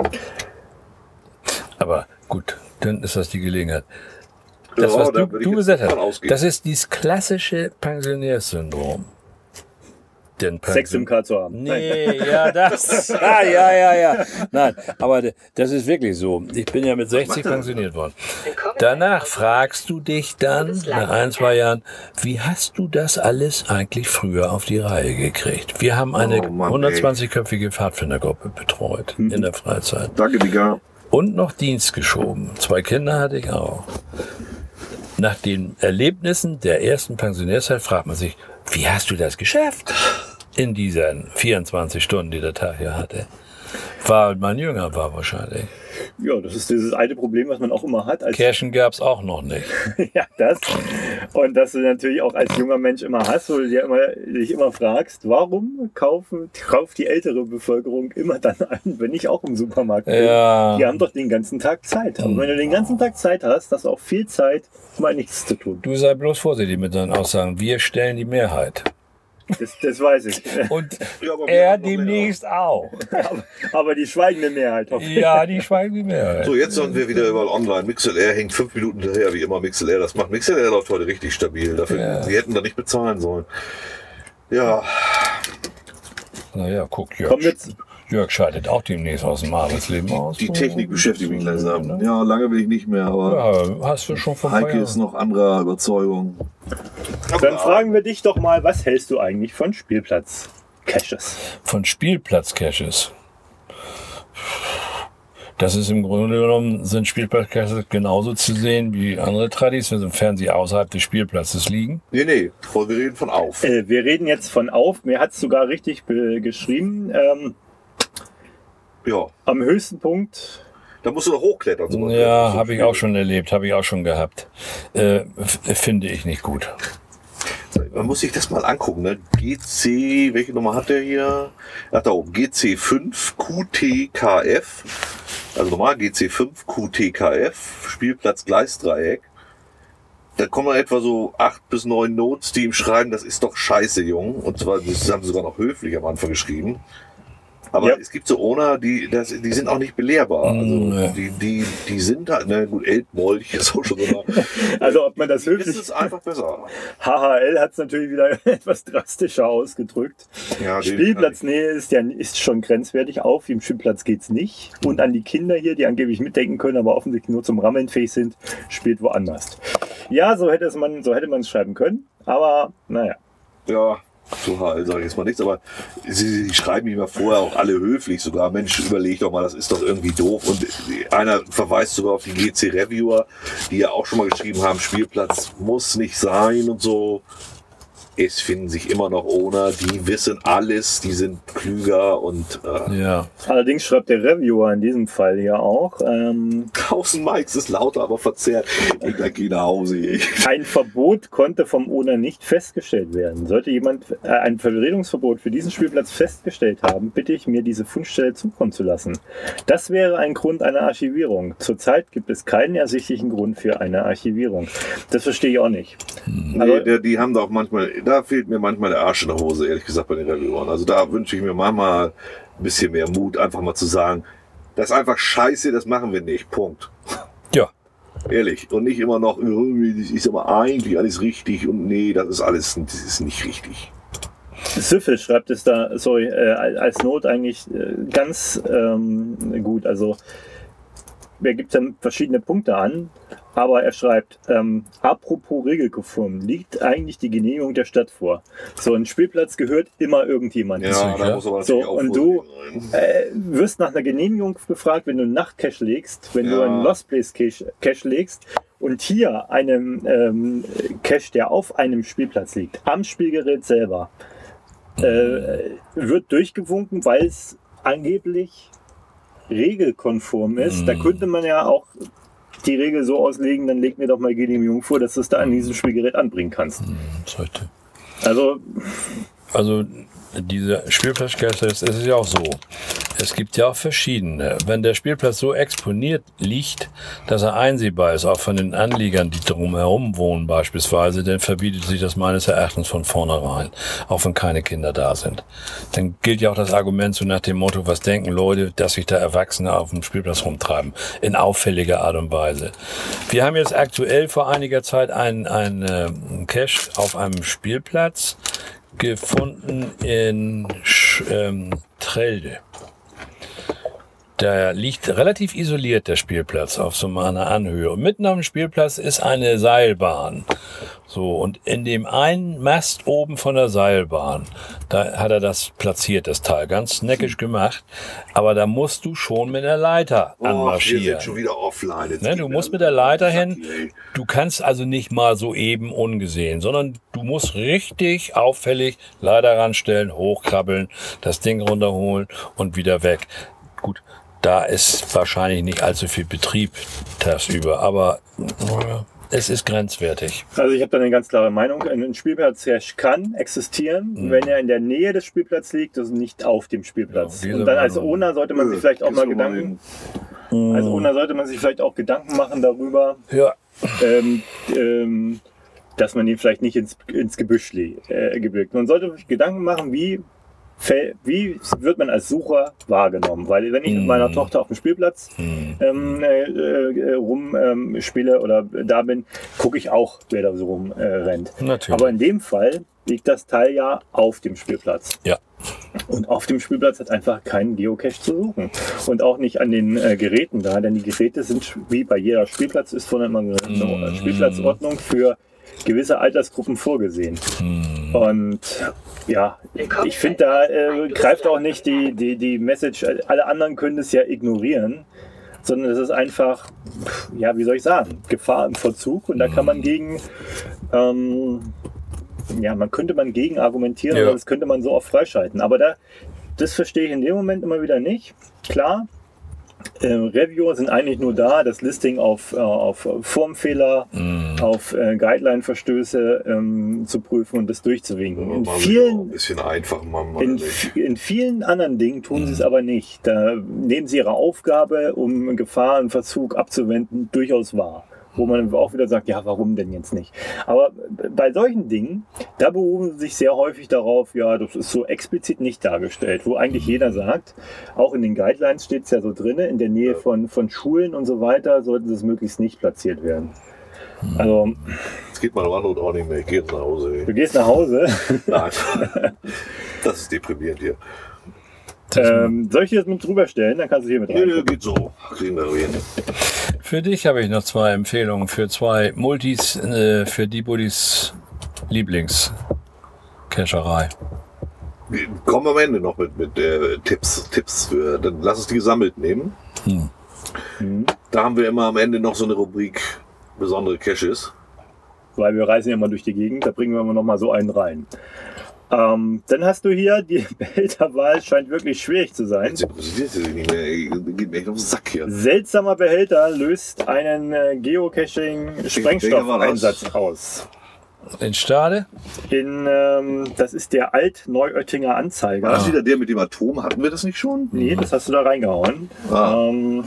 Aber gut, dann ist das die Gelegenheit. Das, ja, was da du, du gesagt hast, das ist dieses klassische Pensionärsyndrom. Den Sex im K zu haben. Nee, ja, das. Ah, ja, ja, ja. Nein, aber das ist wirklich so. Ich bin ja mit sechzig pensioniert worden. Danach fragst du dich dann, nach ein, zwei Jahren, wie hast du das alles eigentlich früher auf die Reihe gekriegt? Wir haben eine oh Mann, hundertzwanzig-köpfige Pfadfindergruppe betreut mhm. in der Freizeit. Danke, Digga. Und noch Dienst geschoben. Zwei Kinder hatte ich auch. Nach den Erlebnissen der ersten Pensionärszeit fragt man sich, wie hast du das geschafft? in diesen vierundzwanzig Stunden, die der Tag hier hatte. Weil man jünger war wahrscheinlich. Ja, das ist dieses alte Problem, was man auch immer hat. Als Cashen gab es auch noch nicht. ja, das. Und dass du natürlich auch als junger Mensch immer hast, wo du dir immer, dich immer fragst, warum kaufen, kauft die ältere Bevölkerung immer dann ein, wenn ich auch im Supermarkt bin? Ja. Die haben doch den ganzen Tag Zeit. Aber wenn du den ganzen Tag Zeit hast, hast du auch viel Zeit, mal nichts zu tun. Du sei bloß vorsichtig mit deinen Aussagen. Wir stellen die Mehrheit. Das, das weiß ich. Und Ja, aber wir er haben noch demnächst auch. aber, aber die schweigende Mehrheit. Hoffe ich. Ja, die schweigende Mehrheit. So, jetzt sind wir wieder überall online. MixLR hängt fünf Minuten hinterher, wie immer MixLR das macht. MixLR läuft heute richtig stabil. Dafür, Ja. Sie hätten da nicht bezahlen sollen. Ja, Naja, guck, Komm Jörg, jetzt. Jörg scheidet auch demnächst aus dem Arbeitsleben aus. die Technik beschäftigt mich langsam. Ja, lange will ich nicht mehr, aber Ja, hast du schon von Heike ist noch anderer Überzeugung. Dann fragen wir dich doch mal, was hältst du eigentlich von Spielplatz-Caches? Von Spielplatz-Caches. Das ist im Grunde genommen, sind Spielplatz-Caches genauso zu sehen wie andere Tradis, sofern sie außerhalb des Spielplatzes liegen. Nee, nee, wir reden von auf. Äh, wir reden jetzt von auf. Mir hat es sogar richtig be- geschrieben. Ähm, Ja, am höchsten Punkt. da musst du noch hochklettern. So Ja, so habe ich viel. auch schon erlebt, habe ich auch schon gehabt. Äh, f- finde ich nicht gut. Man muss sich das mal angucken, ne? G C, welche Nummer hat der hier? Ach, da oben, G C fünf Q T K F. Also normal G C fünf Q T K F, Spielplatz Gleisdreieck. Da kommen etwa so acht bis neun Notes, die ihm schreiben, das ist doch scheiße, Jung. Und zwar, das haben sie sogar noch höflich am Anfang geschrieben. Aber Ja. es gibt so Owner, die, das, die sind auch nicht belehrbar. Also Nee. die, die, die sind halt, ne, gut, Elbmolch ist auch schon so eine, Also ob man das das höflich. ist einfach besser. H H L hat es natürlich wieder etwas drastischer ausgedrückt. Ja, den- Spielplatznähe ist ja ist schon grenzwertig. Auf dem Spielplatz geht's nicht. Und an die Kinder hier, die angeblich mitdenken können, aber offensichtlich nur zum Rammeln fähig sind, spielt woanders. Ja, so hätte es man, so hätte man es schreiben können. Aber naja. Ja, zu H L sage ich jetzt mal nichts, aber sie, sie schreiben mich mal vorher auch alle höflich sogar. Mensch, überleg doch mal, das ist doch irgendwie doof. Und einer verweist sogar auf die G C-Reviewer, die ja auch schon mal geschrieben haben, Spielplatz muss nicht sein und so. Es finden sich immer noch Owner, die wissen alles, die sind klüger und äh, Ja. Allerdings schreibt der Reviewer in diesem Fall ja auch, ähm, tausend Mikes ist lauter, aber verzerrt. Ich gleich gehe nach Hause. Ich. ein Verbot konnte vom Owner nicht festgestellt werden. Sollte jemand äh, ein Vertretungsverbot für diesen Spielplatz festgestellt haben, bitte ich mir diese Fundstelle zukommen zu lassen. Das wäre ein Grund einer Archivierung. Zurzeit gibt es keinen ersichtlichen Grund für eine Archivierung. Das verstehe ich auch nicht. Nee, der, die haben da auch manchmal, da fehlt mir manchmal der Arsch in der Hose, ehrlich gesagt, bei den Reviewern. Also da wünsche ich mir manchmal ein bisschen mehr Mut, einfach mal zu sagen, das ist einfach scheiße, das machen wir nicht. Punkt. Ja. Ehrlich. Und nicht immer noch, das ist aber eigentlich alles richtig und nee, das ist alles, das ist nicht richtig. Süffel schreibt es da, sorry, äh, als Not eigentlich äh, ganz ähm, gut. Also er gibt dann verschiedene Punkte an, aber er schreibt, ähm, apropos regelkonform, liegt eigentlich die Genehmigung der Stadt vor. So ein Spielplatz gehört immer irgendjemand. Ja, sicher. da muss aber So, natürlich auch und du vorsichtig sein. äh, wirst nach einer Genehmigung gefragt, wenn du einen Nachtcache legst, wenn du Ja. einen Lost Place Cache, Cache legst und hier einen ähm, Cache, der auf einem Spielplatz liegt, am Spielgerät selber, äh, wird durchgewunken, weil es angeblich regelkonform ist. Da könnte man ja auch die Regel so auslegen, dann leg mir doch mal Genehmigung vor, dass du es da an diesem Spielgerät anbringen kannst. Sollte. Also Also diese Spielplatzcaches, es ist ja auch so. Es gibt ja auch verschiedene. Wenn der Spielplatz so exponiert liegt, dass er einsehbar ist, auch von den Anliegern, die drumherum wohnen beispielsweise, dann verbietet sich das meines Erachtens von vornherein, auch wenn keine Kinder da sind. Dann gilt ja auch das Argument so nach dem Motto, was denken Leute, dass sich da Erwachsene auf dem Spielplatz rumtreiben, in auffälliger Art und Weise. Wir haben jetzt aktuell vor einiger Zeit einen, einen Cache auf einem Spielplatz gefunden in Sch ähm, Trelde. Der liegt relativ isoliert, der Spielplatz, auf so einer Anhöhe. Und mitten am Spielplatz ist eine Seilbahn. So, und in dem einen Mast oben von der Seilbahn, da hat er das platziert, das Teil. Ganz neckisch gemacht. Aber da musst du schon mit der Leiter Oh, anmarschieren. wir sind schon wieder offline. Jetzt Ne, geht du mir musst das mit der Leiter auf den hin. Sack, ey. Du kannst also nicht mal so eben ungesehen, sondern du musst richtig auffällig Leiter ranstellen, hochkrabbeln, das Ding runterholen und wieder weg. Gut, da ist wahrscheinlich nicht allzu viel Betrieb tagsüber, aber äh, es ist grenzwertig. Also ich habe da eine ganz klare Meinung. Ein Spielplatzcache kann existieren, Mhm. wenn er in der Nähe des Spielplatzes liegt, also nicht auf dem Spielplatz. Ja, diese und dann als Meinung. Owner sollte man sich vielleicht auch Gehst mal du Gedanken, als Owner sollte man sich vielleicht auch Gedanken machen darüber, Ja, ähm, ähm, dass man ihn vielleicht nicht ins, ins Gebüsch legt. Äh, gebirgt. Man sollte sich Gedanken machen, wie, fäll- wie wird man als Sucher wahrgenommen. Weil wenn ich mit meiner Tochter auf dem Spielplatz ähm, äh, äh, rum ähm, spiele oder da bin, gucke ich auch, wer da so rum äh, rennt. Natürlich. Aber in dem Fall liegt das Teil ja auf dem Spielplatz. ja. Und auf dem Spielplatz hat einfach keinen Geocache zu suchen. Und auch nicht an den äh, Geräten da, denn die Geräte sind, wie bei jeder Spielplatz, ist von einer eine Spielplatzordnung für gewisse Altersgruppen vorgesehen. Und ja, ich finde, da äh, greift auch nicht die, die, die Message, alle anderen können es ja ignorieren, sondern es ist einfach, ja, wie soll ich sagen, Gefahr im Verzug und da kann man gegen, ähm, ja, man könnte man gegen argumentieren, Ja. aber das könnte man so oft freischalten. Aber da, das verstehe ich in dem Moment immer wieder nicht. Klar, äh, Reviewer sind eigentlich nur da, das Listing auf, äh, auf Formfehler, auf äh, Guideline-Verstöße ähm, zu prüfen und das durchzuwinken. In Mal ein vielen, bisschen einfach machen wir in, nicht. f- in vielen anderen Dingen tun sie es aber nicht. Da nehmen sie ihre Aufgabe, um Gefahr und Verzug abzuwenden, durchaus wahr. Wo man auch wieder sagt, ja, warum denn jetzt nicht? Aber bei solchen Dingen, da berufen sie sich sehr häufig darauf, ja, das ist so explizit nicht dargestellt, wo eigentlich jeder sagt, auch in den Guidelines steht es ja so drin, in der Nähe von, von Schulen und so weiter sollten es möglichst nicht platziert werden. Also, Jetzt geht meine Wanderung auch nicht mehr. Ich gehe jetzt nach Hause. du Ey. gehst nach Hause. Nein. Das ist deprimierend hier. ähm, soll ich dir das mit drüber stellen? Dann kannst du hier mit Nee, rein. nee, geht so. Kriegen wir hin. Für dich habe ich noch zwei Empfehlungen für zwei Multis, äh, für die Buddies Lieblingscacherei. Wir kommen am Ende noch mit, mit äh, Tipps. Tipps für, dann lass uns die gesammelt nehmen. Hm. Da haben wir immer am Ende noch so eine Rubrik besondere Caches. Weil wir reisen ja mal durch die Gegend, da bringen wir immer noch mal so einen rein. Ähm, dann hast du hier, die Behälterwahl scheint wirklich schwierig zu sein. Jetzt interessiert sie sich nicht mehr. Ey, geht mir echt auf den Sack hier. Seltsamer Behälter löst einen äh, Welcher war Geocaching-Sprengstoffeinsatz das? aus. In Stade? In, ähm, das ist der Alt-Neuöttinger Anzeiger. War das wieder der mit dem Atom? Hatten wir das nicht schon? Nee, das hast du da reingehauen. Ah. Ähm,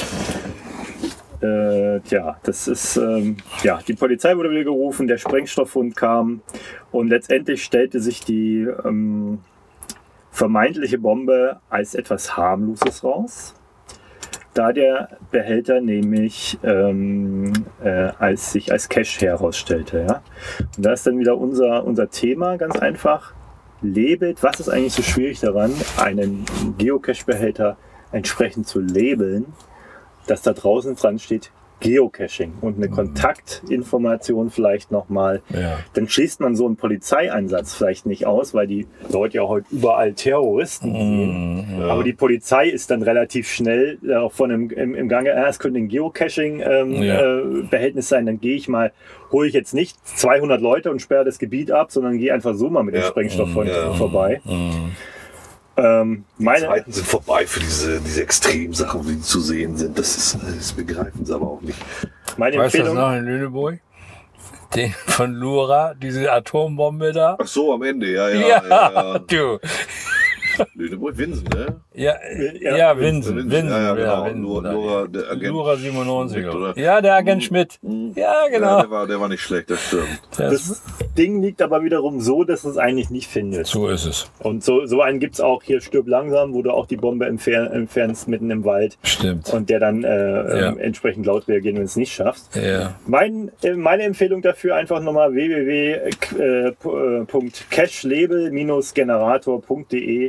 äh, tja, das ist, ähm, ja, die Polizei wurde wieder gerufen, der Sprengstofffund kam und letztendlich stellte sich die ähm, vermeintliche Bombe als etwas Harmloses raus, da der Behälter nämlich ähm, äh, als sich als Cache herausstellte. Ja? Und da ist dann wieder unser, unser Thema ganz einfach. Labelt, was ist eigentlich so schwierig daran, einen Geocache-Behälter entsprechend zu labeln, dass da draußen dran steht Geocaching und eine Kontaktinformation vielleicht nochmal. Ja. Dann schließt man so einen Polizeieinsatz vielleicht nicht aus, weil die Leute ja heute überall Terroristen sehen. Aber die Polizei ist dann relativ schnell äh, auch von einem, im, im Gange, äh, es könnte ein Geocaching-Behältnis ähm, Ja. äh, sein, dann gehe ich mal, hole ich jetzt nicht zweihundert Leute und sperre das Gebiet ab, sondern gehe einfach so mal mit dem Ja. Sprengstoff von, Ja. vorbei. Mhm. Ähm, meine, Zeiten sind vorbei für diese, diese Extremsachen, wie die zu sehen sind. Das ist, das begreifen sie aber auch nicht. meine Weißt du das Empfehlung, noch in Lüneburg? Den von Lura, diese Atombombe da? Ach so, am Ende, ja, ja. Ja, ja, ja. du. Lüneburg-Winsen, ne? Ja, Ja, ja, Winsen, Winsen, Winsen, ja, ja, genau. Winsen, Lura- da. Lura, der Agent Lura siebenundneunzig. Schmidt, oder? Ja, der Agent Schmidt. Ja, Ja, genau. der, war, der war nicht schlecht, das stimmt. Das, das Ding liegt aber wiederum so, dass du es eigentlich nicht findest. so ist es. Und so, so einen gibt es auch hier, Stirb langsam, wo du auch die Bombe entfer entfernst mitten im Wald Stimmt. und der dann äh, Ja. ähm, entsprechend laut reagiert, wenn du es nicht schaffst. Ja. Mein, äh, meine Empfehlung dafür einfach nochmal w w w punkt cache label Bindestrich generator punkt de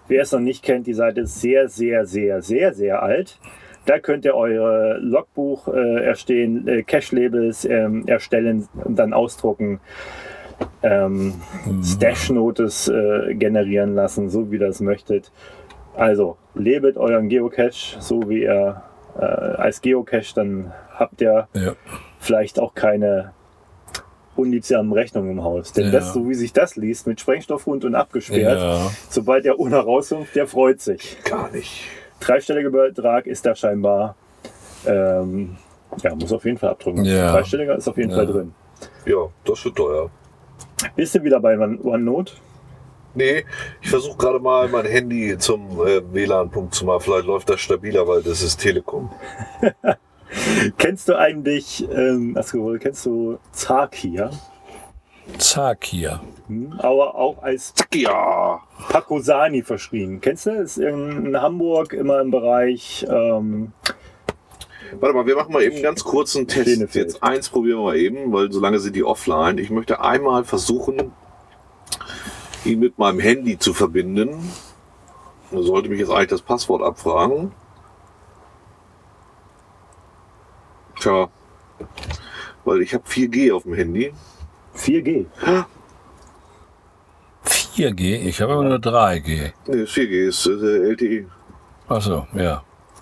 Wer es noch nicht kennt, die Seite ist sehr, sehr, sehr, sehr, sehr alt. Da könnt ihr eure Logbuch äh, erstehen, äh, Cache-Labels ähm, erstellen und dann ausdrucken, ähm, mhm. Stash-Notes äh, generieren lassen, so wie ihr das möchtet. Also, labelt euren Geocache, so wie ihr äh, als Geocache, dann habt ihr ja. vielleicht auch keine unliebsamen Rechnungen im Haus. Denn ja. das, so wie sich das liest, mit Sprengstoffhund und abgesperrt, ja. sobald der Owner rauskommt, der freut sich. Gar nicht. Dreistelliger Betrag ist da scheinbar, ähm, ja, muss auf jeden Fall abdrücken. Ja. Dreistelliger ist auf jeden ja. Fall drin. Ja, das wird teuer. Bist du wieder bei OneNote? Nee, ich versuche gerade mal mein Handy zum äh, W L A N-Punkt zu machen. Vielleicht läuft das stabiler, weil das ist Telekom. Kennst du eigentlich, ähm, also, kennst du Zakia? Zakia. Hm, aber auch als Zakia. Pakosani verschrien. Kennst du? Das ist in Hamburg immer im Bereich. Ähm, Warte mal, wir machen mal eben einen ganz kurzen Test. Schönefeld. Jetzt eins probieren wir mal eben, weil so lange sind die offline. Ich möchte einmal versuchen, ihn mit meinem Handy zu verbinden. Da sollte mich jetzt eigentlich das Passwort abfragen. Tja, weil ich habe vier G auf dem Handy. vier G? vier G? Ich habe aber nur drei G. Nee, vier G ist äh, L T E. Ach so, ja.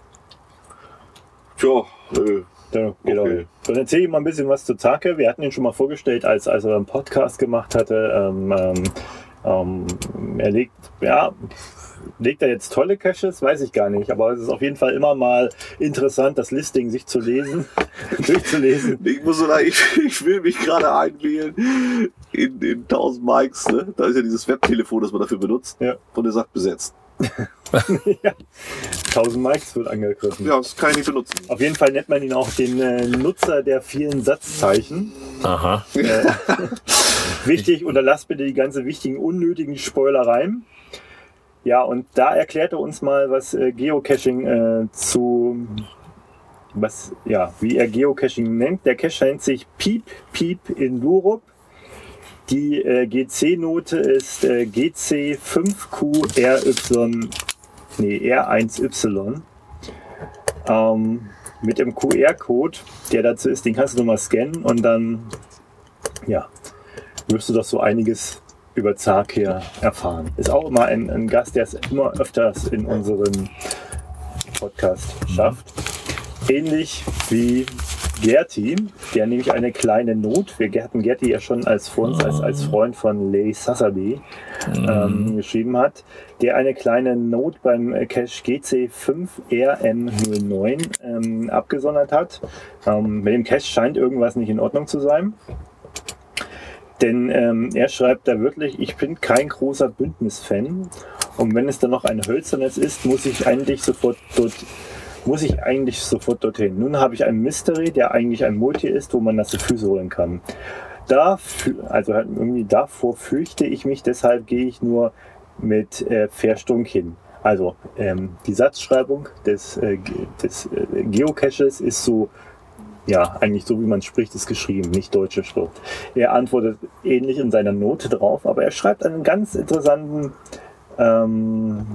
Tja, äh, ja, genau. Okay. Dann erzähle ich mal ein bisschen was zu Zakia. Wir hatten ihn schon mal vorgestellt, als, als er einen Podcast gemacht hatte. Ähm, ähm, ähm, er legt, ja, legt er jetzt tolle Caches? Weiß ich gar nicht. Aber es ist auf jeden Fall immer mal interessant, das Listing sich zu lesen, durchzulesen. Ich muss so sagen, ich, ich will mich gerade einwählen in, in tausend Mikes. Ne? Da ist ja dieses Webtelefon, das man dafür benutzt. Ja. Und er sagt besetzt. Ja. tausend Mikes wird angegriffen. Ja, das kann ich nicht benutzen. Auf jeden Fall nennt man ihn auch den äh, Nutzer der vielen Satzzeichen. Aha. Äh, wichtig, unterlasst bitte die ganze wichtigen, unnötigen Spoilereien. Ja, und da erklärt er uns mal, was äh, Geocaching äh, zu, was, ja, wie er Geocaching nennt. Der Cache nennt sich Piep Piep in Lurup. Die äh, G C-Note ist äh, G C fünf Q R Y, nee, R eins Y. Ähm, mit dem Q R-Code, der dazu ist, den kannst du nochmal scannen und dann, ja, wirst du doch so einiges über Zakia erfahren. Ist auch immer ein, ein Gast, der es immer öfters in unserem Podcast schafft. Ähnlich wie Gerti, der nämlich eine kleine Not, wir hatten Gerti ja schon als, vor uns, als, als Freund von Lei Sasabe ähm, geschrieben hat, der eine kleine Not beim Cache G C fünf R M null neun ähm, abgesondert hat. Ähm, mit dem Cache scheint irgendwas nicht in Ordnung zu sein. Denn ähm, er schreibt da wirklich, ich bin kein großer Bündnis-Fan und wenn es dann noch ein hölzernes ist, muss ich eigentlich sofort dort muss ich eigentlich sofort dorthin. Nun habe ich einen Mystery, der eigentlich ein Multi ist, wo man nasse Füße holen kann. Da, also irgendwie davor fürchte ich mich, deshalb gehe ich nur mit äh, Verstunk hin. Also ähm, die Satzschreibung des, äh, des äh, Geocaches ist so, ja, eigentlich so wie man spricht, ist geschrieben, nicht deutsche Schrift. Er antwortet ähnlich in seiner Note drauf, aber er schreibt einen ganz interessanten ähm,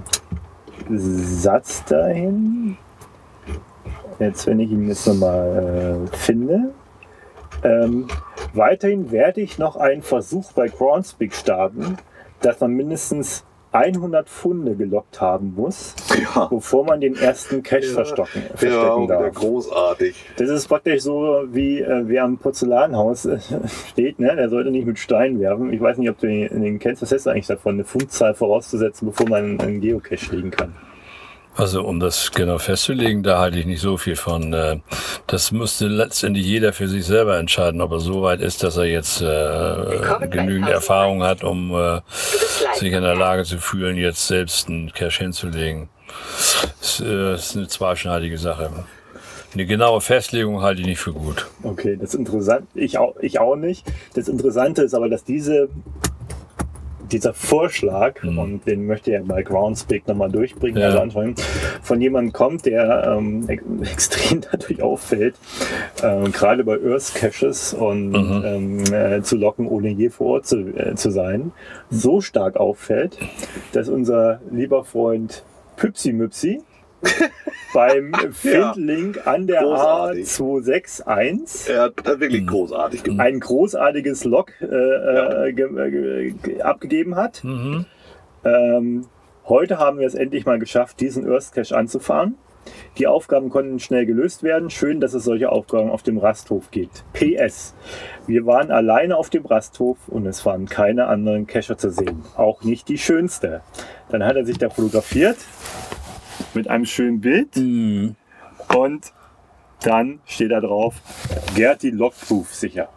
Satz dahin. Jetzt, wenn ich ihn jetzt nochmal äh, finde. Ähm, weiterhin werde ich noch einen Versuch bei Groundspeak starten, dass man mindestens hundert Pfunde gelockt haben muss, ja. bevor man den ersten Cache ja. verstocken, verstecken ja, darf. Großartig. Das ist praktisch so, wie äh, wer am Porzellanhaus äh, steht, ne? Der sollte nicht mit Steinen werfen. Ich weiß nicht, ob du den, den kennst. Was hältst du eigentlich davon, eine Pfundzahl vorauszusetzen, bevor man einen Geocache legen kann? Also um das genau festzulegen, da halte ich nicht so viel von. Das müsste letztendlich jeder für sich selber entscheiden, ob er so weit ist, dass er jetzt äh, genügend Erfahrung hat, um äh, sich in der Lage zu fühlen, jetzt selbst einen Cache hinzulegen. Das äh, ist eine zweischneidige Sache. Eine genaue Festlegung halte ich nicht für gut. Okay, das ist interessant. Ich auch, ich auch nicht. Das Interessante ist aber, dass diese dieser Vorschlag, mhm. und den möchte ja mal Groundspeak nochmal durchbringen, ja. also anfangen, von jemandem kommt, der ähm, extrem dadurch auffällt, äh, gerade bei Earth Caches und mhm. ähm, äh, zu locken, ohne je vor Ort zu, äh, zu sein, so stark auffällt, dass unser lieber Freund Püpsi Müpsi beim Findling ja, an der großartig. A zwei sechs eins. Er hat wirklich großartig gemacht. Ein großartiges Log äh, ja. ge, ge, abgegeben hat. Mhm. Ähm, heute haben wir es endlich mal geschafft, diesen Earth Cache anzufahren. Die Aufgaben konnten schnell gelöst werden. Schön, dass es solche Aufgaben auf dem Rasthof gibt. P S. Wir waren alleine auf dem Rasthof und es waren keine anderen Cacher zu sehen. Auch nicht die schönste. Dann hat er sich da fotografiert. Mit einem schönen Bild mm. und dann steht da drauf, Gerti Logproof sicher.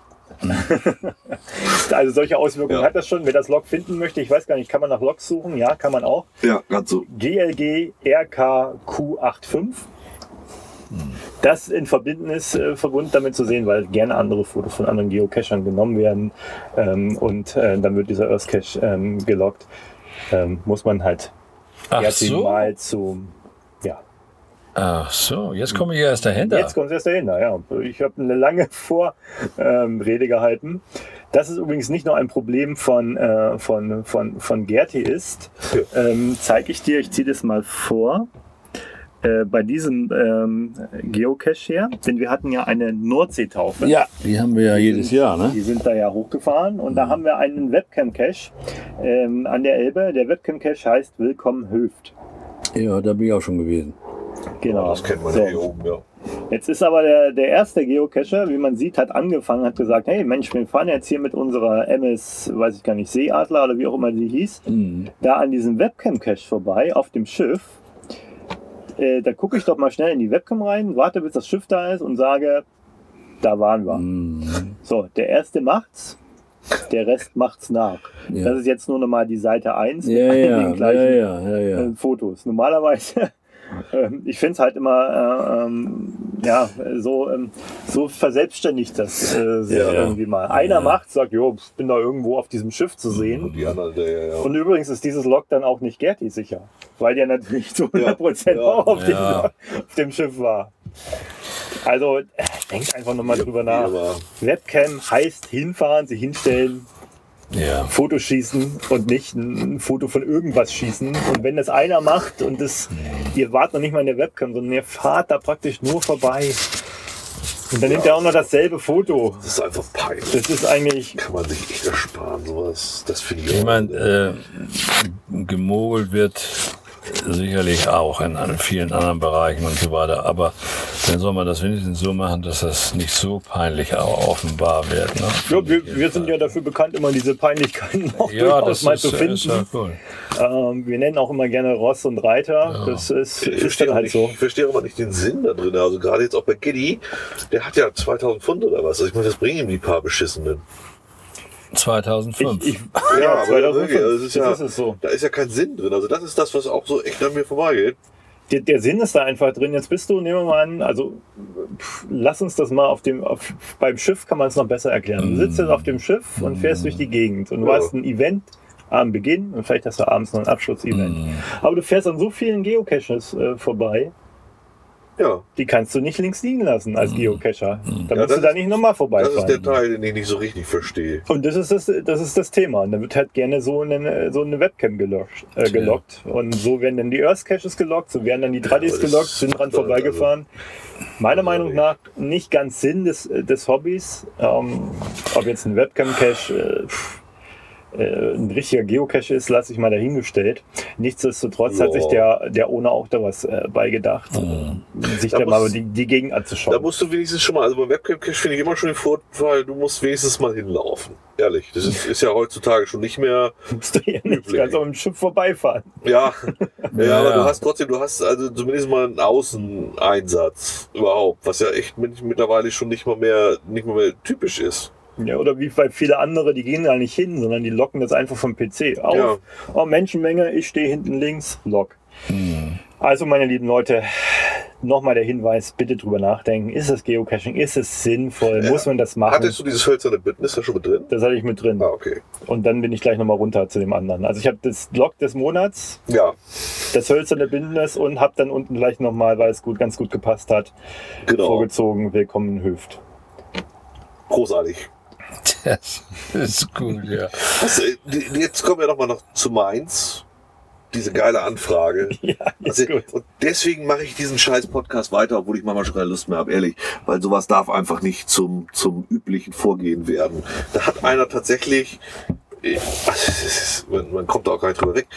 Also solche Auswirkungen ja. hat das schon. Wer das Log finden möchte, ich weiß gar nicht, kann man nach Logs suchen? Ja, kann man auch. Ja, ganz so. G L G R K Q fünfundachtzig. Das in Verbindnis äh, verbunden damit zu sehen, weil gerne andere Fotos von anderen Geocachern genommen werden ähm, und äh, dann wird dieser Earth Cache ähm, geloggt. Ähm, muss man halt Ach so. mal zum ja. Ach so, jetzt komme ich erst dahinter. Jetzt kommt es erst dahinter, ja. Ich habe eine lange Vorrede ähm, gehalten. Das ist übrigens nicht nur ein Problem von, äh, von, von, von Gerti ist. Ähm, zeige ich dir, ich ziehe das mal vor. Äh, bei diesem ähm, Geocache hier, denn wir hatten ja eine Nordseetaufe. Ja, die haben wir ja jedes die, Jahr, ne? Die sind da ja hochgefahren und mhm. da haben wir einen Webcam-Cache ähm, an der Elbe. Der Webcam-Cache heißt Willkommen Höft. Ja, da bin ich auch schon gewesen. Genau. Oh, das kennt man so. ja hier oben, ja. Jetzt ist aber der, der erste Geocacher, wie man sieht, hat angefangen, hat gesagt, hey Mensch, wir fahren jetzt hier mit unserer M S, weiß ich gar nicht, Seeadler oder wie auch immer die hieß, mhm. da an diesem Webcam-Cache vorbei auf dem Schiff. Äh, da gucke ich doch mal schnell in die Webcam rein, warte bis das Schiff da ist und sage, da waren wir. Mhm. So, der erste macht's, der Rest macht's nach. Ja. Das ist jetzt nur noch mal die Seite eins ja, mit ja, den gleichen ja, ja, ja, ja. Fotos. Normalerweise ich finde es halt immer äh, ähm, ja, so, ähm, so verselbstständigt das äh, sich ja, irgendwie mal. Einer ja. macht, sagt, jo, ich bin da irgendwo auf diesem Schiff zu sehen. Und, die anderen, ja, ja. Und übrigens ist dieses Log dann auch nicht Gerti sicher, weil der natürlich zu hundert Prozent ja, ja. auch auf, ja. dem, auf dem Schiff war. Also äh, denkt einfach nochmal ja, drüber nach. Ja, Webcam heißt hinfahren, sich hinstellen, ja. Fotos schießen und nicht ein Foto von irgendwas schießen. Und wenn das einer macht und das, ihr wart noch nicht mal in der Webcam, sondern ihr fahrt da praktisch nur vorbei. Und dann ja. nimmt er auch noch dasselbe Foto. Das ist einfach peinlich. Das ist eigentlich... Kann man sich echt ersparen, sowas. Das finde ich Ich meine, äh, gemogelt wird sicherlich auch in, in vielen anderen Bereichen und so weiter, aber dann soll man das wenigstens so machen, dass das nicht so peinlich auch offenbar wird. Ne? Ja, wir, wir sind ja dafür bekannt, immer diese Peinlichkeiten auch ja, durchaus mal ist, zu finden. Ist ja cool. ähm, wir nennen auch immer gerne Ross und Reiter. Ja. Das ist, ist dann halt nicht, so. Ich verstehe aber nicht den Sinn da drin. Also gerade jetzt auch bei Giddy, der hat ja zweitausend Pfund oder was. Also ich meine, das bringen ihm die paar Beschissenen. zweitausendfünf. Ich, ich, ja, ja, aber zweitausendfünf. Also das ist ja, das ist es so. Da ist ja kein Sinn drin. Also das ist das, was auch so echt an mir vorbeigeht. Der, der Sinn ist da einfach drin. Jetzt bist du, nehmen wir mal an, also pff, lass uns das mal auf dem, auf, beim Schiff kann man es noch besser erklären. Du sitzt jetzt auf dem Schiff und fährst durch die Gegend und du ja. hast ein Event am Beginn und vielleicht hast du abends noch ein Abschlussevent. Mm. Aber du fährst an so vielen Geocaches äh, vorbei, ja. die kannst du nicht links liegen lassen als Geocacher. Mm. Da ja, musst du da nicht nochmal vorbeifahren. Das ist der Teil, den ich nicht so richtig verstehe. Und das ist das, das, ist das Thema. Und da wird halt gerne so eine, so eine Webcam gelockt, äh, gelockt. Und so werden dann die Earth Caches gelockt, so werden dann die Tradis ja, gelockt, sind dran vorbeigefahren. Also, meiner Meinung nach nicht ganz Sinn des, des Hobbys. Ähm, ob jetzt ein Webcam-Cache äh, ein richtiger Geocache ist, lasse ich mal dahingestellt. Nichtsdestotrotz ja. hat sich der, der Owner auch da was äh, beigedacht, mhm. sich da da muss, mal die, die Gegend anzuschauen. Da musst du wenigstens schon mal, also beim Webcam-Cache finde ich immer schon den Vorteil, du musst wenigstens mal hinlaufen. Ehrlich, das ist, ist ja heutzutage schon nicht mehr musst du ja nicht ganz auf dem Schiff vorbeifahren. Ja, ja, ja, aber ja. du hast trotzdem, du hast also zumindest mal einen Außeneinsatz überhaupt, was ja echt mittlerweile schon nicht mal mehr, nicht mal mehr typisch ist. Ja, oder wie bei viele andere, die gehen da nicht hin, sondern die locken das einfach vom P C auf. Ja. Oh, Menschenmenge, ich stehe hinten links, lock. Mhm. Also meine lieben Leute, nochmal der Hinweis, bitte drüber nachdenken. Ist das Geocaching? Ist es sinnvoll? Muss man das machen? Hattest du dieses hölzerne Bündnis da schon mit drin? Das hatte ich mit drin. Ah, okay. Und dann bin ich gleich nochmal runter zu dem anderen. Also ich habe das Log des Monats, Ja, das hölzerne Bündnis und habe dann unten gleich nochmal, weil es gut, ganz gut gepasst hat, genau. vorgezogen, willkommen in Höft. Großartig. Das ist gut, ja. Also, jetzt kommen wir nochmal noch zu Mainz. Diese geile Anfrage. Ja, ist Also, gut. und deswegen mache ich diesen scheiß Podcast weiter, obwohl ich manchmal schon keine Lust mehr habe, ehrlich. Weil sowas darf einfach nicht zum, zum üblichen Vorgehen werden. Da hat einer tatsächlich, äh, also es ist, man, man kommt da auch gar nicht drüber weg,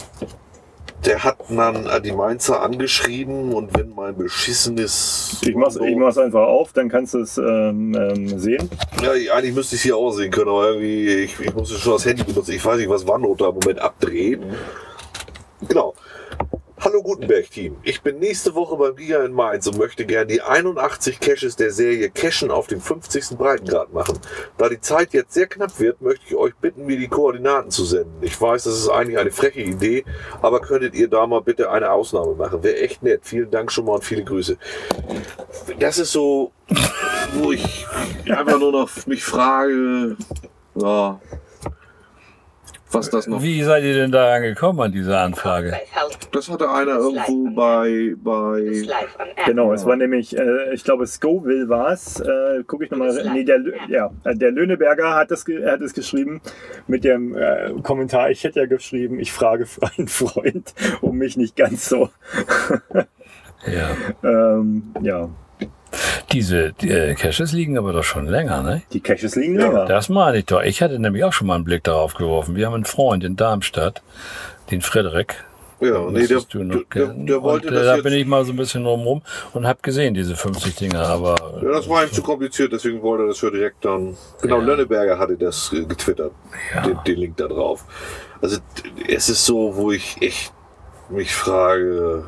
der hat dann die Mainzer angeschrieben und wenn mein beschissenes... Ich mach's, ich mach's einfach auf, dann kannst du es ähm, ähm, sehen. Ja, eigentlich müsste ich es hier auch sehen können, aber irgendwie, ich, ich musste schon das Handy benutzen. Ich weiß nicht, was OneNote da im Moment abdreht. Genau. Hallo Gutenberg-Team. Ich bin nächste Woche beim Giga in Mainz und möchte gerne die einundachtzig Caches der Serie Cachen auf dem fünfzigsten Breitengrad machen. Da die Zeit jetzt sehr knapp wird, möchte ich euch bitten, mir die Koordinaten zu senden. Ich weiß, das ist eigentlich eine freche Idee, aber könntet ihr da mal bitte eine Ausnahme machen? Wäre echt nett. Vielen Dank schon mal und viele Grüße. Das ist so, wo ich einfach nur noch mich frage, ja, was das noch... Wie seid ihr denn da angekommen an diese Anfrage? Das hatte einer irgendwo bei... bei Genau, es war nämlich, äh, ich glaube, Scoville war es. Äh, Gucke ich nochmal. Nee, der, Lö- ja, der Löhneberger hat es ge- hat es geschrieben mit dem äh, Kommentar. Ich hätte ja geschrieben, ich frage für einen Freund, um mich nicht ganz so. Ja. ähm, ja, Diese die, äh, Caches liegen aber doch schon länger, ne? die Caches liegen Ja, länger. Das meine ich doch. Ich hatte nämlich auch schon mal einen Blick darauf geworfen. Wir haben einen Freund in Darmstadt, den Frederik. Ja, nee, der, Müsstest du noch der, der, kennen. der wollte und, äh, das da jetzt... bin ich mal so ein bisschen rumrum und habe gesehen, diese fünfzig Dinger, aber... Ja, das war ihm zu kompliziert, deswegen wollte er das für direkt dann... Genau, Ja. Lönneberger hatte das äh, getwittert, Ja. den, den Link da drauf. Also d- es ist so, wo ich echt mich frage,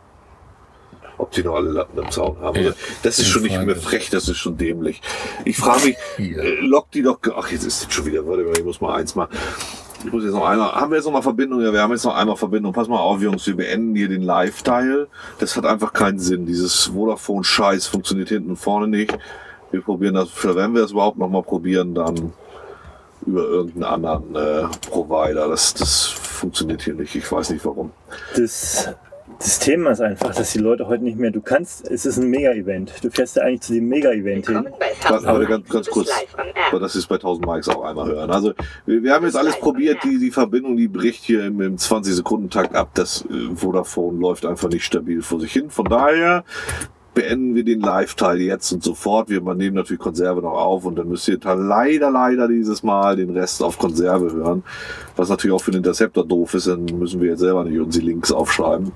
ob die noch alle Latten im Zaun haben. Ja. Also, das ist Die schon nicht Frage mehr ist- frech, das ist schon dämlich. Ich frage mich, Ja. äh, lockt die doch... Ach, jetzt ist das schon wieder, warte mal, ich muss mal eins mal... Ich muss jetzt noch einmal, haben wir jetzt noch mal Verbindung? Ja, wir haben jetzt noch einmal Verbindung. Pass mal auf, Jungs, wir beenden hier den Live-Teil. Das hat einfach keinen Sinn. Dieses Vodafone-Scheiß funktioniert hinten und vorne nicht. Wir probieren das, wenn wir es überhaupt noch mal probieren, dann über irgendeinen anderen äh, Provider. Das, das funktioniert hier nicht. Ich weiß nicht warum. Das, das Thema ist einfach, dass die Leute heute nicht mehr. Du kannst, es ist ein Mega-Event. Du fährst ja eigentlich zu dem Mega-Event hin. Willkommen bei Aber Thousand ganz, Mics. ganz Du kurz, bist live on air. aber das ist bei tausend Mikes auch einmal hören. Also wir, wir haben jetzt alles probiert, die, die Verbindung, die bricht hier im, im zwanzig-Sekunden-Takt ab. Das äh, Vodafone läuft einfach nicht stabil vor sich hin. Von daher beenden wir den Live-Teil jetzt und sofort. Wir nehmen natürlich Konserve noch auf und dann müsst ihr leider, leider dieses Mal den Rest auf Konserve hören. Was natürlich auch für den Interceptor doof ist, dann müssen wir jetzt selber nicht uns die Links aufschreiben.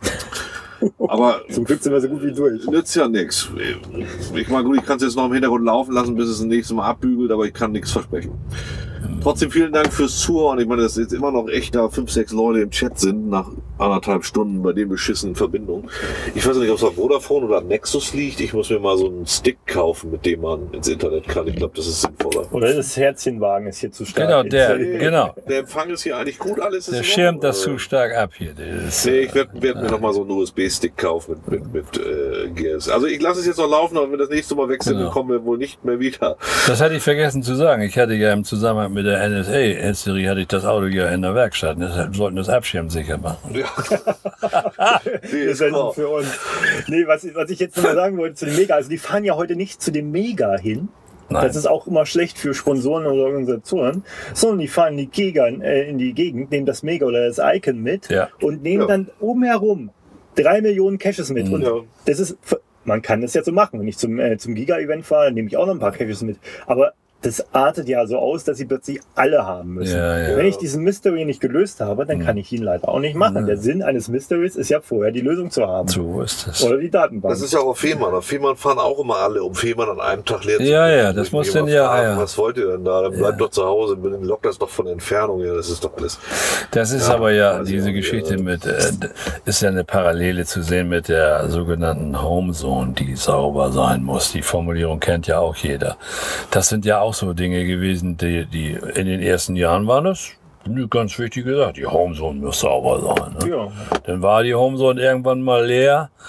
Aber Zum Glück sind wir so gut wie durch. nützt ja nichts. Ich meine, gut, ich kann es jetzt noch im Hintergrund laufen lassen, bis es das nächste Mal abbügelt, aber ich kann nichts versprechen. Trotzdem vielen Dank fürs Zuhören. Ich meine, dass jetzt immer noch echt da fünf, sechs Leute im Chat sind, nach anderthalb Stunden bei den beschissenen Verbindungen. Ich weiß nicht, ob es auf Vodafone oder Nexus liegt. Ich muss mir mal so einen Stick kaufen, mit dem man ins Internet kann. Ich glaube, das ist sinnvoller. Oder das Herzchenwagen ist hier zu stark. Genau, der, Nee. genau. Der Empfang ist hier eigentlich gut, alles ist Der in schirmt das Ordnung. zu stark ab hier. Das, Nee, ich werde werd mir noch mal so einen U S B-Stick kaufen mit, mit, mit äh, G S. Also ich lasse es jetzt noch laufen, aber wenn wir das nächste Mal wechseln, Genau. dann kommen wir wohl nicht mehr wieder. das hatte ich vergessen zu sagen. Ich hatte ja im Zusammenhang mit der N S A-Serie hatte ich das Auto ja in der Werkstatt. Deshalb sollten das abschirmsicher machen. Ja. Nee, Wir ist senden klar. für uns. Nee, was, was ich jetzt noch mal sagen wollte zu dem Mega, also die fahren ja heute nicht zu dem Mega hin. Nein. Das ist auch immer schlecht für Sponsoren oder Organisationen, sondern die fahren in die, Gegend, äh, in die Gegend, nehmen das Mega oder das Icon mit Ja. und nehmen Ja. dann umherum drei Millionen Caches mit. Und Ja. das ist, man kann das ja so machen. Wenn ich zum, äh, zum Giga-Event fahre, dann nehme ich auch noch ein paar Caches mit. Aber das artet ja so aus, dass sie plötzlich alle haben müssen. Ja, ja. Wenn ich diesen Mystery nicht gelöst habe, dann kann ich ihn leider auch nicht machen. Der Sinn eines Mysteries ist ja vorher die Lösung zu haben. So ist es. Oder die Datenbank. Das ist ja auch auf Fehmarn. Auf Fehmarn fahren auch immer alle, um Fehmarn an einem Tag leer zu Ja, kriegen. ja, das Ich muss mich denn immer ja, fragen, ja. Was wollt ihr denn da? Dann bleibt doch zu Hause, lockt das doch von der Entfernung her. Das ist doch alles. Das ist Ja, aber ja, also, diese ja. Geschichte mit, äh, ist ja eine Parallele zu sehen mit der sogenannten Homezone, die sauber sein muss. Die Formulierung kennt ja auch jeder. Das sind ja auch so Dinge gewesen, die, die in den ersten Jahren waren das ganz wichtig gesagt. Die Homezone muss sauber sein. Ne? Ja. Dann war die Homezone irgendwann mal leer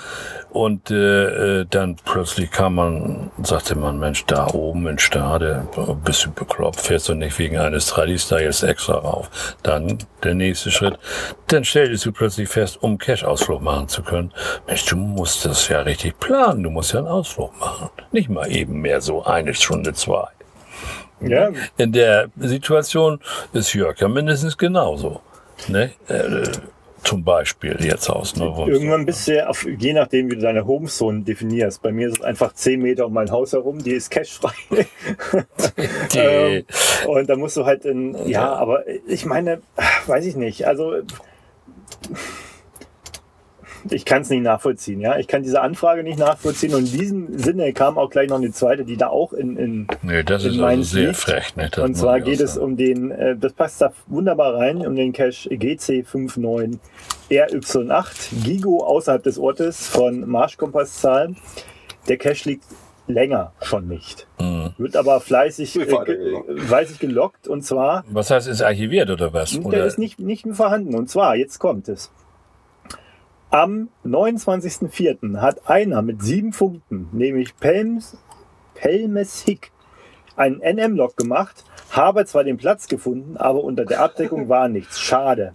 Und äh, dann plötzlich kam man, sagte man, Mensch, da oben in Stade, ein bisschen bekloppt, fährst du nicht wegen eines Tradis da jetzt extra rauf. Dann der nächste Schritt, dann stelltest du plötzlich fest, um Cash-Ausflug machen zu können, Mensch, du musst das ja richtig planen, du musst ja einen Ausflug machen. Nicht mal eben mehr so eine Stunde, zwei. Ja. In der Situation ist Jörg ja mindestens genauso. Ne? Äh, zum Beispiel jetzt aus. Ne, Irgendwann bist du ja, auf, je nachdem wie du deine Homezone definierst, bei mir ist es einfach zehn Meter um mein Haus herum, die ist cashfrei. ähm, und da musst du halt in, ja, ja, aber ich meine, weiß ich nicht, also ich kann es nicht nachvollziehen, ja. Ich kann diese Anfrage nicht nachvollziehen und in diesem Sinne kam auch gleich noch eine zweite, die da auch in in nee, das in ist also sehr frech, ne? Und zwar geht es um den, äh, das passt da wunderbar rein, um den Cache G C neunundfünfzig R Y acht, Gigo außerhalb des Ortes von Marschkompasszahl. Der Cache liegt länger schon nicht. Mhm. Wird aber fleißig, äh, fleißig gelockt und zwar... Was heißt, ist archiviert oder was? Der oder? ist nicht, nicht mehr vorhanden und zwar, jetzt kommt es. Am neunundzwanzigsten vierten hat einer mit sieben Funken, nämlich Pelmes, Pelmes Hick, einen N M-Log gemacht, habe zwar den Platz gefunden, aber unter der Abdeckung war nichts. Schade.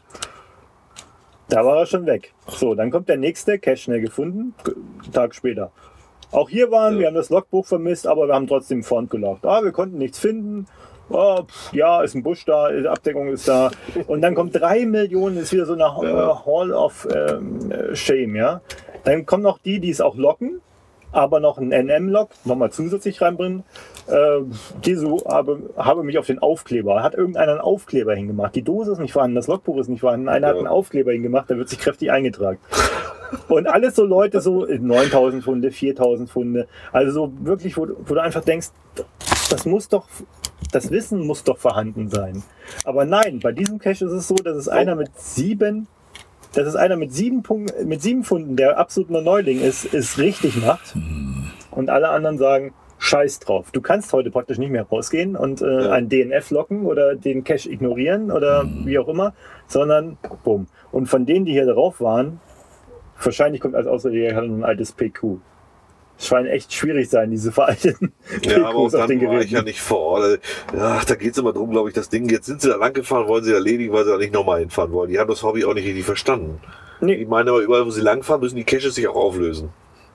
Da war er schon weg. So, dann kommt der nächste, Cache schnell gefunden, einen Tag später. Auch hier waren, ja. wir haben das Logbuch vermisst, aber wir haben trotzdem Front gelockt. Ah, wir konnten nichts finden. Oh, pff, ja, ist ein Busch da, die Abdeckung ist da. Und dann kommt drei Millionen, ist wieder so eine ja. Hall of ähm, Shame, ja. Dann kommen noch die, die es auch locken, aber noch einen N M-Log nochmal zusätzlich reinbringen. Äh, Jesu habe, habe mich auf den Aufkleber, hat irgendeiner einen Aufkleber hingemacht. Die Dose ist nicht vorhanden, das Logbuch ist nicht vorhanden. Einer ja. hat einen Aufkleber hingemacht, da wird sich kräftig eingetragen. Und alles so Leute, so neuntausend Pfunde, viertausend Pfunde. Also so wirklich, wo, wo du einfach denkst, das muss doch... Das Wissen muss doch vorhanden sein. Aber nein, bei diesem Cache ist es so, dass es einer mit sieben, dass es einer mit sieben Punkten, mit sieben Pfunden, der absolut nur Neuling ist, es richtig macht. Und alle anderen sagen, scheiß drauf. Du kannst heute praktisch nicht mehr rausgehen und äh, ja. ein D N F locken oder den Cache ignorieren oder mhm. wie auch immer, sondern bumm. Und von denen, die hier drauf waren, wahrscheinlich kommt als Ausrede, er hat ein altes P Q. Es scheint echt schwierig sein, diese veralteten ja, aber auch dann war ich ja nicht vor Ort. Ja, da geht es immer darum, glaube ich, das Ding, jetzt sind sie da lang gefahren, wollen sie erledigen, weil sie da nicht nochmal hinfahren wollen. Die haben das Hobby auch nicht richtig verstanden. Nee. Ich meine aber, überall, wo sie langfahren, müssen die Caches sich auch auflösen.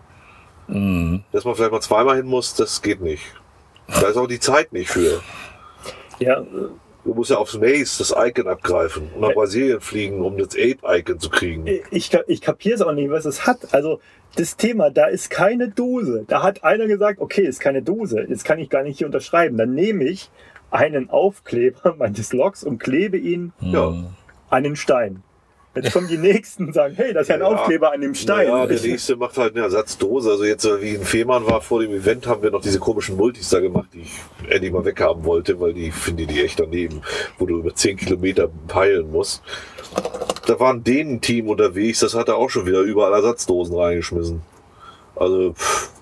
Mhm. Dass man vielleicht mal zweimal hin muss, das geht nicht. Da ist auch die Zeit nicht für. Ja. Du musst ja aufs Maze das Icon abgreifen und nach Brasilien fliegen, um das Ape-Icon zu kriegen. Ich, ich kapiere es auch nicht, was es hat. Also das Thema, da ist keine Dose. Da hat einer gesagt, okay, ist keine Dose. Jetzt kann ich gar nicht hier unterschreiben. Dann nehme ich einen Aufkleber meines Logs und klebe ihn ja. an den Stein. Jetzt kommen die Nächsten und sagen, hey, das ist ja ein ja, Aufkleber an dem Stein. Ja, der Nächste macht halt eine Ersatzdose. Also jetzt, wie in Fehmarn war vor dem Event, haben wir noch diese komischen Multis da gemacht, die ich endlich mal weghaben wollte, weil die finde die echt daneben, wo du über zehn Kilometer peilen musst. Da war ein Dänen-Team unterwegs, das hat er auch schon wieder überall Ersatzdosen reingeschmissen. Also, pff,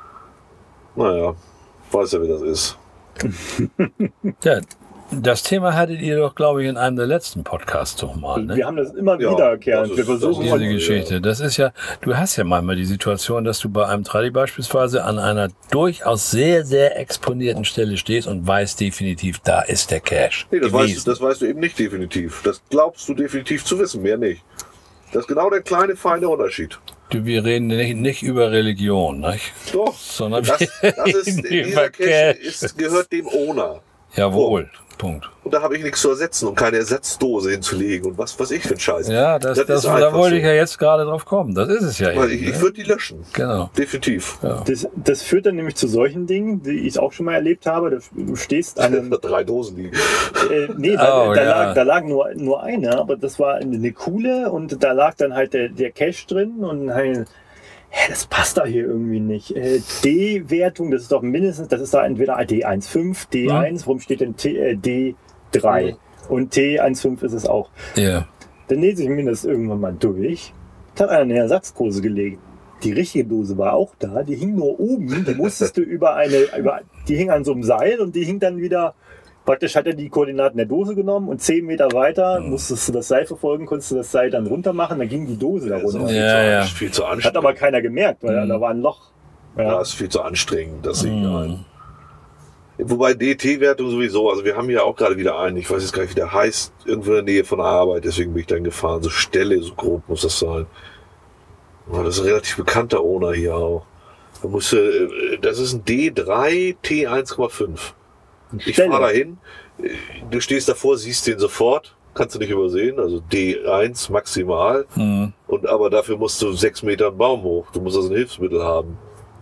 naja, weiß ja, wie das ist. Ja. Das Thema hattet ihr doch, glaube ich, in einem der letzten Podcasts doch mal. Ne? Wir haben das immer ja, wiederkehrend. Wir versuchen diese Geschichte. Ja. Das ist ja, du hast ja manchmal die Situation, dass du bei einem Tradi beispielsweise an einer durchaus sehr, sehr exponierten Stelle stehst und weißt definitiv, da ist der Cache. Nee, das weißt, das weißt du eben nicht definitiv. Das glaubst du definitiv zu wissen, mehr nicht. Das ist genau der kleine, feine Unterschied. Du, wir reden nicht, nicht über Religion, nicht? Doch, sondern das, das ist, dieser Cache ist, gehört dem Owner. Jawohl. Punkt. Und da habe ich nichts zu ersetzen und keine Ersatzdose hinzulegen und was was ich für ein Scheiß. Ja, das, das, das da wollte so. ich ja jetzt gerade drauf kommen. Das ist es ja. Weil eben, ich, ne? ich würde die löschen. Genau. Definitiv. Ja. Das, das führt dann nämlich zu solchen Dingen, die ich auch schon mal erlebt habe. Du stehst an einem, drei Dosen liegen. Äh, nee, da, oh, da, ja. lag, da lag nur, nur eine, aber das war eine coole und da lag dann halt der, der Cache drin und halt, hä, das passt da hier irgendwie nicht. Äh, D-Wertung, das ist doch mindestens, das ist da entweder D eins Komma fünf, D eins, ja. warum steht denn T, äh, D drei? Und T eins Komma fünf ist es auch. Ja. Dann lese ich mir das irgendwann mal durch. Da hat einer eine Ersatzdose gelegt. Die richtige Dose war auch da, die hing nur oben, die musstest du über eine, über, die hing an so einem Seil und die hing dann wieder praktisch hat er die Koordinaten der Dose genommen und zehn Meter weiter mhm. musstest du das Seil verfolgen, konntest du das Seil dann runter machen, dann ging die Dose da runter. Viel, ja, zu, ja. viel zu anstrengend. Hat aber keiner gemerkt, weil mhm. da war ein Loch. Ja, das ist viel zu anstrengend. Das mhm. Wobei D T-Wertung sowieso, also wir haben ja auch gerade wieder einen, ich weiß jetzt gar nicht, wie der heißt, irgendwo in der Nähe von der Arbeit, deswegen bin ich dann gefahren. So Stelle, so grob muss das sein. Das ist ein relativ bekannter Owner hier auch. Da musst du, das ist ein D drei T eins Komma fünf. Ich fahre dahin, du stehst davor, siehst den sofort, kannst du nicht übersehen, also D eins maximal. Mhm. Und aber dafür musst du sechs Meter einen Baum hoch. Du musst also ein Hilfsmittel haben.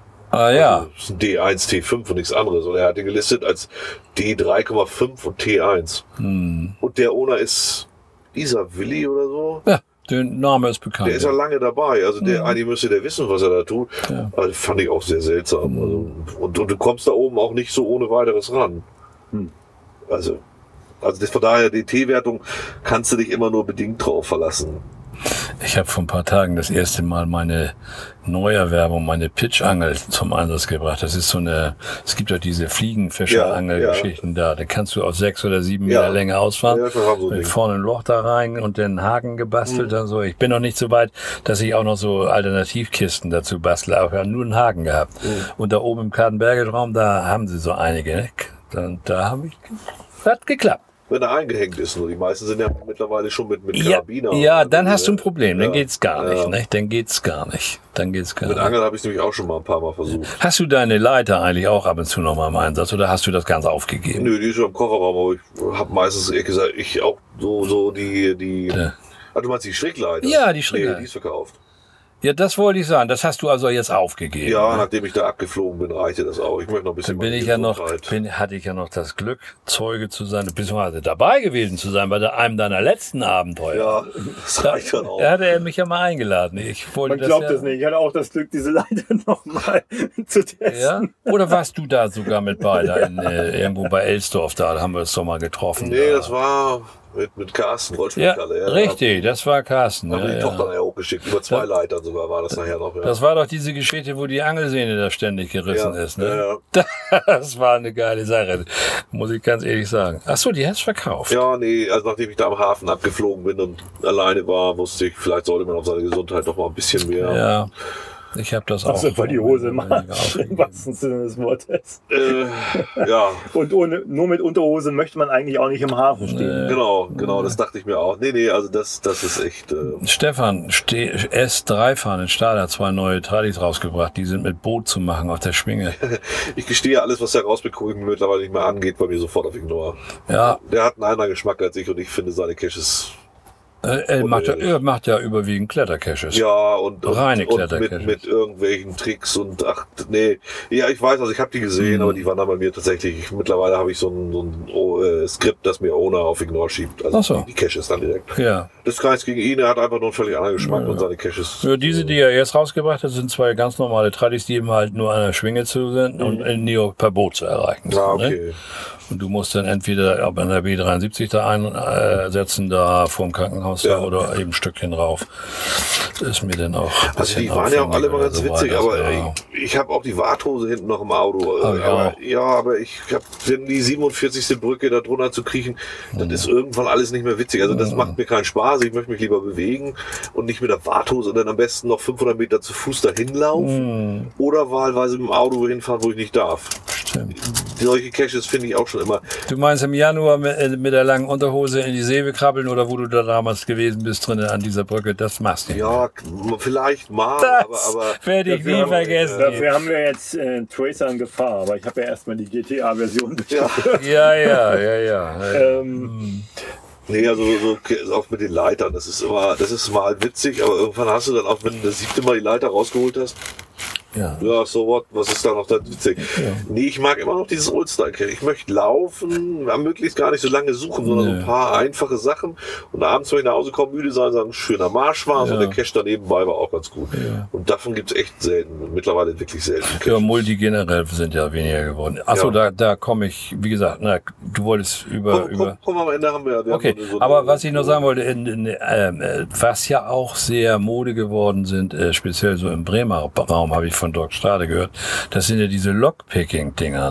Ah ja. Also, das ist ein D eins T fünf und nichts anderes. Und er hat ihn gelistet als D drei Komma fünf und T eins. Mhm. Und der Owner ist Isa Willi oder so. Ja, der Name ist bekannt. Der ist ja lange dabei. Also der, mhm. eigentlich müsste der wissen, was er da tut. Ja. Also, fand ich auch sehr seltsam. Mhm. Also, und, und du kommst da oben auch nicht so ohne weiteres ran. Mhm. Also, also das, von daher, die T-Wertung kannst du dich immer nur bedingt drauf verlassen. Ich habe vor ein paar Tagen das erste Mal meine Neuerwerbung, meine Pitchangel zum Einsatz gebracht. Das ist so eine, es gibt ja diese Fliegenfischerangel-Geschichten ja, ja. da. Da kannst du aus sechs oder sieben Meter ja. Länge ausfahren. Ja, so mit vorne ein Loch da rein und den Haken gebastelt mhm. und so. Ich bin noch nicht so weit, dass ich auch noch so Alternativkisten dazu bastle. Aber ich habe nur einen Haken gehabt. Mhm. Und da oben im Kadenberge-Raum, da haben sie so einige. Ne? Und da habe ich, hat geklappt. Wenn er eingehängt ist, nur die meisten sind ja mittlerweile schon mit, mit Karabiner. Ja, ja dann hast du ein Problem, dann ja. geht's gar nicht, ja. ne? Dann geht's gar nicht. Dann geht's gar mit nicht. Angeln habe ich nämlich auch schon mal ein paar Mal versucht. Hast du deine Leiter eigentlich auch ab und zu noch mal im Einsatz oder hast du das Ganze aufgegeben? Nö, die ist schon im Kofferraum, aber ich habe meistens, ehrlich gesagt, ich auch so, so die, die, ja. ah, du meinst die Strickleiter? Ja, die Strickleiter. Nee, die ist verkauft. Ja, das wollte ich sagen. Das hast du also jetzt aufgegeben. Ja, ne? Nachdem ich da abgeflogen bin, reichte das auch. Ich möchte noch ein bisschen. Dann bin ich ja noch, bin, hatte ich ja noch das Glück, Zeuge zu sein, beziehungsweise dabei gewesen zu sein bei der, einem deiner letzten Abenteuer. Ja, das reicht dann auch. Da hatte er mich ja mal eingeladen. Ich wollte Man glaubt das ja, das nicht. Ich hatte auch das Glück, diese Leiter noch mal zu testen. Ja? Oder warst du da sogar mit bei, da in, äh, irgendwo bei Elsdorf, da haben wir es doch mal getroffen. Nee, da. das war mit, mit Carsten, ja, ja, richtig, das war Carsten. Haben ja, wir die ja. Tochter nachher hochgeschickt, über zwei ja. Leitern sogar war das nachher noch. Ja. Das war doch diese Geschichte, wo die Angelsehne da ständig gerissen ja, ist. Ne? Ja, ja. Das war eine geile Sache, muss ich ganz ehrlich sagen. Ach so, die hast du verkauft? Ja, nee, also nachdem ich da am Hafen abgeflogen bin und alleine war, wusste ich, vielleicht sollte man auf seine Gesundheit noch mal ein bisschen mehr. Ja. Ich habe das auch. Ach so, weil die Hose macht, im wahrsten Sinne des Wortes. Äh, ja. Und ohne, nur mit Unterhose möchte man eigentlich auch nicht im Hafen stehen. Nee. Genau, genau, das dachte ich mir auch. Nee, nee, also das, das ist echt... Äh Stefan, S drei Fahren in Stahl hat zwei neue Tradis rausgebracht, die sind mit Boot zu machen auf der Schwinge. Ich gestehe, alles, was der Rausbekommen mittlerweile nicht mehr angeht, bei mir sofort auf Ignore. Ja. Der hat einen anderen Geschmack als ich und ich finde seine Caches... Er macht ja, er macht ja überwiegend Klettercaches. Ja, und, und, reine und Klettercaches. Mit, mit irgendwelchen Tricks und ach, nee. Ja, ich weiß, also ich habe die gesehen, mhm. aber die waren dann bei mir tatsächlich, ich, mittlerweile habe ich so ein, so ein oh, äh, Skript, das mir Owner auf Ignore schiebt. Also so. die, die Caches dann direkt. Ja. Das ist gar nichts gegen ihn, er hat einfach nur einen völlig anderen Geschmack ja. und seine Caches. Ja, diese, die er jetzt rausgebracht hat, sind zwei ganz normale Tradis, die eben halt nur an der Schwinge zu sind mhm. und nie per Boot zu erreichen sind. Ja, okay. Ne? Und du musst dann entweder ab an der B dreiundsiebzig da einsetzen, da vorm Krankenhaus ja. da, oder eben ein Stückchen rauf. Das ist mir dann auch. Also die waren ja auch alle mal ganz so witzig, weiter. aber ja. ich, ich habe auch die Warthose hinten noch im Auto. Oh, ja. Aber, ja, aber ich habe die siebenundvierzigste Brücke da drunter zu kriechen, das mhm. ist irgendwann alles nicht mehr witzig. Also das mhm. macht mir keinen Spaß. Ich möchte mich lieber bewegen und nicht mit der Warthose und dann am besten noch fünfhundert Meter zu Fuß dahin laufen mhm. oder wahlweise mit dem Auto hinfahren, wo ich nicht darf. Stimmt. Solche Caches finde ich auch schon immer. Du meinst im Januar mit, mit der langen Unterhose in die Seewe krabbeln oder wo du da damals gewesen bist drinnen an dieser Brücke, das machst du. Ja, vielleicht mal, das aber, aber werde ich nie vergessen. Dafür haben wir jetzt äh, Tracer in Gefahr, aber ich habe ja erstmal die G T A-Version durchgeführt. Ja, ja, ja, ja. ja. ähm, Nee, also so, auch mit den Leitern, das ist immer, das ist mal witzig, aber irgendwann hast du dann auch, wenn du das siebte Mal die Leiter rausgeholt hast, ja, ja so what, was ist da noch da witzig? Ja. Nee, ich mag immer noch dieses Oldstyle-Cache. Ich möchte laufen, möglichst gar nicht so lange suchen, sondern nee. so ein paar einfache Sachen und abends, wenn ich nach Hause komme, müde sein, sagen, schöner Marsch war, ja. so der Cache da nebenbei war auch ganz gut. Ja. Und davon gibt's echt selten, mittlerweile wirklich selten. Caches. Ja, Multi generell sind ja weniger geworden. Achso, ja. da, da komme ich, wie gesagt, na, du wolltest über... Komm, über komm, komm, am Ende haben wir... wir okay, haben so aber eine, was ich noch sagen wollte, in, in, äh, was ja auch sehr Mode geworden sind, äh, speziell so im Bremer Raum, habe ich von Dirk Stade gehört, das sind ja diese Lockpicking-Dinger, ne?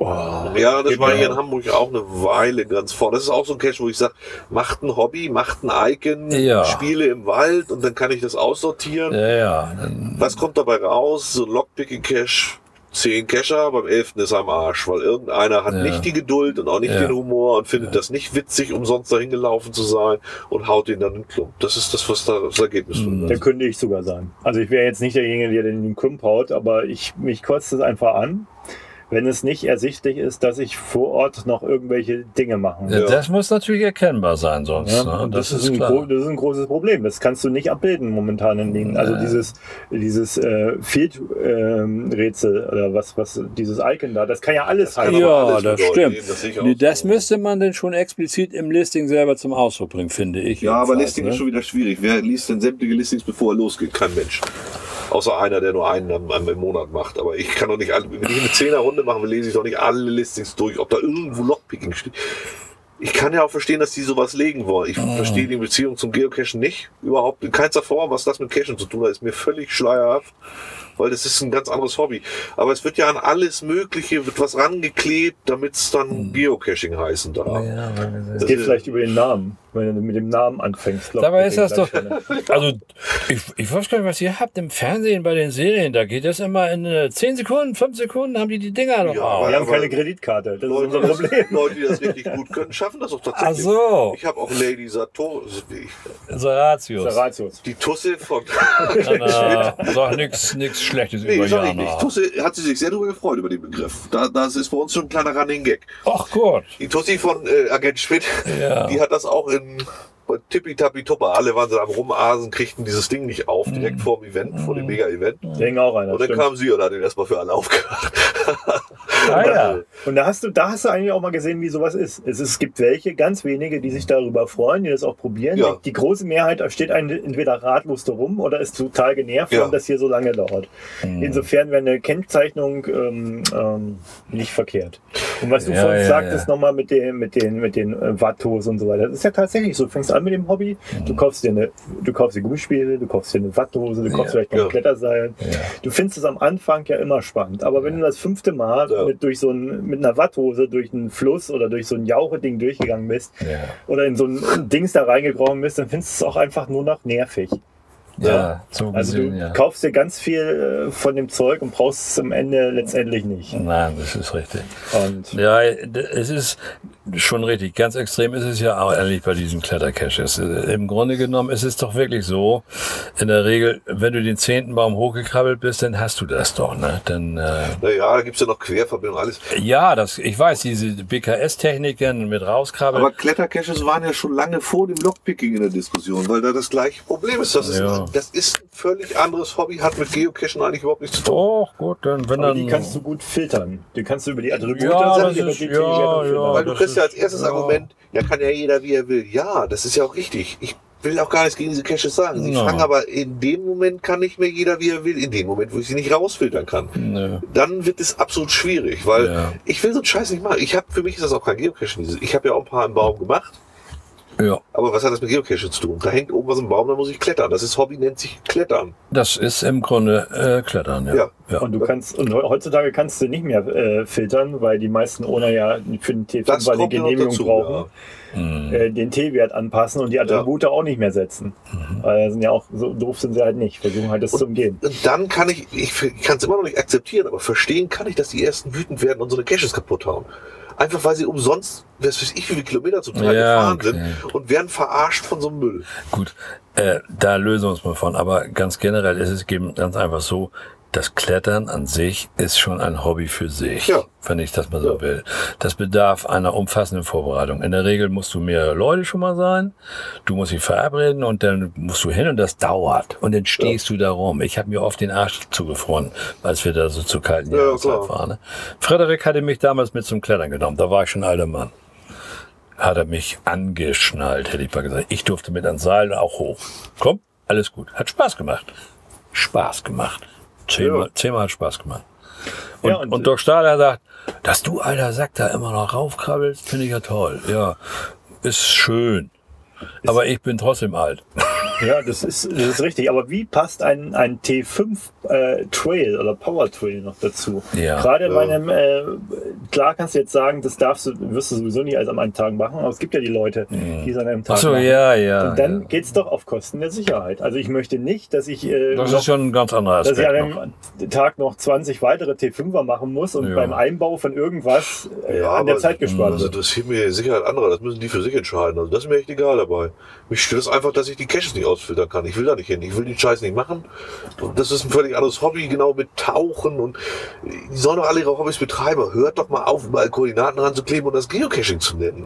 Oh, Ja, das war genau. hier in Hamburg auch eine Weile ganz vorne. Das ist auch so ein Cache, wo ich sage, macht ein Hobby, macht ein Icon, Ja. Spiele im Wald und dann kann ich das aussortieren. Ja, ja. Dann, Was kommt dabei raus? So ein Lockpicking-Cache, zehn Cacher, beim elften ist er am Arsch, weil irgendeiner hat Ja. nicht die Geduld und auch nicht Ja. den Humor und findet das nicht witzig, umsonst dahin gelaufen zu sein und haut den dann in den Klump. Das ist das, was da das Ergebnis Mhm. wird. Der könnte ich sogar sein. Also ich wäre jetzt nicht derjenige, der den in den Klump haut, aber ich, mich kotzt es einfach an, wenn es nicht ersichtlich ist, dass ich vor Ort noch irgendwelche Dinge machen ja. will. Das muss natürlich erkennbar sein sonst. Ja, Ne? und das, Das, ist ist ein klar. gro- das ist ein großes Problem. Das kannst du nicht abbilden momentan in den. Also Nee. dieses, dieses äh, Field-Rätsel oder was, was dieses Icon da, das kann ja alles kann heißen. aber Ja, alles das bedeuten, stimmt. eben, das sehe ich auch Nee, das so. müsste man denn schon explizit im Listing selber zum Ausdruck bringen, finde ich. Ja, aber jedenfalls, Listing ne? ist schon wieder schwierig. Wer liest denn sämtliche Listings, bevor er losgeht? Kein Mensch. Außer einer, der nur einen am, am, im Monat macht. Aber ich kann doch nicht alle, wenn ich eine Zehner-Runde mache, lese ich doch nicht alle Listings durch, ob da irgendwo Lockpicking steht. Ich kann ja auch verstehen, dass die sowas legen wollen. Ich verstehe die Beziehung zum Geocachen nicht. Überhaupt in keinster Form, was das mit Cachen zu tun hat, ist mir völlig schleierhaft. Weil das ist ein ganz anderes Hobby. Aber es wird ja an alles Mögliche, wird was rangeklebt, damit es dann Geocaching heißen darf. Ja, weil- Es geht vielleicht über den Namen, wenn du mit dem Namen anfängst. Dabei ist das doch, Lockpicking, also ich, ich weiß gar nicht, was ihr habt im Fernsehen bei den Serien, da geht das immer in äh, zehn Sekunden, fünf Sekunden haben die die Dinger noch Ja, auf. Wir haben aber- keine Kreditkarte, das ist Leute, unser das, Problem. Leute, die das richtig gut können, schaffen das auch tatsächlich. Ach so. Ich habe auch Lady Sator, Saratius. Saratius. die Tusse von Na, sag nix, nix Schlechtes Nee, über sag ich nicht. Jana. Tusse hat sie sich sehr darüber gefreut über den Begriff. Da, das ist bei uns schon ein kleiner Running Gag. Ach Gott. Die Tussi von äh, Agent Schmidt, Ja. die hat das auch in bei Tippi-Tappi Tupper. Alle waren so am Rumasen, kriegten dieses Ding nicht auf, direkt vor dem Event, vor dem Mega-Event. Da hing auch einer. Und dann stimmt. kam sie und hat den erstmal für alle aufgemacht. Ah, ja. Und da hast du, da hast du eigentlich auch mal gesehen, wie sowas ist. Es, ist, es gibt welche, ganz wenige, die sich darüber freuen, die das auch probieren. Ja. Die, die große Mehrheit steht einen entweder ratlos darum oder ist total genervt, Ja. warum das hier so lange dauert. Mhm. Insofern wäre eine Kennzeichnung ähm, ähm, nicht verkehrt. Und was du Ja, vorhin ja, sagtest, ja. nochmal mit den, mit den, mit den äh, Watthosen und so weiter. Das ist ja tatsächlich so. Du fängst an mit dem Hobby, Mhm. du kaufst dir eine, du kaufst dir Gummispiele, du kaufst dir eine Watthose, du kaufst Ja. vielleicht noch ein Ja. Kletterseil. Ja. Du findest es am Anfang ja immer spannend. Aber wenn du das fünfte Mal Ja. mit, durch so ein, mit einer Watthose durch einen Fluss oder durch so ein Jauche-Ding durchgegangen bist Ja. oder in so ein Dings da reingekrochen bist, dann findest du es auch einfach nur noch nervig. Ja, so Also gesehen, du ja. kaufst dir ganz viel äh, von dem Zeug und brauchst es am Ende letztendlich nicht. Nein, das ist richtig. Und Ja, es ist schon richtig. Ganz extrem ist es ja auch ehrlich bei diesen Klettercaches. Im Grunde genommen ist es doch wirklich so, in der Regel, wenn du den zehnten Baum hochgekrabbelt bist, dann hast du das doch, ne? Dann, äh, Naja, da gibt's ja noch Querverbindungen, alles. ja, das, ich weiß, diese B K S-Techniken mit rauskrabbeln. Aber Klettercaches waren ja schon lange vor dem Lockpicking in der Diskussion, weil da das gleiche Problem ist. Das ist, Ja. das ist ein völlig anderes Hobby, hat mit Geocachen eigentlich überhaupt nichts zu tun. Doch, gut, dann, wenn aber dann. die kannst du gut filtern. Die kannst du über die Attribute Ja, sagen, das über ist- die ja, T-Werte filtern. ja. Weil du das kriegst ja als ist- erstes ja. Argument, ja, kann ja jeder, wie er will. Ja, das ist ja auch richtig. Ich will auch gar nichts gegen diese Caches sagen. Sie Ja. fangen aber, in dem Moment kann nicht mehr jeder, wie er will. In dem Moment, wo ich sie nicht rausfiltern kann. Nö. Dann wird es absolut schwierig, weil Ja. ich will so einen Scheiß nicht machen. Ich habe, für mich ist das auch kein Geocachen. Ich habe ja auch ein paar im Baum gemacht. Ja, Aber was hat das mit Geocachen zu tun? Da hängt oben was im Baum, da muss ich klettern. Das ist Hobby, nennt sich Klettern. das ist im Grunde äh, Klettern, ja. Ja. ja. Und du kannst, und heutzutage kannst du nicht mehr äh, filtern, weil die meisten Owner ja für den T Das fünf eine kommt ja noch Genehmigung dazu, brauchen, Mhm. äh, den T-Wert anpassen und die Attribute auch nicht mehr setzen. Weil sind ja auch, so doof sind sie halt nicht, versuchen halt das zu umgehen. Und dann kann ich, ich kann es immer noch nicht akzeptieren, aber verstehen kann ich, dass die ersten wütend werden und so eine Caches kaputt hauen. Einfach weil sie umsonst, was weiß ich, wie viele Kilometer zum Teil Ja, gefahren okay. sind und werden verarscht von so einem Müll. Gut, äh, da lösen wir uns mal von. Aber ganz generell ist es eben ganz einfach so, das Klettern an sich ist schon ein Hobby für sich, Ja. wenn ich das mal so Ja. will. Das bedarf einer umfassenden Vorbereitung. In der Regel musst du mehrere Leute schon mal sein, du musst dich verabreden und dann musst du hin und das dauert. Und dann stehst du da rum. Ich habe mir oft den Arsch zugefroren, als wir da so zur kalten Ja, Jahreszeit klar. waren. Ne? Frederik hatte mich damals mit zum Klettern genommen, da war ich schon ein alter Mann. Hat er mich angeschnallt, hätte ich mal gesagt. Ich durfte mit ans Seil auch hoch. Komm, alles gut. Hat Spaß gemacht. Spaß gemacht. Zehnmal, zehnmal hat Spaß gemacht. Und, Ja, und, und- Doc Stahler sagt, dass du, alter Sack, da immer noch raufkrabbelst, finde ich ja toll. Ja, ist schön. Aber ich bin trotzdem alt. Ja, das ist, das ist richtig. Aber wie passt ein, ein T fünf äh, Trail oder Power Trail noch dazu? Ja. Gerade Ja. bei einem, äh, klar kannst du jetzt sagen, das darfst du, wirst du sowieso nicht alles an einem Tag machen, aber es gibt ja die Leute, die es an einem Tag Ach so, machen. ja, ja. Und dann ja. geht's doch auf Kosten der Sicherheit. Also ich möchte nicht, dass ich, äh, Das noch, ist schon ein ganz anderer dass ich Aspekt an noch. einem Tag noch zwanzig weitere T fünfer machen muss und Ja. beim Einbau von irgendwas äh, Ja, an der aber- Zeit gespart Also wird. das hier mir die Sicherheit anderer, das müssen die für sich entscheiden. Also das ist mir echt egal dabei. Mich stört es einfach, dass ich die Caches nicht ausfiltern kann. Ich will da nicht hin. Ich will den Scheiß nicht machen. Und das ist ein völlig anderes Hobby, genau mit Tauchen. Und die sollen doch alle ihre Hobbys betreiben. Hört doch mal auf, überall Koordinaten ranzukleben und das Geocaching zu nennen.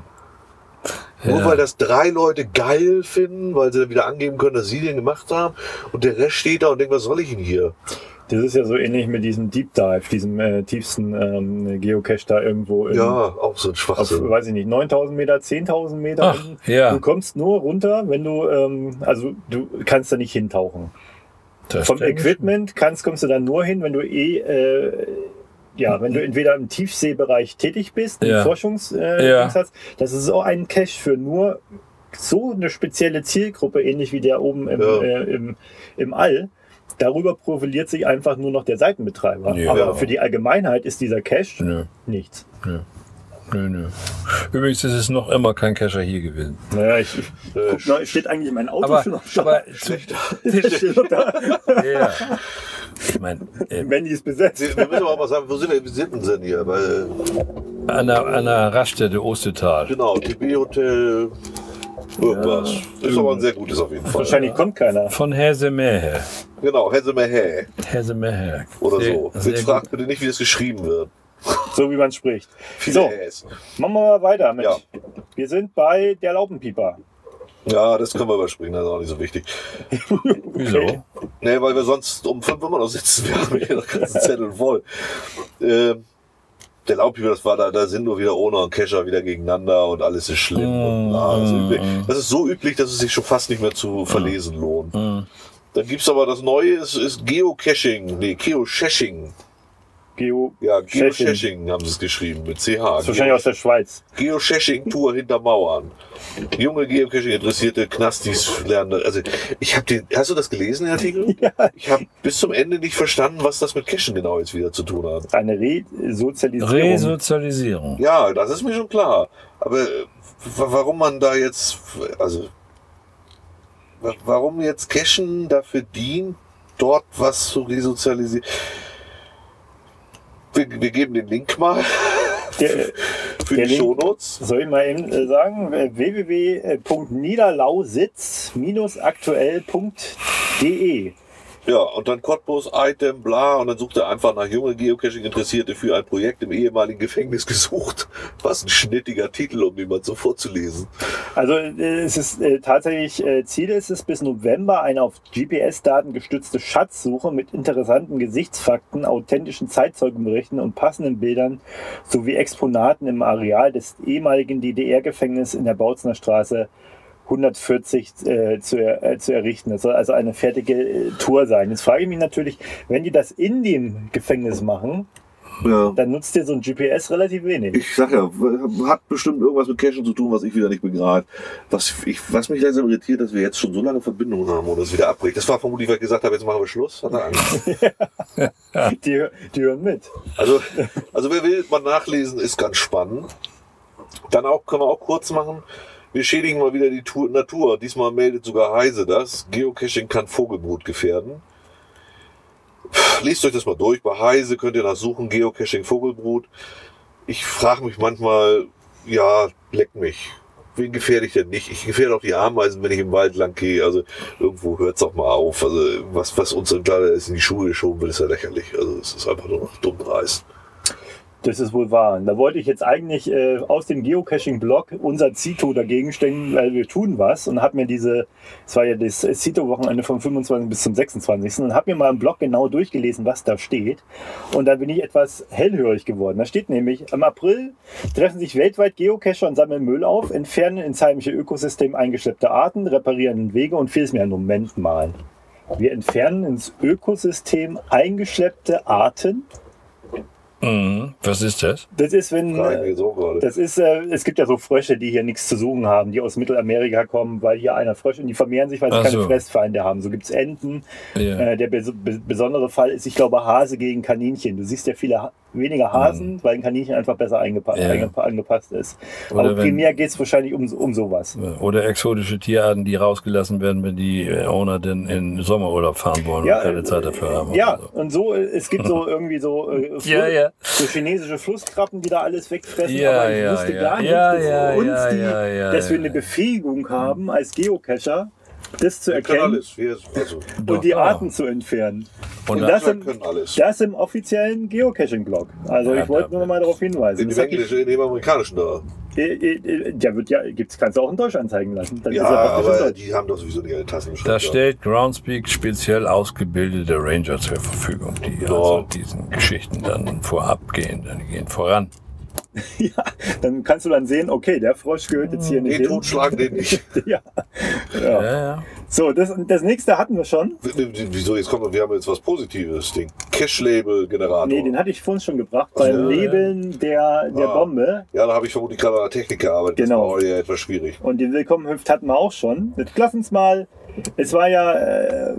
Nur Ja. weil das drei Leute geil finden, weil sie dann wieder angeben können, dass sie den gemacht haben. Und der Rest steht da und denkt, was soll ich denn hier? Das ist ja so ähnlich mit diesem Deep Dive, diesem äh, tiefsten ähm, Geocache da irgendwo in, Ja, auch so ein auf, Schwachsinn. weiß ich nicht, neuntausend Meter, zehntausend Meter. Ach, ja. Du kommst nur runter, wenn du, ähm, also du kannst da nicht hintauchen. Das Vom denke ich Equipment kannst, kommst du dann nur hin, wenn du eh, äh, ja, wenn du entweder im Tiefseebereich tätig bist, Ja. einen Forschungs äh, Ja. Dings hast. Das ist auch ein Cache für nur so eine spezielle Zielgruppe, ähnlich wie der oben im, Ja. äh, im, im All. Darüber profiliert sich einfach nur noch der Seitenbetreiber. Ja. Aber für die Allgemeinheit ist dieser Cache Nö. nichts. Nö. Nö, nö. Übrigens ist es noch immer kein Cacher hier gewesen. Naja, ich, ich guck noch, steht eigentlich mein Auto Aber, schon noch da? aber zu, Steht noch da. ja. Ich meine, äh, Mandy ist besetzt. Wir müssen aber auch mal sagen, wo sind wir, wir sind denn hier? Weil, an der, an der Raststätte Ostetal. genau, T B-Hotel, irgendwas. Ist aber ein sehr gutes auf jeden Fall. Wahrscheinlich kommt keiner. Von Häsemehe. Genau, Häsemehe Häsemehe. oder Sehr- so. sehr Jetzt gut. fragt bitte nicht, wie das geschrieben wird. So wie man spricht. Viele So, Häs. machen wir mal weiter mit. Ja. Wir sind bei der Laubenpieper. Ja, das können wir überspringen, das ist auch nicht so wichtig. Wieso? Nee, weil wir sonst um fünf immer noch sitzen. Wir haben hier noch ganzen Zettel voll. Ähm, der Laubhüber, das war da, da sind nur wieder Ono und Kescher wieder gegeneinander und alles ist schlimm. Und bla, das, ist üblich. Das ist so üblich, dass es sich schon fast nicht mehr zu verlesen lohnt. Dann gibt's aber das Neue, es ist Geocaching, nee, Geocaching. Geo. Ja, Caching. Geocaching haben sie es geschrieben, mit C H. Das ist wahrscheinlich aus der Schweiz. Geocaching-Tour hinter Mauern. Junge Geocaching-interessierte Knastis lernen. Also, ich habe den. Hast du das gelesen, den Artikel? Ja. Ich habe bis zum Ende nicht verstanden, was das mit Cachen genau jetzt wieder zu tun hat. Eine Resozialisierung. Resozialisierung. Ja, das ist mir schon klar. Aber äh, w- warum man da jetzt. Also. wa- Warum jetzt Cachen dafür dient, dort was zu resozialisieren? Wir, wir geben den Link mal Der, für der die Link- Shownotes. soll ich mal eben äh, sagen? w w w punkt niederlausitz Bindestrich aktuell Punkt de. Ja, und dann Cottbus, Item, bla, und dann sucht er einfach nach junge Geocaching-Interessierte für ein Projekt im ehemaligen Gefängnis gesucht. Was ein schnittiger Titel, um den mal so vorzulesen. Also äh, es ist äh, tatsächlich, äh, Ziel ist es, bis November eine auf G P S-Daten gestützte Schatzsuche mit interessanten Gesichtsfakten, authentischen Zeitzeugenberichten und passenden Bildern sowie Exponaten im Areal des ehemaligen D D R-Gefängnisses in der Bautzner Straße hundertvierzig äh, zu, äh, zu errichten. Das soll also eine fertige äh, Tour sein. Jetzt frage ich mich natürlich, wenn die das in dem Gefängnis machen, Ja. dann nutzt dir so ein G P S relativ wenig. Ich sag ja, hat bestimmt irgendwas mit Cachen zu tun, was ich wieder nicht begreife. Was, ich, was mich langsam irritiert, dass wir jetzt schon so lange Verbindungen haben oder es wieder abbricht. Das war vermutlich, weil ich gesagt habe, jetzt machen wir Schluss. Hat er Angst. Die, die hören mit. Also, also wer will, mal nachlesen, ist ganz spannend. Dann auch, können wir auch kurz machen. Wir schädigen mal wieder die Tour, Natur. Diesmal meldet sogar Heise das. Geocaching kann Vogelbrut gefährden. Pff, lest euch das mal durch. Bei Heise könnt ihr das suchen. Geocaching Vogelbrut. Ich frage mich manchmal, ja, leck mich. Wen gefährde ich denn nicht? Ich gefährde auch die Ameisen, wenn ich im Wald lang gehe. Also irgendwo hört es auch mal auf. Also was, was uns gerade in die Schuhe geschoben wird, ist ja lächerlich. Also es ist einfach nur noch Dummpreis. Das ist wohl wahr. Da wollte ich jetzt eigentlich äh, aus dem Geocaching-Blog unser Zito dagegen stellen, weil wir tun was, und habe mir diese, es war ja das Zito-Wochenende vom fünfundzwanzigsten bis zum sechsundzwanzigsten und habe mir mal im Blog genau durchgelesen, was da steht. Und da bin ich etwas hellhörig geworden. Da steht nämlich, im April treffen sich weltweit Geocacher und sammeln Müll auf, entfernen ins heimische Ökosystem eingeschleppte Arten, reparieren Wege und vieles mehr. Moment mal. Wir entfernen ins Ökosystem eingeschleppte Arten? Mhm. Was ist das? Das ist, wenn, Frage ich mir so gerade. das ist, äh, es gibt ja so Frösche, die hier nichts zu suchen haben, die aus Mittelamerika kommen, weil hier einer Frösche, und die vermehren sich, weil sie Ach keine so. Fressfeinde haben. So gibt's Enten. Ja. Äh, der bes bes besondere Fall ist, ich glaube, Hase gegen Kaninchen. Du siehst ja viele ha weniger Hasen, mhm. weil ein Kaninchen einfach besser eingepa Ja. eingepa angepasst ist. Oder Aber wenn- primär geht's wahrscheinlich um, um sowas. Oder exotische Tierarten, die rausgelassen werden, wenn die äh, Owner denn in Sommerurlaub fahren wollen Ja, und keine Zeit dafür haben. Ja, oder so. und so, äh, es gibt so irgendwie so, äh, Fl- Ja, ja. so chinesische Flusskrabben, die da alles wegfressen, Ja, aber ich ja, wusste ja. gar nicht, Ja, dass ja, uns ja, die, ja, ja, dass wir ja. eine Befähigung haben, als Geocacher, das zu Wir können erkennen alles. Wir, also, und die Doch. Arten zu entfernen. Und Und das wir im, können alles. das im offiziellen Geocaching-Blog. Also Ja, ich wollte da- nur noch mal darauf hinweisen. in Das dem hat die- englischen, in dem amerikanischen da. äh, äh, ja, wird ja, gibt's, kannst du auch in Deutsch anzeigen lassen. Dann Ja, ist er praktisch in aber Deutsch. die haben doch sowieso nicht alle Tassen. da stellt Groundspeak speziell ausgebildete Ranger zur Verfügung, die Ja. also diesen Geschichten dann vorab gehen, dann die gehen voran. Ja, dann kannst du dann sehen, okay, der Frosch gehört jetzt hier nicht Nee, totschlagen den nicht. ja. Ja, Ja. ja. So, das, das nächste hatten wir schon. Wieso, jetzt kommen wir, wir haben jetzt was Positives, den Cache-Label-Generator. Nee, den hatte ich vorhin schon gebracht, beim ja. Nebeln der, der Ah. Bombe. Ja, da habe ich vermutlich gerade an der Technik gearbeitet. Genau. Das war heute ja etwas schwierig. Und den Willkommen hüpft hatten wir auch schon. Jetzt lass uns mal, es war ja, äh,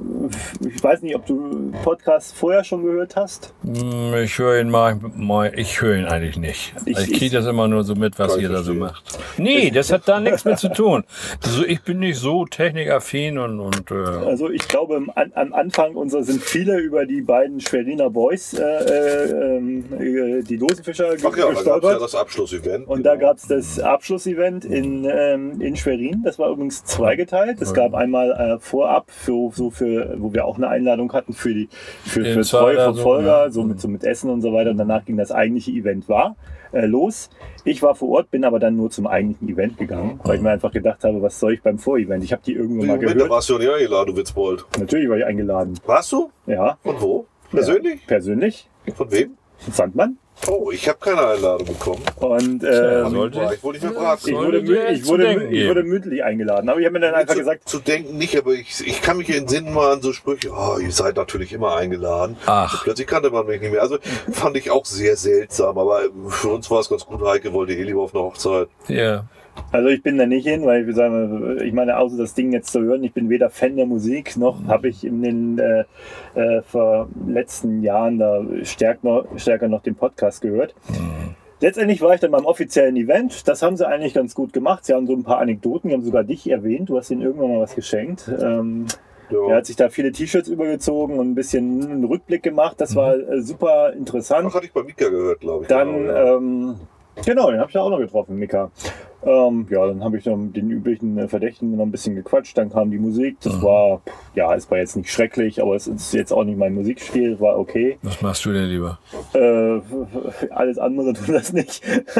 ich weiß nicht, ob du Podcasts vorher schon gehört hast. Hm, Ich höre ihn mal, mal ich höre ihn eigentlich nicht. Ich- Ich, kriege das immer nur so mit, was Kann ich ihr da so verstehen. macht. Nee, das hat da nichts mit zu tun. So, ich bin nicht so technikaffin und, und äh, Also ich glaube, am, am Anfang unserer sind viele über die beiden Schweriner Boys, äh, äh, äh, die Dosenfischer, ge- Ach ja, da gab es gestolpert. ja das Abschlussevent. Und da gab es das Abschlussevent in, ähm, in Schwerin. Das war übrigens zweigeteilt. Es gab einmal äh, vorab, für, so für, wo wir auch eine Einladung hatten für die für, für treue Insider, so, Verfolger, ja. so mit, so mit Essen und so weiter. Und danach ging das eigentliche Event war, äh, los. Ich war vor Ort, bin aber dann nur zum eigentlichen Event gegangen, weil ich mir einfach gedacht habe, was soll ich beim Vorevent? Ich habe die irgendwann mal Moment, da gehört. warst du ja nicht eingeladen, du Witzbold. Natürlich war ich eingeladen. Warst du? Ja. Von wo? Persönlich? Ja, persönlich. Von wem? Sandmann. Oh, ich habe keine Einladung bekommen. Und Tja, äh, sollte- War ich wohl nicht mehr brav. ich, Sollte wurde, dir mü- ich, zu wurde, denken mü- ich geben. wurde mündlich eingeladen. Aber ich habe mir dann einfach zu, gesagt, zu denken nicht, aber ich, ich kann mich entsinnen mal an so Sprüche, oh, ihr seid natürlich immer eingeladen. Ach. Und plötzlich kannte man mich nicht mehr. Also fand ich auch sehr seltsam, aber für uns war es ganz gut. Heike wollte eh lieber auf eine Hochzeit. ja. also ich bin da nicht hin, weil ich sagen, ich meine, außer das Ding jetzt zu hören, ich bin weder Fan der Musik, noch habe ich in den äh, äh, vor letzten Jahren da stärker, stärker noch den Podcast gehört. Letztendlich war ich dann beim offiziellen Event. Das haben sie eigentlich ganz gut gemacht. Sie haben so ein paar Anekdoten, die haben sogar dich erwähnt. Du hast ihnen irgendwann mal was geschenkt. Ähm, Ja. Er hat sich da viele T-Shirts übergezogen und ein bisschen einen Rückblick gemacht. Das war äh, super interessant. Das hatte ich bei Mika gehört, glaube ich. Dann, genau, ja. ähm, genau, den habe ich da auch noch getroffen, Mika. Ähm, ja, dann habe ich noch mit den üblichen äh, Verdächtigen noch ein bisschen gequatscht. Dann kam die Musik. Das war, pff, ja, es war jetzt nicht schrecklich, aber es ist jetzt auch nicht mein Musikstil. War okay. Was machst du denn lieber? Äh, alles andere tut das nicht.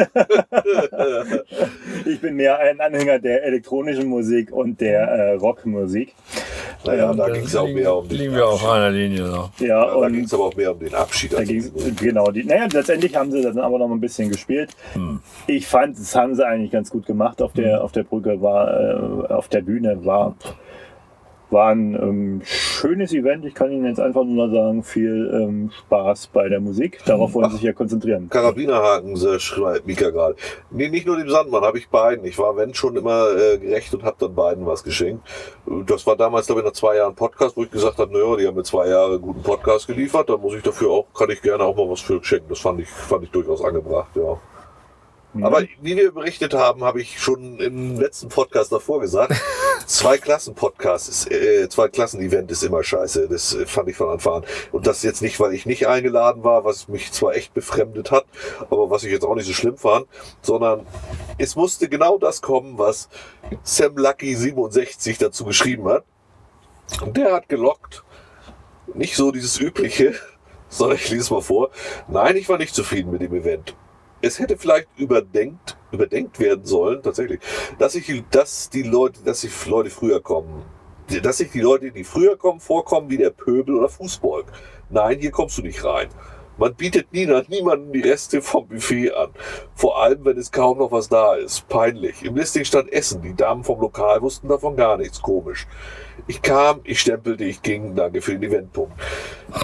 Ich bin mehr ein Anhänger der elektronischen Musik und der äh, Rockmusik. Naja, da Da ging es auch liegen- mehr um den Liegen wir auf einer Linie so. Ja, Ja, da ging und es aber auch mehr um den Abschied. da als um ging's, die Musik. genau, die, naja, letztendlich haben sie das aber noch ein bisschen gespielt. Hm. Ich fand, das haben sie eigentlich ganz gut gemacht auf der, auf der Brücke, war, äh, auf der Bühne, war, war ein ähm, schönes Event. Ich kann Ihnen jetzt einfach nur sagen, viel ähm, Spaß bei der Musik. Darauf wollen Sie sich ja konzentrieren. Karabinerhaken, so schreibt Mika gerade. Nee, nicht nur dem Sandmann, habe ich beiden. Ich war, wenn schon, immer äh, gerecht und habe dann beiden was geschenkt. Das war damals, glaube ich, nach zwei Jahren Podcast, wo ich gesagt habe, naja, die haben mir zwei Jahre guten Podcast geliefert, dann muss ich dafür auch, kann ich gerne auch mal was für schenken. Das fand ich, fand ich durchaus angebracht, ja. Aber wie wir berichtet haben, habe ich schon im letzten Podcast davor gesagt, zwei Klassen-Podcast ist, äh, zwei Klassen-Event ist immer scheiße. Das äh, fand ich von Anfang an. Und das jetzt nicht, weil ich nicht eingeladen war, was mich zwar echt befremdet hat, aber was ich jetzt auch nicht so schlimm fand, sondern es musste genau das kommen, was Sam Lucky siebenundsechzig dazu geschrieben hat. Und der hat gelockt. Nicht so dieses übliche, sondern ich lese es mal vor. Nein, ich war nicht zufrieden mit dem Event. Es hätte vielleicht überdenkt, überdenkt werden sollen, tatsächlich, dass ich, dass die Leute, dass die Leute früher kommen. Dass sich die Leute, die früher kommen, vorkommen wie der Pöbel oder Fußvolk. Nein, hier kommst du nicht rein. Man bietet nie, niemandem die Reste vom Buffet an. Vor allem, wenn es kaum noch was da ist. Peinlich. Im Listing stand Essen. Die Damen vom Lokal wussten davon gar nichts. Komisch. Ich kam, ich stempelte, ich ging. Danke für den Eventpunkt.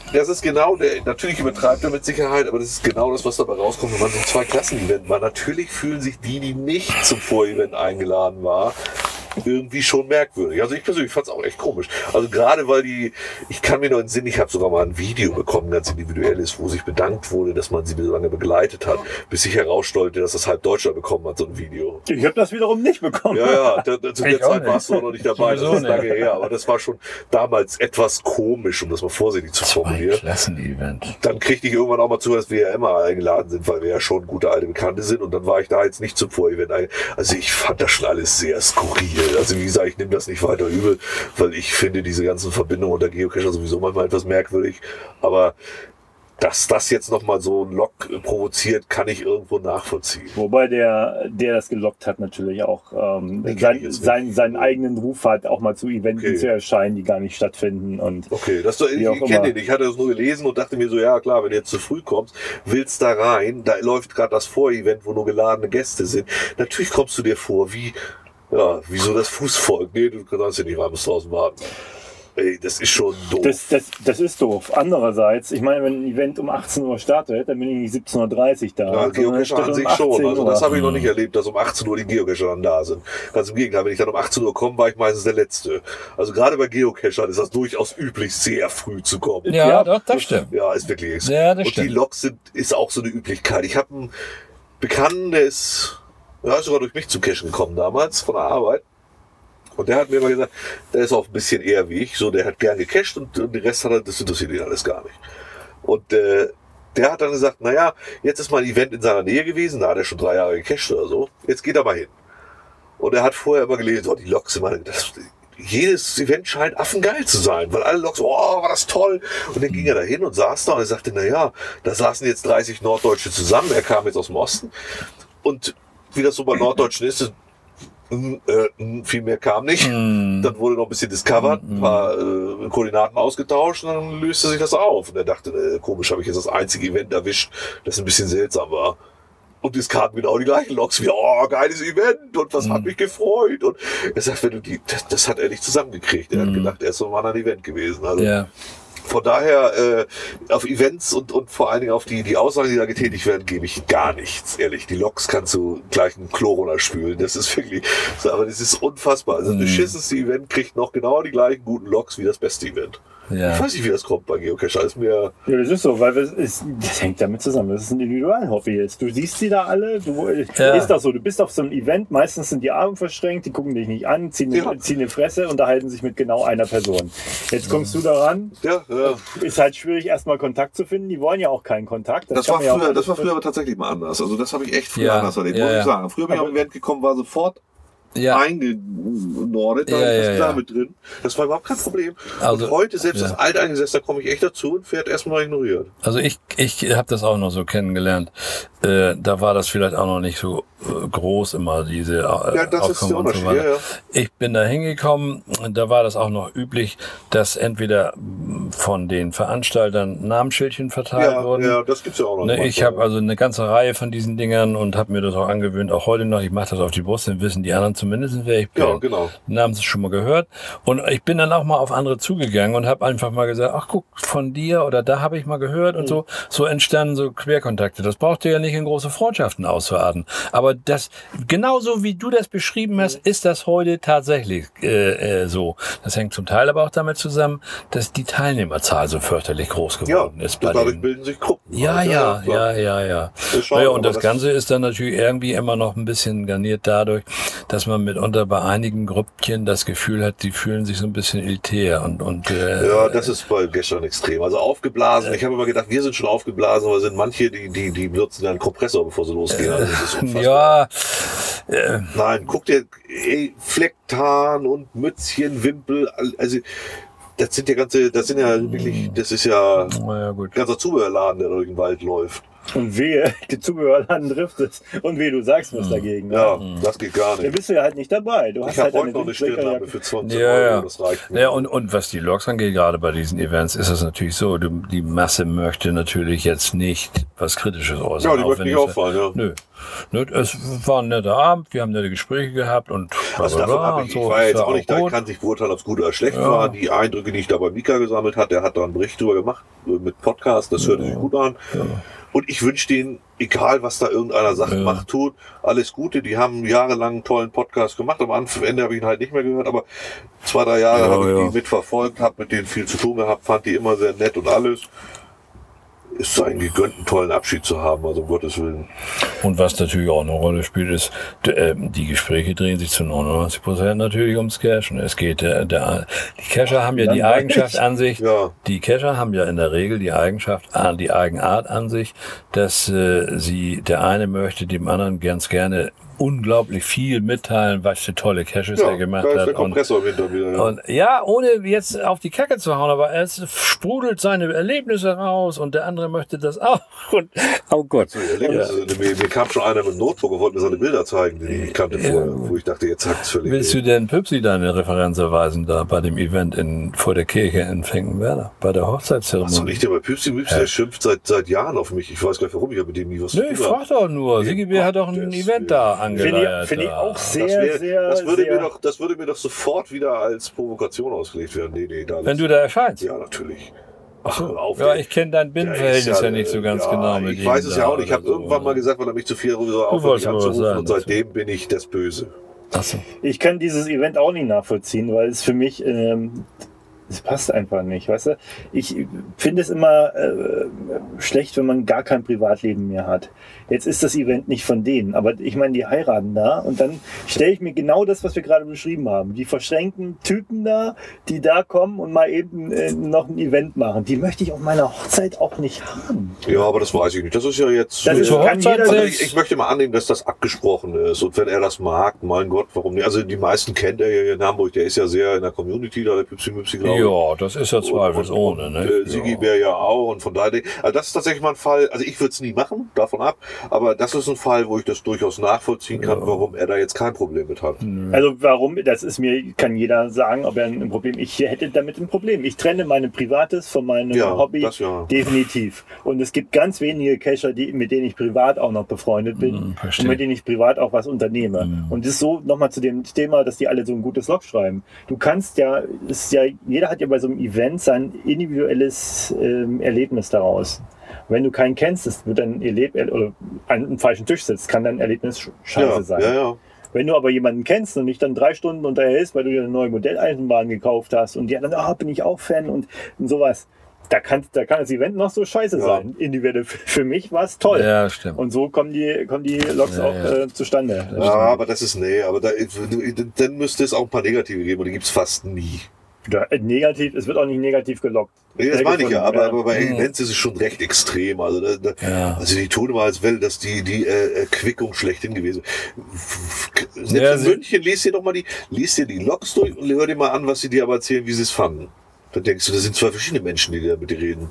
das ist genau, der, natürlich übertreibt er mit Sicherheit, aber das ist genau das, was dabei rauskommt, wenn man so ein Zwei-Klassen-Event macht. Natürlich fühlen sich die, die nicht zum Vorevent eingeladen waren, irgendwie schon merkwürdig. Also ich persönlich fand es auch echt komisch. Also gerade weil die, ich kann mir noch in den Sinn, ich habe sogar mal ein Video bekommen, ganz individuelles, wo sich bedankt wurde, dass man sie so lange begleitet hat, bis sich herausstellte, dass das halb Deutschland bekommen hat, so ein Video. Ich habe das wiederum nicht bekommen. Ja, ja, da, da, zu der Zeit warst du auch noch nicht dabei, das ist lange her, aber das war schon damals etwas komisch, um das mal vorsichtig zu formulieren. Klassen-Event. Dann kriegte ich irgendwann auch mal zu, dass wir ja immer eingeladen sind, weil wir ja schon gute alte Bekannte sind und dann war ich da jetzt nicht zum Vorevent eingeladen. Also ich fand das schon alles sehr skurril. Also wie gesagt, ich nehme das nicht weiter übel, weil ich finde diese ganzen Verbindungen unter Geocacher sowieso manchmal etwas merkwürdig. Aber dass das jetzt nochmal so ein Log provoziert, kann ich irgendwo nachvollziehen. Wobei der, der das gelockt hat, natürlich auch ähm, sein, sein, seinen eigenen Ruf hat, auch mal zu Events okay. zu erscheinen, die gar nicht stattfinden. Und okay, das, ich, ich kenne den. Ich hatte das nur gelesen und dachte mir so, ja klar, wenn du jetzt zu früh kommst, willst da rein, da läuft gerade das Vorevent, wo nur geladene Gäste sind. Natürlich kommst du dir vor, wie ja, wieso das Fußvolk? Nee, du kannst ja nicht rein, musst draußen warten. Ey, das ist schon doof. Das, das, das ist doof. Andererseits, ich meine, wenn ein Event um achtzehn Uhr startet, dann bin ich nicht siebzehn Uhr dreißig da. Ja, Geocacher an um sich schon. Also das habe ich noch nicht erlebt, dass um achtzehn Uhr die Geocacher dann da sind. Ganz im Gegenteil, wenn ich dann um achtzehn Uhr komme, war ich meistens der Letzte. Also gerade bei Geocachern ist das durchaus üblich, sehr frü zu kommen. Ja, ja doch, das stimmt. Ja, ist wirklich. Ja, das und stimmt. die Loks sind, ist auch so eine Üblichkeit. Ich habe einen Bekannten, der ist, ja, ist sogar durch mich zum Cachen gekommen damals, von der Arbeit. Und der hat mir immer gesagt, der ist auch ein bisschen eher wie ich, so, der hat gern gecached und, und den Rest hat er, das interessiert ihn alles gar nicht. Und äh, der hat dann gesagt, naja, jetzt ist mal ein Event in seiner Nähe gewesen, da hat er schon drei Jahre gecached oder so, jetzt geht er mal hin. Und er hat vorher immer gelesen, oh, die Loks immer, das, jedes Event scheint affengeil zu sein, weil alle Loks, oh, war das toll. Und dann ging er da hin und saß da und er sagte, naja, da saßen jetzt dreißig Norddeutsche zusammen, er kam jetzt aus dem Osten. Und wie das so bei Norddeutschen ist, Äh, viel mehr kam nicht. Mm. Dann wurde noch ein bisschen discovered, mm. ein paar äh, Koordinaten ausgetauscht und dann löste sich das auf. Und er dachte, äh, komisch, habe ich jetzt das einzige Event erwischt, das ein bisschen seltsam war. Und es kamen genau die gleichen Loks wie, oh, geiles Event und was mm. hat mich gefreut. Und er sagt, wenn du die, das, das hat er nicht zusammengekriegt. Er mm. hat gedacht, er ist so mal ein Event gewesen. Also, yeah. Von daher, äh, auf Events und, und vor allen Dingen auf die, die Aussagen, die da getätigt werden, gebe ich gar nichts, ehrlich. Die Loks kannst du gleich einen Klo runterspülen. Das ist wirklich, aber das ist unfassbar. Also das mm. beschissenste Event kriegt noch genau die gleichen guten Loks wie das beste Event. Ja. Ich weiß nicht, wie das kommt bei Geocacher. Ist mir ja, das ist so, weil das, ist, das hängt damit zusammen. Das ist ein Individualhobby jetzt. Du siehst sie da alle. Du, ja. Ist das so? Du bist auf so einem Event. Meistens sind die Arme verschränkt, die gucken dich nicht an, ziehen, ja. eine, ziehen eine Fresse, unterhalten sich mit genau einer Person. Jetzt kommst du daran. Ja, ja. Ist halt schwierig, erstmal Kontakt zu finden. Die wollen ja auch keinen Kontakt. Das, das war früher, das war früher aber tatsächlich mal anders. Also das habe ich echt früher ja. anders erlebt. Ja, muss ich sagen. Früher bin ich auf ein Event gekommen, war sofort ja. eingenordet, da ja, ist das ja, klar ja. mit drin. Das war überhaupt kein Problem. Also, und heute, selbst ja. als Alteingesessener, komme ich echt dazu und werde erstmal ignoriert. Also ich, ich habe das auch noch so kennengelernt. Äh, da war das vielleicht auch noch nicht so äh, groß immer, diese äh, ja, das ist der Unterschied. So ja, ja. Ich bin da hingekommen, da war das auch noch üblich, dass entweder von den Veranstaltern Namensschildchen verteilt ja, wurden. Ja, das gibt's ja auch noch. Ne, ich habe also eine ganze Reihe von diesen Dingern und habe mir das auch angewöhnt, auch heute noch. Ich mache das auf die Brust, dann wissen die anderen zumindest, wer ich bin. Ja, genau. Den haben sie schon mal gehört. Und ich bin dann auch mal auf andere zugegangen und habe einfach mal gesagt, ach guck, von dir oder da habe ich mal gehört und mhm. so. So entstanden so Querkontakte. Das braucht ihr ja nicht in große Freundschaften auszuarten. Aber das, genauso wie du das beschrieben hast, ist das heute tatsächlich äh, äh, so. Das hängt zum Teil aber auch damit zusammen, dass die Teilnehmerzahl so fürchterlich groß geworden ja, ist. Bei dadurch den, bilden sich Gruppen. Ja, ja, ja, ja, ja. Naja, und das, das Ganze ist dann natürlich irgendwie immer noch ein bisschen garniert dadurch, dass man mitunter bei einigen Grüppchen das Gefühl hat, die fühlen sich so ein bisschen elitär und und äh, ja, das ist bei gestern extrem. Also aufgeblasen. Äh, ich habe immer gedacht, wir sind schon aufgeblasen, aber sind manche, die die die benutzen dann einen Kompressor, bevor sie losgehen. Also das ist unfassbar. Ja. Äh, Nein, guck dir ey, Flecktarn und Mützchen, Wimpel, also das sind ja ganze, das sind ja wirklich, das ist ja, ja gut. ganzer Zubehörladen, der durch den Wald läuft. Und wehe, die Zubehörladen trifft es. Und wehe, du sagst was mhm. dagegen. Ja, ne? Das geht gar nicht. Da bist du ja halt nicht dabei. Du ich hast habe halt heute noch eine Stirnlampe für zwanzig ja, Euro, ja. das reicht mir. Ja, und, und was die Loks angeht, gerade bei diesen Events, ist es natürlich so, die, die Masse möchte natürlich jetzt nicht was Kritisches äußern. Ja, die möchte nicht auffallen, ja. Nö. Ne, es war ein netter Abend, wir haben nette Gespräche gehabt und Also davon habe ich, so, ich war jetzt ist ja auch nicht da, ich gut. kann nicht beurteilen, ob es gut oder schlecht Ja. war. Die Eindrücke, die ich da bei Mika gesammelt hat, der hat da einen Bericht drüber gemacht äh, mit Podcast, das hörte sich gut an. Ja. Und ich wünsche denen, egal was da irgendeiner sagt, Ja. macht, tut, alles Gute. Die haben jahrelang einen tollen Podcast gemacht. Am Anfang, Ende habe ich ihn halt nicht mehr gehört, aber zwei, drei Jahre Ja, habe ich ja. die mitverfolgt, habe mit denen viel zu tun gehabt, fand die immer sehr nett und alles. Ist so ein gegönnt, einen tollen Abschied zu haben, also um Gottes Willen. Und was natürlich auch eine Rolle spielt, ist, d- äh, die Gespräche drehen sich zu neunundneunzig Prozent natürlich ums Cashen. Es geht, der, der, die Cacher haben ja die Langweilig. Eigenschaft an sich, Ja. die Cacher haben ja in der Regel die Eigenschaft, äh, die Eigenart an sich, dass äh, sie, der eine möchte dem anderen ganz gerne unglaublich viel mitteilen, was für tolle Caches Ja, er gemacht da ist hat. der Kompressor im Hinter wieder. Ja. Und ja, ohne jetzt auf die Kacke zu hauen, aber es sprudelt seine Erlebnisse raus und der andere möchte das auch. Und, oh Gott. Erlebnisse. Mir, mir kam schon einer mit einem Notebook und wollte mir seine Bilder zeigen, die ich nicht kannte vorher, wo ich dachte, jetzt sagt es völlig. Willst du denn Püpsi deine Referenz erweisen da bei dem Event in, vor der Kirche in Finkenwerder, bei der Was soll Hochzeitszeremonie? ich denn bei Püpsi Müpsi? Der schimpft seit, seit Jahren auf mich. Ich weiß gar nicht, warum. Ich habe mit dem nie was Nö, zu ich tun frag doch nur. Sigi B hat doch ein Gottes Event da angeleiert. Finde ich, finde ich da. auch sehr, Das, wär, sehr, das, würde sehr... mir doch, das würde mir doch sofort wieder als Provokation ausgelegt werden. Nee, nee, da Wenn du da erscheinst. Ja, natürlich. Ach, hör auf, Ja, der- ich kenne dein der Binnenverhältnis ist ja, nicht so ganz ja, genau mit Ich ihm weiß es ja da auch nicht. Ich habe oder so. irgendwann mal gesagt, weil er mich zu viel darüber aufhört, wolltest mich mal was anzurufen. sagen Und seitdem bin ich das Böse. Ach so. Ich kann dieses Event auch nicht nachvollziehen, weil es für mich, ähm, es passt einfach nicht, weißt du? Ich finde es immer äh, schlecht, wenn man gar kein Privatleben mehr hat. Jetzt ist das Event nicht von denen, aber ich meine, die heiraten da und dann stelle ich mir genau das, was wir gerade beschrieben haben. Die verschränkten Typen da, die da kommen und mal eben äh, noch ein Event machen. Die möchte ich auf meiner Hochzeit auch nicht haben. Ja, aber das weiß ich nicht. Das ist ja jetzt. Das ist, Zur kann Hochzeit jeder Also selbst- ich, ich möchte mal annehmen, dass das abgesprochen ist. Und wenn er das mag, mein Gott, warum nicht? Also die meisten kennt er ja hier in Hamburg. Der ist ja sehr in der Community da, der Püpsi Müpsi, glaube ich. Ja, das ist ja zweifelsohne. Und, Ne? äh, Sigi Bär ja auch und von daher, also das ist tatsächlich mal ein Fall, also ich würde es nie machen, davon ab, aber das ist ein Fall, wo ich das durchaus nachvollziehen kann, warum er da jetzt kein Problem mit hat. Also warum, das ist mir, kann jeder sagen, ob er ein Problem, ich hätte damit ein Problem. Ich trenne mein Privates von meinem Ja, Hobby das ja. definitiv. Und es gibt ganz wenige Cacher, die, mit denen ich privat auch noch befreundet bin Hm, verstehe. und mit denen ich privat auch was unternehme. Und das ist so nochmal zu dem Thema, dass die alle so ein gutes Log schreiben. Du kannst ja, ist ja, jeder hat ja bei so einem Event sein individuelles ähm, Erlebnis daraus. Wenn du keinen kennst, das wird dann Erleb oder an einem falschen Tisch sitzt, kann dein Erlebnis sch- scheiße Ja, sein. ja, ja. Wenn du aber jemanden kennst und dich dann drei Stunden unterhältst, weil du dir eine neue Modelleisenbahn gekauft hast und die anderen, ah, bin ich auch Fan und, und sowas, da kann, da kann das Event noch so scheiße Ja. sein. Individuell. Für mich war es toll. Ja, stimmt. Und so kommen die, kommen die Logs Ja, auch ja. Äh, zustande. Ja, aber das ist, nee, aber da, dann müsste es auch ein paar negative geben und die gibt's fast nie. Ja, äh, negativ, es wird auch nicht negativ gelockt. Nee, das Äh, meine ich ja, gefunden, aber, aber bei Mhm. Events ist es schon recht extrem. Also, da, da, Ja. also die tun immer, als wäre das die, die äh, Quickung schlechthin gewesen. Selbst Ja, in sie- München, liest dir doch mal die, liest dir die Logs durch und hör dir mal an, was sie dir aber erzählen, wie sie es fanden. Dann denkst du, das sind zwei verschiedene Menschen, die da mit dir reden.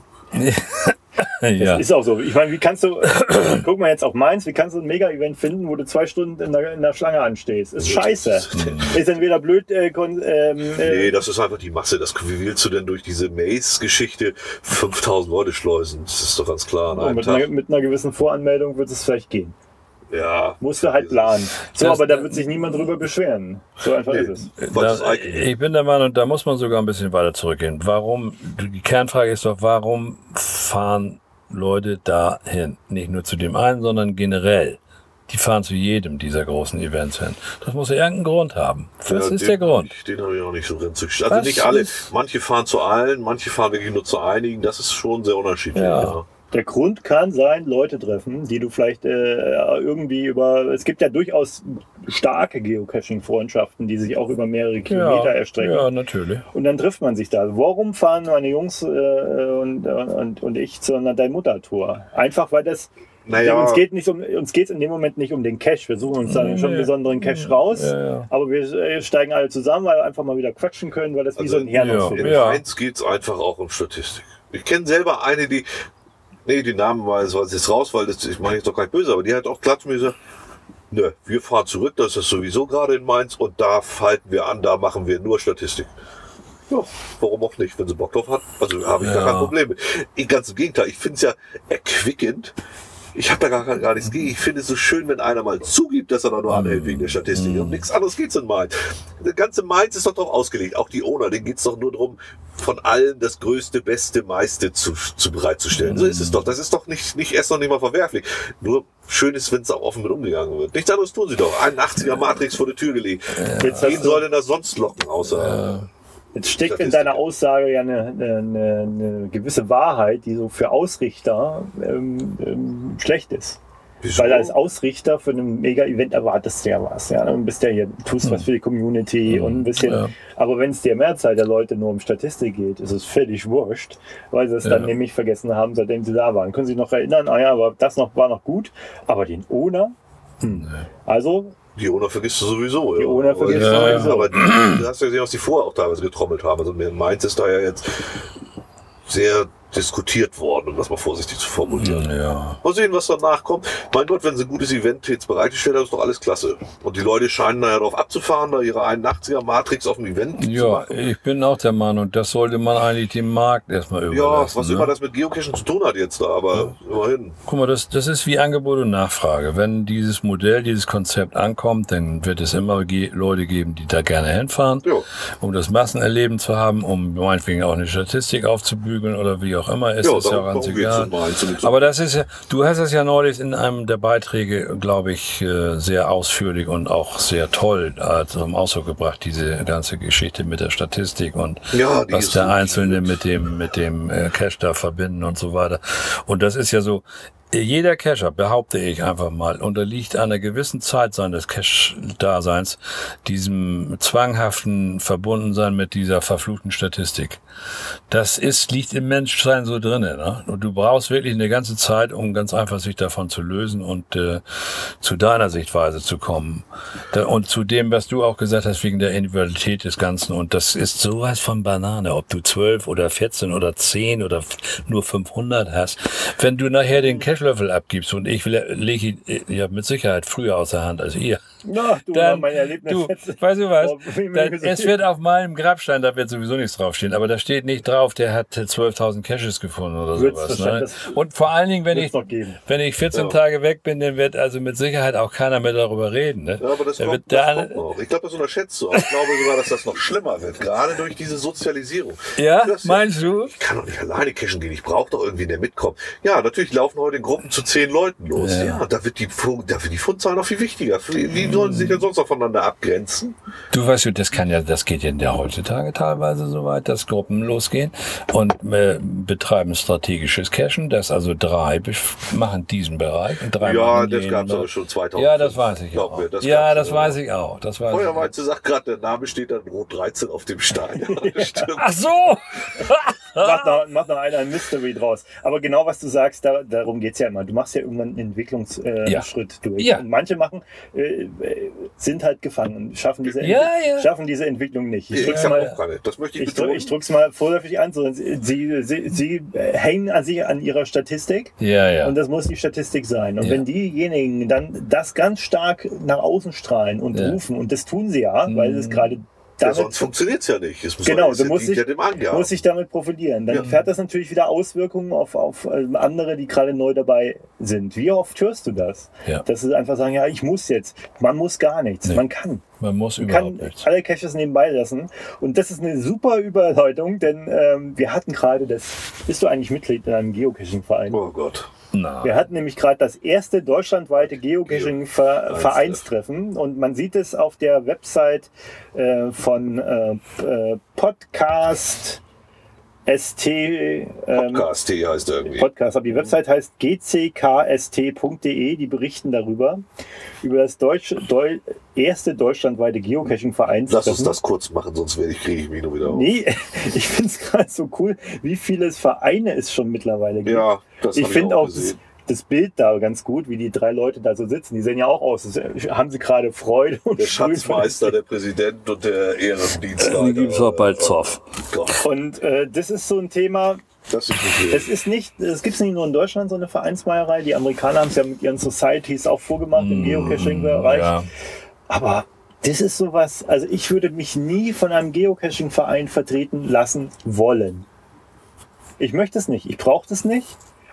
ja. Ist auch so. Ich meine, wie kannst du, guck mal jetzt auf Mainz, wie kannst du ein Mega-Event finden, wo du zwei Stunden in der, in der Schlange anstehst? Ist scheiße. Ist entweder blöd, äh, kon, ähm, Nee, äh, das ist einfach die Masse. Das, wie willst du denn durch diese Maze-Geschichte fünftausend Leute schleusen? Das ist doch ganz klar an einem mit, einer, Tag. mit einer gewissen Voranmeldung wird es vielleicht gehen. Ja. Musst du halt planen. So, Das- aber da wird sich niemand drüber beschweren. So einfach Nee. ist es. Was Da, ist Icon? ich bin der Meinung, da muss man sogar ein bisschen weiter zurückgehen. Warum, die Kernfrage ist doch, warum fahren Leute dahin? Nicht nur zu dem einen, sondern generell. Die fahren zu jedem dieser großen Events hin. Das muss ja irgendeinen Grund haben. Was Ja, ist den der Grund? hab ich- Den habe ich auch nicht so ganz Also Was nicht alle. ist- Manche fahren zu allen, manche fahren wirklich nur zu einigen. Das ist schon sehr unterschiedlich. Ja. Ja. Der Grund kann sein, Leute treffen, die du vielleicht äh, irgendwie über. Es gibt ja durchaus starke Geocaching-Freundschaften, die sich auch über mehrere Kilometer erstrecken. ja, natürlich. Und dann trifft man sich da. Warum fahren meine Jungs äh, und, und, und ich zu einer Dein Mutter-Tour? Einfach weil das. Naja. Uns geht nicht um, uns geht's in dem Moment nicht um den Cache. Wir suchen uns dann Nee. schon einen besonderen Cache raus. Ja, ja. Aber wir äh, steigen alle zusammen, weil wir einfach mal wieder quatschen können, weil das wie Also, so ein Herrenfilm In ist. Ja. Mainz geht es einfach auch um Statistik. Ich kenne selber eine, die, nee, den Namen war jetzt jetzt raus, weil das, ich meine jetzt doch gar nicht böse, aber die hat auch klar zu mir gesagt, nö, wir fahren zurück, das ist sowieso gerade in Mainz und da halten wir an, da machen wir nur Statistik. Ja, warum auch nicht, wenn sie Bock drauf hat. Also habe ich Ja. gar kein Problem mit. Ich, ganz im Gegenteil, ich finde es ja erquickend, Ich habe da gar, gar nichts gegen. Ich finde es so schön, wenn einer mal zugibt, dass er da nur anhält wegen der Statistik. Mm. Und nichts anderes geht's in Mainz. Der ganze Mainz ist doch darauf ausgelegt. Auch die Owner, denen geht's doch nur darum, von allen das Größte, Beste, Meiste zu, zu bereitzustellen. Mm. So ist es doch. Das ist doch nicht, nicht erst noch nicht mal verwerflich. Nur schön ist, wenn es auch offen mit umgegangen wird. Nichts anderes tun sie doch. einundachtziger Matrix vor der Tür gelegt. Ja. Wen soll denn das sonst locken, außer... Ja. Jetzt steckt in deiner Aussage ja eine, eine, eine gewisse Wahrheit, die so für Ausrichter ähm, ähm, schlecht ist. Wieso? Weil als Ausrichter für ein Mega-Event erwartest du ja was. Ja? Du bist ja hier, tust hm. was für die Community hm. und ein bisschen. Ja. Aber wenn es dir Mehrzahl der Leute nur um Statistik geht, ist es völlig wurscht, weil sie es ja. dann nämlich vergessen haben, seitdem sie da waren. Können Sie sich noch erinnern? Ah ja, aber das noch war noch gut. Aber den Owner, hm. also. Die Owner vergisst du sowieso. Die ja. Owner vergisst du ja. sowieso. Aber die, du hast ja gesehen, was die vorher auch teilweise getrommelt haben. Also Mainz ist da ja jetzt sehr diskutiert worden, um das mal vorsichtig zu formulieren. Ja. Mal sehen, was danach kommt. Mein Gott, wenn sie ein gutes Event jetzt bereitgestellt haben, ist doch alles klasse. Und die Leute scheinen da ja drauf abzufahren, da ihre einundachtziger Matrix auf dem Event ja, zu machen. Ich bin auch der Meinung, das sollte man eigentlich dem Markt erstmal überlassen. Ja, was ne? immer das mit Geocaching zu tun hat jetzt da, aber ja. immerhin. Guck mal, das, das ist wie Angebot und Nachfrage. Wenn dieses Modell, dieses Konzept ankommt, dann wird es immer ge- Leute geben, die da gerne hinfahren, ja. um das Massenerleben zu haben, um meinetwegen auch eine Statistik aufzubügeln oder wie auch immer. Ist ja, das ja ganz egal. So. Aber das ist ja, du hast es ja neulich in einem der Beiträge, glaube ich, sehr ausführlich und auch sehr toll zum Ausdruck gebracht, diese ganze Geschichte mit der Statistik und ja, was der Einzelne mit dem, mit dem Cache da verbinden und so weiter. Und das ist ja so, jeder Cacher, behaupte ich einfach mal, unterliegt einer gewissen Zeit seines Cache-Daseins diesem zwanghaften Verbundensein mit dieser verfluchten Statistik. Das ist, liegt im Menschsein so drinnen, ne? Und du brauchst wirklich eine ganze Zeit, um ganz einfach sich davon zu lösen und äh, zu deiner Sichtweise zu kommen. Da, und zu dem, was du auch gesagt hast, wegen der Individualität des Ganzen. Und das ist sowas von Banane, ob du zwölf oder vierzehn oder zehn oder nur fünfhundert hast. Wenn du nachher den Cache Löffel abgibst und ich lege ihn ja mit Sicherheit früher aus der Hand als ihr. Na, du, dann, mein Erlebnis du, weißt du was, dann, es wird auf meinem Grabstein, da wird sowieso nichts draufstehen, aber da steht nicht drauf, der hat zwölftausend Caches gefunden oder sowas. Ne? Und vor allen Dingen, wenn ich, wenn ich vierzehn ja. Tage weg bin, dann wird also mit Sicherheit auch keiner mehr darüber reden. Ne? Ja, aber das, kommt, das da, kommt noch. Ich glaube, das unterschätzt du. Ich glaube sogar, dass das noch schlimmer wird, gerade durch diese Sozialisierung. Ja, das, meinst du? Ich kann doch nicht alleine cachen gehen, ich brauche doch irgendwie, der mitkommt. Ja, natürlich laufen heute in Gruppen zu zehn Leuten los. Ja, ja da wird die, da wird die Fundzahl noch viel wichtiger. Wie sollen sie sich denn sonst noch voneinander abgrenzen? Du weißt, das kann ja, das geht ja heutzutage teilweise so weit, dass Gruppen losgehen und äh, betreiben strategisches Cachen, dass also drei machen diesen Bereich und drei ja, machen das gab es aber schon zweitausend. Ja, das weiß ich auch. Mir, das ja, das weiß ich auch. Das weiß Feuerweize sagt gerade, der Name steht dann Rot dreizehn auf dem Stein. Ja, stimmt. Ach so! macht, noch, macht noch einer ein Mystery draus. Aber genau, was du sagst, da, darum geht's ja immer. Du machst ja irgendwann einen Entwicklungsschritt äh, ja. durch. Ja. Und manche machen, äh, sind halt gefangen und schaffen diese, ja, ja. schaffen diese Entwicklung nicht. Ich ja, drück's ja, mal, das möchte ich ich, drück, ich drück's mal vorläufig an. So, sie, sie, sie hängen an sich an ihrer Statistik. Ja, ja. Und das muss die Statistik sein. Und ja. wenn diejenigen dann das ganz stark nach außen strahlen und ja. rufen, und das tun sie ja, weil es gerade ja, sonst funktioniert es ja nicht. Es muss genau, du musst sich, ja musst dich damit profilieren. Dann ja. fährt das natürlich wieder Auswirkungen auf, auf andere, die gerade neu dabei sind. Wie oft hörst du das? Ja. Dass sie einfach sagen, ja, ich muss jetzt. Man muss gar nichts. Nee. Man kann. Man muss Man überhaupt kann nichts. alle Caches nebenbei lassen. Und das ist eine super Überleitung, denn ähm, wir hatten gerade das. Bist du eigentlich Mitglied in einem Geocaching-Verein? Oh Gott. Na. Wir hatten nämlich gerade das erste deutschlandweite Geocaching-Vereinstreffen und man sieht es auf der Website äh, von äh, äh, Podcast S T. Ähm, Podcast T heißt irgendwie. Podcast, aber die Website heißt g c k s t punkt d e, die berichten darüber, über das Deutsch, Deu, erste deutschlandweite Geocaching-Vereins. Lass uns das kurz machen, sonst werde ich, kriege ich mich nur wieder auf. Nee, ich finde es gerade so cool, wie viele Vereine es schon mittlerweile gibt. Ja, das ich finde auch, auch das, das Bild da ganz gut, wie die drei Leute da so sitzen. Die sehen ja auch aus, das haben sie gerade Freude. Und der Schatzmeister, der Präsident und der Ehrendienstleiter. Die gibt es auch bald Zoff. Oh und äh, das ist so ein Thema. Das ist es ist nicht, es gibt nicht nur in Deutschland so eine Vereinsmeierei. Die Amerikaner haben es ja mit ihren Societies auch vorgemacht mm, im Geocaching-Bereich. Ja. Aber das ist sowas, also ich würde mich nie von einem Geocaching-Verein vertreten lassen wollen. Ich möchte es nicht, ich brauche das nicht.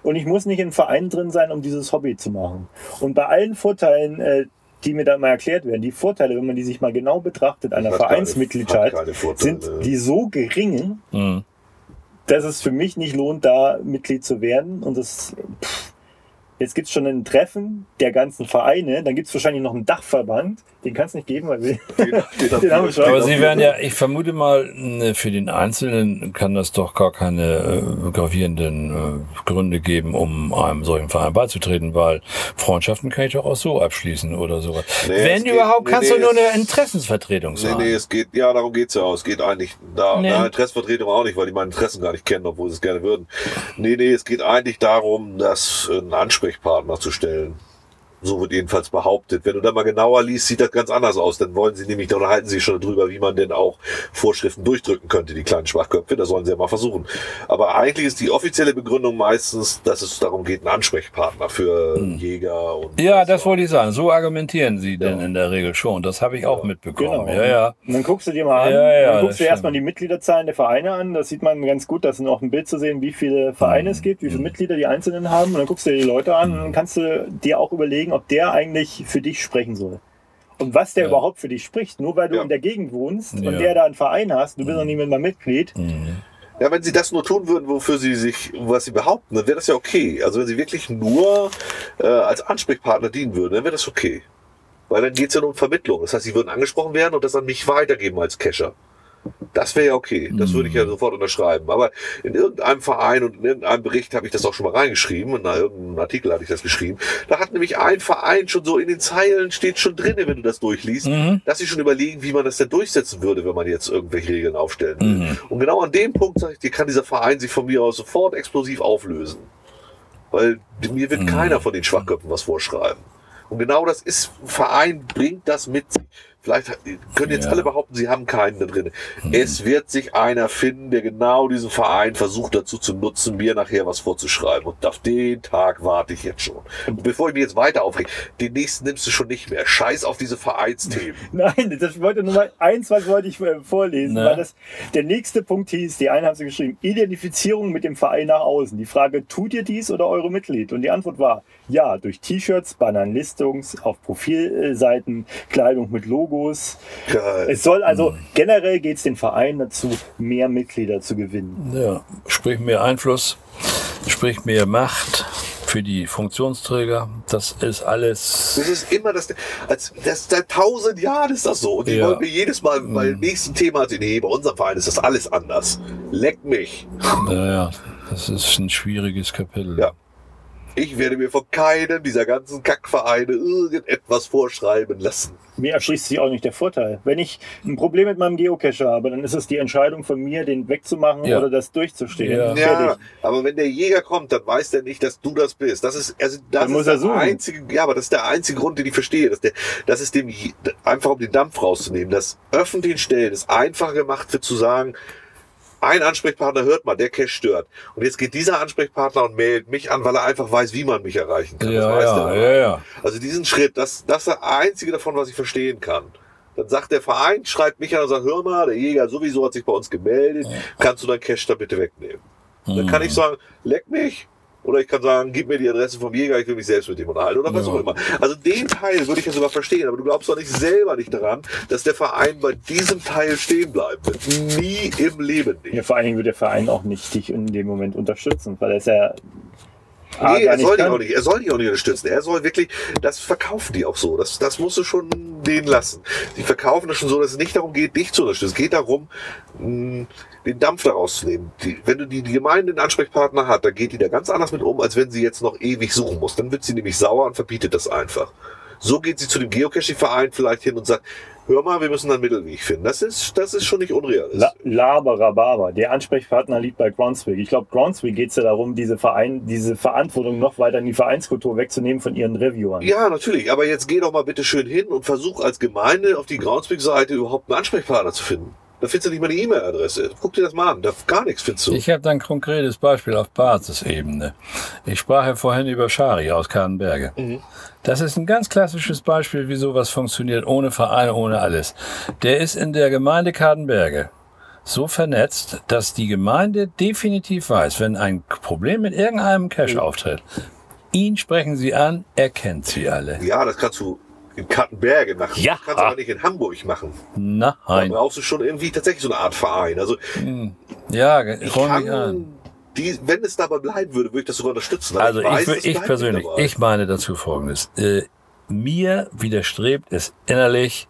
Und ich muss nicht im Verein drin sein, um dieses Hobby zu machen. Und bei allen Vorteilen, äh, die mir da mal erklärt werden, die Vorteile, wenn man die sich mal genau betrachtet, einer Vereinsmitgliedschaft, sind die so gering, mhm. dass es für mich nicht lohnt, da Mitglied zu werden. Und das, pff, jetzt gibt es schon ein Treffen der ganzen Vereine, dann gibt es wahrscheinlich noch einen Dachverband, den kann es nicht geben, weil wir den, den, den haben wir schon. Aber Sie werden ja, ich vermute mal, für den Einzelnen kann das doch gar keine äh, gravierenden äh, Gründe geben, um einem solchen Verein beizutreten, weil Freundschaften kann ich doch auch so abschließen oder sowas. Nee, Wenn überhaupt, geht, kannst nee, du nee, nur eine Interessensvertretung sein. Nee, nee, es geht, ja, darum geht's ja auch. Es geht eigentlich, da, nee. da Interessensvertretung auch nicht, weil die meine Interessen gar nicht kennen, obwohl sie es gerne würden. Nee, nee, es geht eigentlich darum, das einen Ansprechpartner zu stellen. So wird jedenfalls behauptet. Wenn du da mal genauer liest, sieht das ganz anders aus. Dann wollen sie nämlich, da unterhalten sie sich schon darüber, wie man denn auch Vorschriften durchdrücken könnte, die kleinen Schwachköpfe. Das sollen sie ja mal versuchen. Aber eigentlich ist die offizielle Begründung meistens, dass es darum geht, einen Ansprechpartner für hm. Jäger und... Ja, das wollte ich sagen. So argumentieren sie denn ja. in der Regel schon. Das habe ich auch ja. mitbekommen. Genau. Ja, ja. Und dann guckst du dir mal an, ja, ja, dann guckst du dir erstmal die Mitgliederzahlen der Vereine an. Das sieht man ganz gut. Das ist auch ein Bild zu sehen, wie viele Vereine hm. es gibt, wie viele hm. Mitglieder die Einzelnen haben. Und dann guckst du dir die Leute an und dann kannst du dir auch überlegen, ob der eigentlich für dich sprechen soll. Und was der ja. überhaupt für dich spricht, nur weil du ja. in der Gegend wohnst ja. und der da einen Verein hast, du bist noch nicht mehr Mitglied. Mhm. Ja, wenn sie das nur tun würden, wofür sie sich, was sie behaupten, dann wäre das ja okay. Also wenn sie wirklich nur äh, als Ansprechpartner dienen würden, dann wäre das okay. Weil dann geht es ja nur um Vermittlung. Das heißt, sie würden angesprochen werden und das an mich weitergeben als Cacher. Das wäre ja okay. Das würde ich ja sofort unterschreiben. Aber in irgendeinem Verein und in irgendeinem Bericht habe ich das auch schon mal reingeschrieben. In irgendeinem Artikel hatte ich das geschrieben. Da hat nämlich ein Verein schon so in den Zeilen steht schon drin, wenn du das durchliest, mhm. dass sie schon überlegen, wie man das denn durchsetzen würde, wenn man jetzt irgendwelche Regeln aufstellen will. Mhm. Und genau an dem Punkt, sage ich dir, kann dieser Verein sich von mir aus sofort explosiv auflösen. Weil mir wird mhm. keiner von den Schwachköpfen was vorschreiben. Und genau das ist, ein Verein bringt das mit sich. Vielleicht können jetzt ja. alle behaupten, sie haben keinen da drin. Hm. Es wird sich einer finden, der genau diesen Verein versucht dazu zu nutzen, mir nachher was vorzuschreiben. Und auf den Tag warte ich jetzt schon. Und bevor ich mich jetzt weiter aufrege, den nächsten nimmst du schon nicht mehr. Scheiß auf diese Vereinsthemen. Nein, das wollte nur mal eins, was wollte ich vorlesen. Ne? Weil das, der nächste Punkt hieß, die einen haben sie geschrieben, Identifizierung mit dem Verein nach außen. Die Frage, tut ihr dies oder eure Mitglied? Und die Antwort war, ja, durch T-Shirts, Bannern, Listings, auf Profilseiten, Kleidung mit Logo. Geil. Es soll also, mhm. generell geht es den Verein dazu, mehr Mitglieder zu gewinnen. Ja, sprich mehr Einfluss, sprich mehr Macht für die Funktionsträger. Das ist alles. Das ist immer das, als, das seit tausend Jahren ist das so. Und die ja. wollen mir jedes Mal mhm. beim nächsten Thema erzählen, nee, bei unserem Verein ist das alles anders. Leck mich. Naja, das ist ein schwieriges Kapitel. Ja. Ich werde mir von keinem dieser ganzen Kackvereine irgendetwas vorschreiben lassen. Mir erschließt sich auch nicht der Vorteil. Wenn ich ein Problem mit meinem Geocacher habe, dann ist es die Entscheidung von mir, den wegzumachen ja. oder das durchzustehen. Ja. ja, aber wenn der Jäger kommt, dann weiß der nicht, dass du das bist. Das ist, also das ist der einzige, ja, aber das ist der einzige Grund, den ich verstehe. Dass der, das ist dem, einfach um den Dampf rauszunehmen, dass öffentlichen Stellen es einfacher gemacht wird zu sagen, ein Ansprechpartner hört mal, der Cache stört. Und jetzt geht dieser Ansprechpartner und meldet mich an, weil er einfach weiß, wie man mich erreichen kann. Ja, das weiß ja, ja, ja. Also diesen Schritt, das, das ist der einzige davon, was ich verstehen kann. Dann sagt der Verein, schreibt mich an und sagt, hör mal, der Jäger sowieso hat sich bei uns gemeldet, ja. kannst du deinen Cache da bitte wegnehmen? Mhm. Dann kann ich sagen, leck mich. Oder ich kann sagen, gib mir die Adresse vom Jäger, ich will mich selbst mit dem unterhalten. Oder was ja. auch immer. Also den Teil würde ich ja sogar verstehen. Aber du glaubst doch nicht selber nicht daran, dass der Verein bei diesem Teil stehen bleiben wird. Nie im Leben nicht. Ja, vor allen Dingen wird der Verein auch nicht dich in dem Moment unterstützen. Weil er ist ja... Nee, er soll dich auch nicht, er soll dich auch nicht unterstützen. Er soll wirklich, das verkaufen die auch so. Das, das musst du schon denen lassen. Die verkaufen das schon so, dass es nicht darum geht, dich zu unterstützen. Es geht darum, mh, den Dampf daraus zu nehmen. Die, wenn du die, die Gemeinde einen Ansprechpartner hat, dann geht die da ganz anders mit um, als wenn sie jetzt noch ewig suchen muss. Dann wird sie nämlich sauer und verbietet das einfach. So geht sie zu dem Geocaching-Verein vielleicht hin und sagt, hör mal, wir müssen einen Mittelweg finden. Das ist, das ist schon nicht unrealistisch. La, Laber, Rhabarber. Der Ansprechpartner liegt bei Groundswig. Ich glaube, Groundswig geht es ja darum, diese, Verein, diese Verantwortung noch weiter in die Vereinskultur wegzunehmen von ihren Reviewern. Ja, natürlich. Aber jetzt geh doch mal bitte schön hin und versuch als Gemeinde auf die Groundswig-Seite überhaupt einen Ansprechpartner zu finden. Da findest du nicht mal die E-Mail-Adresse. Guck dir das mal an. Da gar nichts findest du. Ich habe da ein konkretes Beispiel auf Basisebene. Ich sprach ja vorhin über Schari aus Kadenberge. Mhm. Das ist ein ganz klassisches Beispiel, wie sowas funktioniert, ohne Verein, ohne alles. Der ist in der Gemeinde Kadenberge so vernetzt, dass die Gemeinde definitiv weiß, wenn ein Problem mit irgendeinem Cache auftritt, ihn sprechen sie an, er kennt sie alle. Ja, das kannst du in Kattenberge machen. Ja. Das kannst du aber nicht in Hamburg machen. Nein. Da brauchst du schon irgendwie tatsächlich so eine Art Verein. Also Ja, ich räum mich kann, an. die, wenn es dabei bleiben würde, würde ich das sogar unterstützen. Aber Also ich, weiß, ich, es ich bleibt persönlich, nicht dabei. ich meine dazu Folgendes. Äh, mir widerstrebt es innerlich,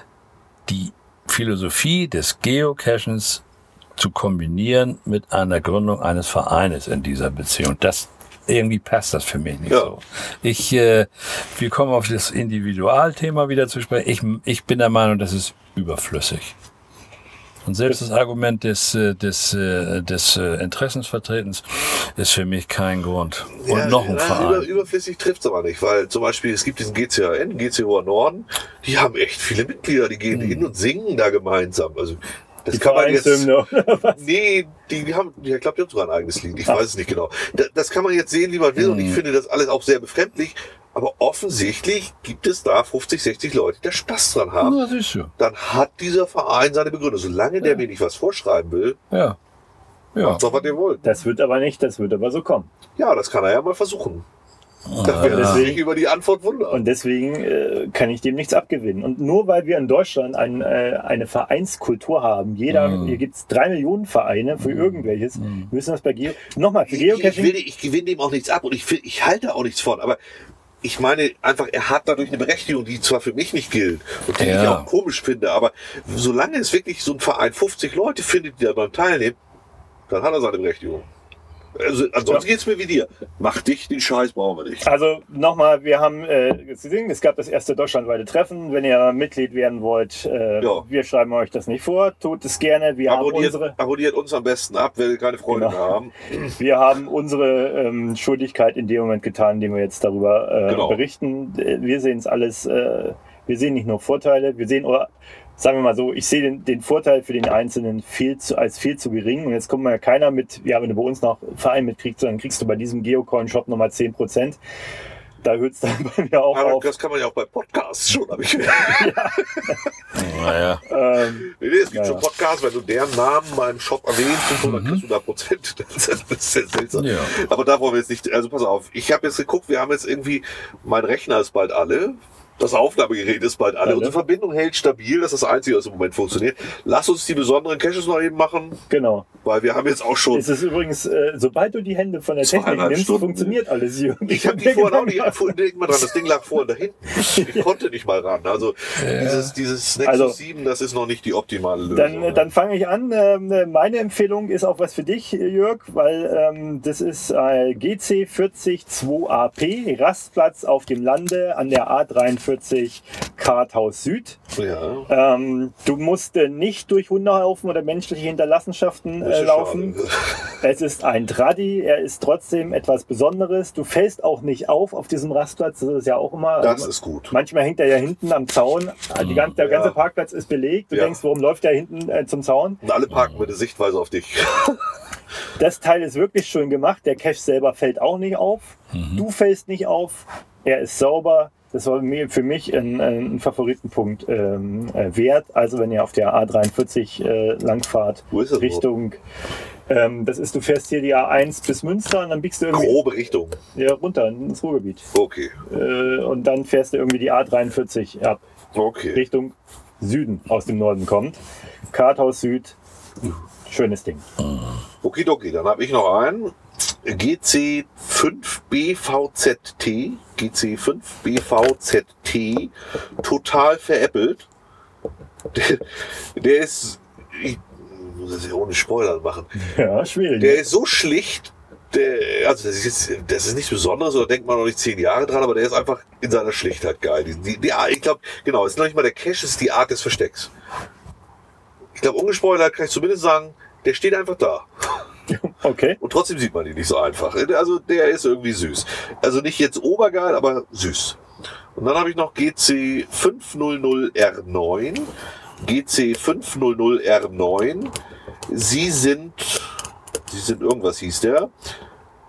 die Philosophie des Geocachens zu kombinieren mit einer Gründung eines Vereines in dieser Beziehung. Das irgendwie passt das für mich nicht Ja. so. Ich, äh, wir kommen auf das Individualthema wieder zu sprechen. Ich, ich bin der Meinung, das ist überflüssig. Und selbst das Argument des, äh, des, äh, des äh, Interessensvertretens ist für mich kein Grund. Und Ja, noch ein na, Verein. Über, überflüssig trifft es aber nicht, weil zum Beispiel es gibt diesen G C H N, G C Hoher Norden, die haben echt viele Mitglieder, die gehen Mhm. hin und singen da gemeinsam. Also das Die kann man jetzt. Vereinshymne oder was? Nee, die, die haben, ich glaube, die haben sogar ein eigenes Lied. Ich weiß es nicht genau. Das, das kann man jetzt sehen, wie man will, und ich finde das alles auch sehr befremdlich. Aber offensichtlich gibt es da fünfzig, sechzig Leute, die da Spaß dran haben. Na, siehst du. Dann hat dieser Verein seine Begründung. Solange der mir nicht was vorschreiben will, Ja. Ja. macht doch, was ihr wollt. Das wird aber nicht, das wird aber so kommen. Ja, das kann er ja mal versuchen. Da wird er sich über die Antwort wundern. Und deswegen äh, kann ich dem nichts abgewinnen. Und nur weil wir in Deutschland ein, äh, eine Vereinskultur haben, jeder, Mm. hier gibt es drei Millionen Vereine für irgendwelches, Mm. müssen das bei Geo. Nochmal, für Ich, ich, Geocaching. will, ich gewinne dem auch nichts ab und ich, will- ich halte auch nichts von. Aber ich meine einfach, er hat dadurch eine Berechtigung, die zwar für mich nicht gilt und die Ja. ich auch komisch finde, aber solange es wirklich so ein Verein fünfzig Leute findet, die daran teilnehmen, dann hat er seine Berechtigung. Also ansonsten Ja. geht's mir wie dir. Mach dich, den Scheiß brauchen wir nicht. Also nochmal, wir haben äh, gesehen, es gab das erste deutschlandweite Treffen. Wenn ihr Mitglied werden wollt, äh, Ja. wir schreiben euch das nicht vor, tut es gerne. Wir haben Abonniert, unsere, abonniert uns am besten ab, wenn wir keine Freunde Genau. mehr haben. wir haben unsere ähm, Schuldigkeit in dem Moment getan, indem wir jetzt darüber äh, Genau. berichten. Äh, Wir sehen es alles, äh, wir sehen nicht nur Vorteile, wir sehen, oder sagen wir mal so, ich sehe den, den Vorteil für den Einzelnen viel zu, als viel zu gering. Und jetzt kommt mal ja keiner mit, ja, wenn du bei uns noch Verein mitkriegst, dann kriegst du bei diesem Geocoin-Shop nochmal zehn Prozent. Da hört es dann bei mir auch Aber auf. das kann man ja auch bei Podcasts schon, habe ich Naja. Ähm, Nee, nee, es gibt Ja, schon ja. Podcasts, wenn du deren Namen mal im Shop erwähnst, und so, dann kriegst du da Prozent. Das ist, das ist sehr seltsam. Ja. Aber da wollen wir jetzt nicht, also pass auf, ich habe jetzt geguckt, wir haben jetzt irgendwie, mein Rechner ist bald alle, das Aufnahmegerät ist bald alle, Alle. unsere Verbindung hält stabil, das ist das Einzige, was im Moment funktioniert. Lass uns die besonderen Caches noch eben machen, genau. weil wir haben jetzt auch schon, Es ist übrigens, äh, sobald du die Hände von der Technik Zweieinhalb nimmst, Stunden. funktioniert alles hier. ich habe die vorhin auch nicht, vorhin denk mal dran, das Ding lag vorhin da hinten. Ich konnte nicht mal ran. Also dieses, dieses Nexus Also- sieben, das ist noch nicht die optimale Lösung. Dann, äh, dann fange ich an. Ähm, Meine Empfehlung ist auch was für dich, Jörg, weil ähm, das ist äh, G C vierzig zwei A P, Rastplatz auf dem Lande an der A dreiundvierzig Karthaus Süd. ja. Ähm, du musst äh, nicht durch Hundehaufen oder menschliche Hinterlassenschaften Das äh, ist laufen. schade. Es ist ein Traddy, er ist trotzdem etwas Besonderes. Du fällst auch nicht auf auf diesem Rastplatz, das ist ja auch immer. Das ist gut. Manchmal hängt er ja hinten am Zaun. Die ganze, der Ja. ganze Parkplatz ist belegt. Du Ja. denkst, warum läuft der hinten äh, zum Zaun? Und alle parken mit der Sichtweise auf dich. Das Teil ist wirklich schön gemacht. Der Cache selber fällt auch nicht auf. Du fällst nicht auf. Er ist sauber. Das war mir, für mich ein, ein Favoritenpunkt ähm, äh, wert. Also wenn ihr auf der A dreiundvierzig äh, langfahrt, Wo ist das Richtung, ähm, das ist, du fährst hier die A eins bis Münster und dann biegst du irgendwie Grobe Richtung. ja, runter ins Ruhrgebiet. Okay. Äh, und dann fährst du irgendwie die A dreiundvierzig ab. Okay. Richtung Süden aus dem Norden kommt. Karthaus Süd, schönes Ding. Okidoki, dann habe ich noch einen. G C fünf B V Z T. G C fünf B V Z T. Total veräppelt. Der, der ist. Ich muss das ja ohne Spoiler machen. Ja, schwierig. Der ist so schlicht. Der, also das ist, jetzt, das ist nichts Besonderes, oder denkt man noch nicht zehn Jahre dran, aber der ist einfach in seiner Schlichtheit geil. Die, die, die, ich glaube, genau, es ist noch nicht mal der Cache, es ist die Art des Verstecks. Ich glaube, ungespoilert kann ich zumindest sagen, der steht einfach da. Okay. Und trotzdem sieht man ihn nicht so einfach. Also der ist irgendwie süß. Also nicht jetzt obergeil, aber süß. Und dann habe ich noch G C fünfhundert R neun. G C fünfhundert R neun. Sie sind, Sie sind irgendwas hieß der.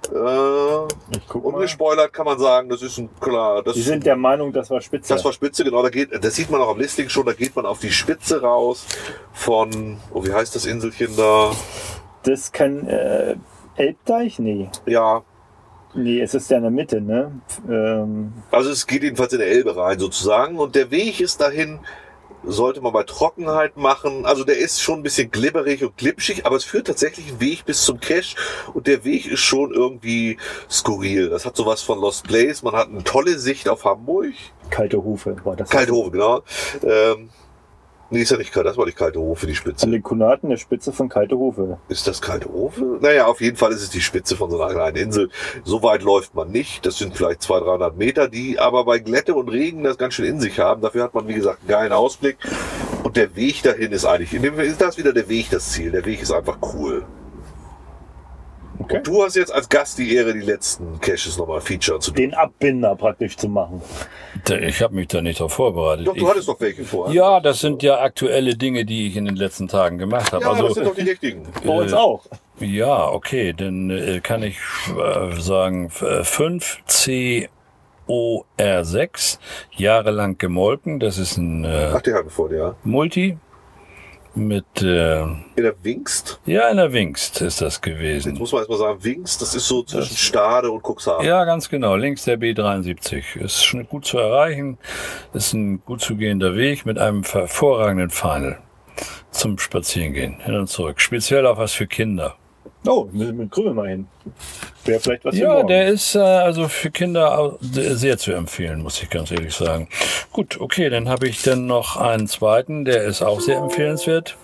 Äh, Ich guck mal. ungespoilert kann man sagen, das ist ein klar. Das Die sind der Meinung, das war Spitze. Das war Spitze, genau. Da geht, das sieht man auch am Listing schon. Da geht man auf die Spitze raus von, oh, wie heißt das Inselchen da? Das ist kein äh, Elbdeich? Nee. Ja, Nee, es ist ja in der Mitte, ne? Ähm, also es geht jedenfalls in der Elbe rein sozusagen. Und der Weg ist dahin, sollte man bei Trockenheit machen. Also der ist schon ein bisschen glibberig und glitschig, aber es führt tatsächlich einen Weg bis zum Cache. Und der Weg ist schon irgendwie skurril. Das hat sowas von Lost Place. Man hat eine tolle Sicht auf Hamburg. Kalte Hufe war das. Kalthofe, genau. Ähm, nee, ist ja nicht kalt. Das war nicht Kalthofe, die Spitze. An den Konaten der Spitze von Kalte Hufe. Ist das Kalthofe? Naja, auf jeden Fall ist es die Spitze von so einer kleinen Insel. So weit läuft man nicht. Das sind vielleicht zweihundert, dreihundert Meter, die aber bei Glätte und Regen das ganz schön in sich haben. Dafür hat man, wie gesagt, einen geilen Ausblick. Und der Weg dahin ist eigentlich, in dem ist das wieder der Weg das Ziel. Der Weg ist einfach cool. Okay. Und du hast jetzt als Gast die Ehre, die letzten Caches nochmal featuren zu tun. Den Abbinder praktisch zu machen. Ich habe mich da nicht darauf vorbereitet. Doch, du ich, hattest doch welche vor. ja, das sind ja aktuelle Dinge, die ich in den letzten Tagen gemacht habe. Ja, also, das sind doch die richtigen. Bei uns auch. ja, okay, dann äh, kann ich äh, sagen, fünf C O R sechs, jahrelang gemolken. Das ist ein äh, Ach, die hatten vor dir, ja. Multi mit, äh, In der Wingst. ja, in der Wingst ist das Jetzt gewesen. muss man erstmal sagen, Wingst, das ist so zwischen Stade und Cuxhaven. Ja, ganz genau. Links der B dreiundsiebzig. Ist schon gut zu erreichen. Ist ein gut zu gehender Weg mit einem hervorragenden Final zum Spazierengehen. Hin und zurück. Speziell auch was für Kinder. Oh, mit, mit Krümel mal hin. Wäre vielleicht was für Ja, morgen. der ist äh, also für Kinder auch sehr zu empfehlen, muss ich ganz ehrlich sagen. Gut, okay, dann habe ich dann noch einen zweiten, der ist auch sehr empfehlenswert.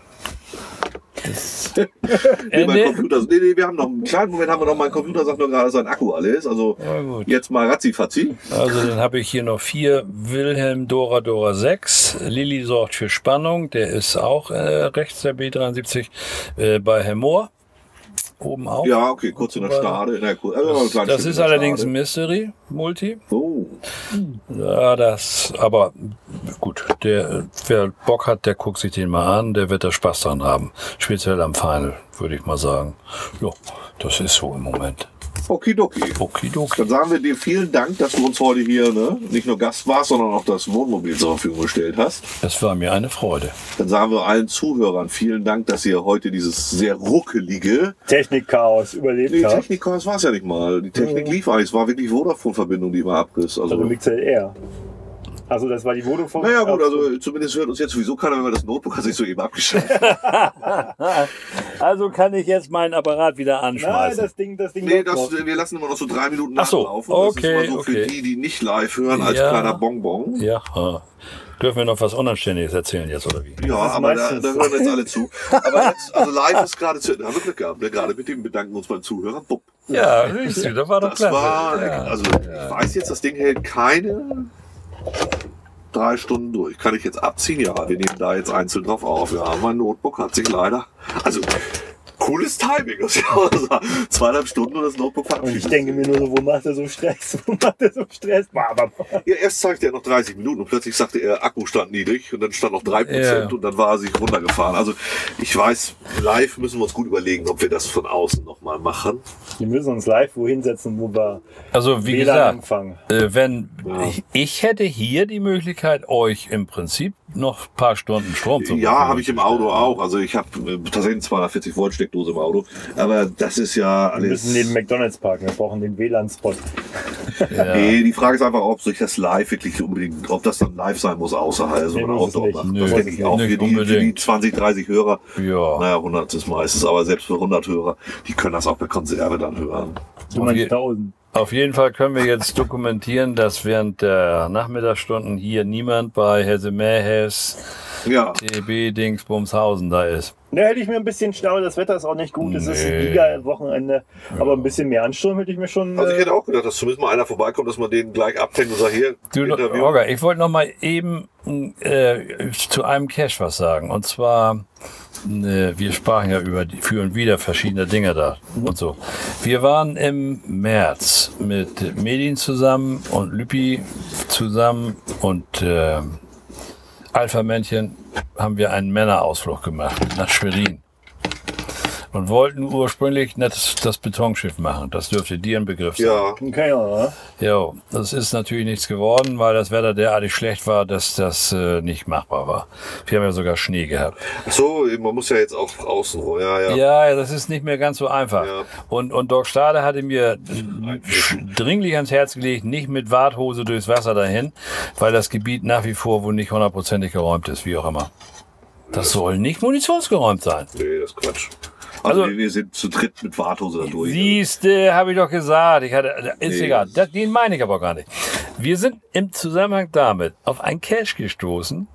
Das Nee, mein Ende. Computer, nee, nee, wir haben noch einen kleinen Moment, haben wir noch, mein Computer sagt nur gerade, dass sein Akku alle ist. Also Ja, gut. jetzt mal ratzi-fatzi. Also dann habe ich hier noch vier Wilhelm Dora Dora sechs. Lilly sorgt für Spannung, der ist auch äh, rechts der B dreiundsiebzig äh, bei Herr Mohr. Oben auch. Ja, okay, kurz in der Stade. In der, also ein kleines Das Stück ist in der allerdings Stade. ein Mystery Multi. Oh, Ja, das, aber gut, der, wer Bock hat, der guckt sich den mal an, der wird da Spaß dran haben. Speziell am Final, würde ich mal sagen. Ja, das ist so im Moment. okidoki. Okidoki. Dann sagen wir dir vielen Dank, dass du uns heute hier ne, nicht nur Gast warst, sondern auch das Wohnmobil zur Verfügung gestellt hast. Es war mir eine Freude. Dann sagen wir allen Zuhörern vielen Dank, dass ihr heute dieses sehr ruckelige... Technikchaos überlebt Nee, habt. Technik war es ja nicht mal. Die Technik lief eigentlich. Es war wirklich Vodafone-Verbindung, die immer abriss. Also, Also M X L R. Also das war die Vodafone. naja gut, also zumindest hört uns jetzt sowieso keiner, wenn wir das Notebook hat sich soeben abgeschaltet. Also kann ich jetzt meinen Apparat wieder Nein, anschmeißen. das Ding, das Ding. Nee, läuft das, noch. wir lassen immer noch so drei Minuten Ach so, nachlaufen. Das okay, ist mal so für okay. die, die nicht live hören, als Ja. kleiner Bonbon. Ja, ah. Dürfen wir noch was Unanständiges erzählen jetzt, oder wie? Ja, Das ist aber da, meistens da hören jetzt alle zu. Aber jetzt, also live ist gerade zu Ende. Haben wir Glück gehabt. Ne? Gerade mit dem bedanken wir uns beim Zuhörer. Bupp. Ja, siehst du, das war doch Das klasse. war, ja. also ich weiß jetzt, das Ding hält keine drei Stunden durch. Kann ich jetzt abziehen? Ja, wir nehmen da jetzt einzeln drauf auf. Ja, mein Notebook hat sich leider, also cooles Timing. Das ist ja zweieinhalb Stunden und das Notebook Und ich verabschiedet. denke mir nur so, wo macht er so Stress? Wo macht er so Stress? Aber Ja, erst zeigte er noch dreißig Minuten und plötzlich sagte er, Akku stand niedrig und dann stand noch drei Prozent Ja. und dann war er sich runtergefahren. Also ich weiß, live müssen wir uns gut überlegen, ob wir das von außen nochmal machen. wir müssen uns live wohin setzen, wo wir Also wie W L A N gesagt, anfangen. äh, wenn ich, ich hätte hier die Möglichkeit, euch im Prinzip noch ein paar Stunden Strom zu Ja, habe ich im Auto auch. Also ich habe äh, tatsächlich eine zweihundertvierzig Volt Steckdose im Auto. Aber das ist ja Wir alles... müssen neben McDonalds parken. Wir brauchen den W L A N-Spot. Ja. Nee, die Frage ist einfach, ob sich das live wirklich unbedingt, ob das dann live sein muss außerhalb, also Nee, oder muss es Outdoor nicht. macht. Nö, Das denke ich auch. nicht Für die, für die unbedingt. zwanzig, dreißig Hörer, Ja. naja, hundert ist meistens, aber selbst für hundert Hörer, die können das auch bei Konserve dann hören. Du Auf je- meinst tausend. Auf jeden Fall können wir jetzt dokumentieren, dass während der Nachmittagsstunden hier niemand bei Hesse Mähes, Ja, T B Dingsbumshausen da ist. Da hätte ich mir ein bisschen Stau. Das Wetter ist auch nicht gut. Es ist ein Nee. Giga-Wochenende. Aber ein bisschen mehr Ansturm hätte ich mir schon. also ich Äh, hätte auch gedacht, dass zumindest mal einer vorbeikommt, dass man den gleich abhängt und sagt, hier, Du, Interview. Roger, ich wollte noch mal eben äh, zu einem Cache was sagen. Und zwar, äh, wir sprachen ja über die für und wieder verschiedene Dinge da und so. Wir waren im März mit Medin zusammen und Lüppi zusammen und äh, Alpha-Männchen haben wir einen Männerausflug gemacht nach Schwerin. und wollten ursprünglich das, das Betonschiff machen. Das dürfte dir ein Begriff sein. Ja. Okay, ja. Ja, das ist natürlich nichts geworden, weil das Wetter derartig schlecht war, dass das äh, nicht machbar war. Wir haben ja sogar Schnee gehabt. Ach so, man muss ja jetzt auch außen, ja, ja. Ja, das ist nicht mehr ganz so einfach. Ja. Und, und Doc Stade hatte mir dringlich ans Herz gelegt, nicht mit Warthose durchs Wasser dahin, weil das Gebiet nach wie vor wohl nicht hundertprozentig geräumt ist, wie auch immer. Das soll nicht munitionsgeräumt sein. Nee, das ist Quatsch. Also, Also- wir sind zu dritt mit Warthose da durch. Siehste, habe ich doch gesagt. Ich hatte, ist Nee. egal. Das, den meine ich aber gar nicht. Wir sind im Zusammenhang damit auf einen Cache gestoßen,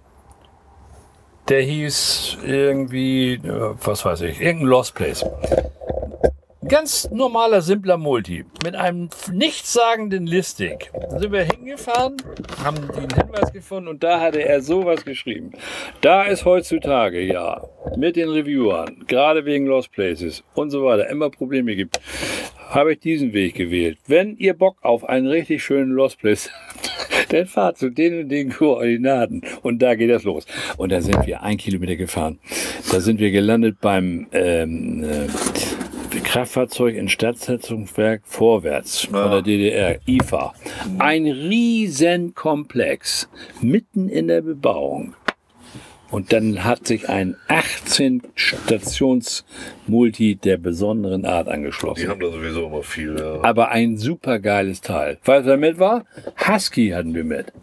der hieß irgendwie, äh, was weiß ich, irgendein Lost Place. Ganz normaler, simpler Multi mit einem nichtssagenden Listing. Da sind wir hingefahren, haben den Hinweis gefunden und da hatte er sowas geschrieben. Da es heutzutage, ja, mit den Reviewern, gerade wegen Lost Places und so weiter, immer Probleme gibt, habe ich diesen Weg gewählt. Wenn ihr Bock auf einen richtig schönen Lost Place habt, dann fahrt zu den und den Koordinaten und da geht das los. Und da sind wir ein Kilometer gefahren. Da sind wir gelandet beim ähm, äh, Kraftfahrzeug Instandsetzungswerk Vorwärts von der D D R, I F A. Ein Riesenkomplex mitten in der Bebauung. Und dann hat sich ein achtzehn Stations Multi der besonderen Art Die angeschlossen. haben da sowieso immer viel, ja. Aber ein super geiles Teil. Weißt du, wer mit war? Husky hatten wir mit.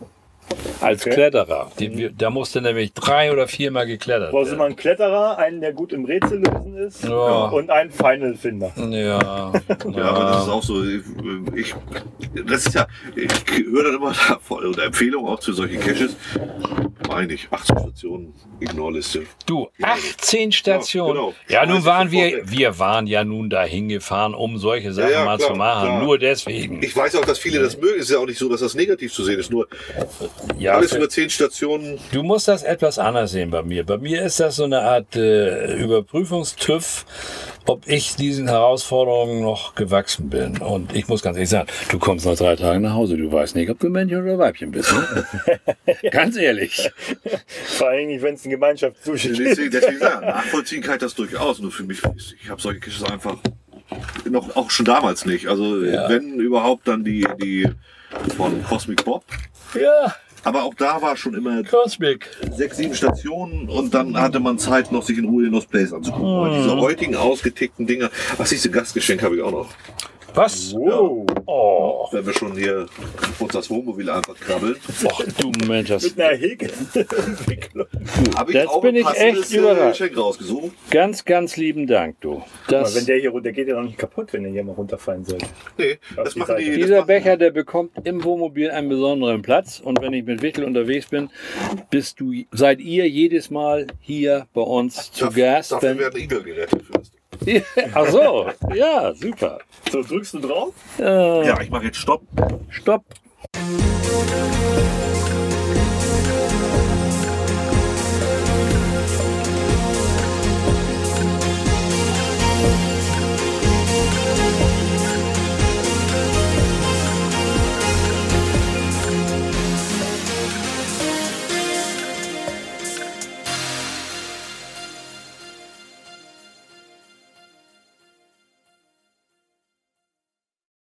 Als Okay. Kletterer. Die, wir, da musste nämlich drei oder viermal geklettert Brauchst du werden. mal einen Kletterer, einen, der gut im Rätsel lösen ist Ja. und einen Final-Finder. Ja, Ja, aber das ist auch so, ich, das ist ja, ich höre dann immer davon, oder Empfehlungen auch zu solchen Caches, meine ich, achtzehn Stationen, Ignore-Liste. Du, achtzehn Stationen. genau. Ja, nun Schmeiß waren ich wir, sofort weg. wir waren ja nun da hingefahren, um solche Sachen ja, mal klar, zu machen. klar. Nur deswegen. Ich weiß auch, dass viele das mögen, es ist ja auch nicht so, dass das negativ zu sehen ist, nur Ja, alles für- über zehn Stationen. Du musst das etwas anders sehen bei mir. Bei mir ist das so eine Art äh, Überprüfungstüv, ob ich diesen Herausforderungen noch gewachsen bin. Und ich muss ganz ehrlich sagen, du kommst nach drei Tagen nach Hause, du weißt nicht, ob du Männchen oder Weibchen bist. Ne? Ganz ehrlich. Vor allem nicht, wenn es ein Gemeinschaftszustand ist. Deswegen, deswegen sagen, nachvollziehen kann ich das durchaus, nur für mich, ich habe solche Caches einfach noch, auch schon damals nicht. Also Ja. wenn überhaupt, dann die, die von Cosmic Bob. Ja, Aber auch da war schon immer Cosmic. sechs, sieben Stationen und dann hatte man Zeit, noch sich in Ruhe in Lost Place anzugucken. Und diese heutigen ausgetickten Dinger, ach, siehst du, Gastgeschenk habe ich auch noch. Was? Wow. Oh, Wenn wir schon hier uns das Wohnmobil einfach krabbeln. ach du Mensch, das Mit einer Hegel-Entwicklung. Habe Das auch bin ein ich passendes, echt überrascht. äh, Geschenk rausgesucht. ganz, ganz lieben Dank, du. Aber Das, wenn der hier runter, der geht ja noch nicht kaputt, wenn der hier mal runterfallen sollte. Nee, Auf das die machen Seite. die. das dieser machen- Becher, der bekommt im Wohnmobil einen besonderen Platz. Und wenn ich mit Wichtel unterwegs bin, bist du, seid ihr jedes Mal hier bei uns zu Dafür, Gast. dafür Wenn, werden Igel gerettet. Fürst. ach so, ja, super. So, drückst du drauf? Äh, Ja, ich mache jetzt Stopp. Stopp.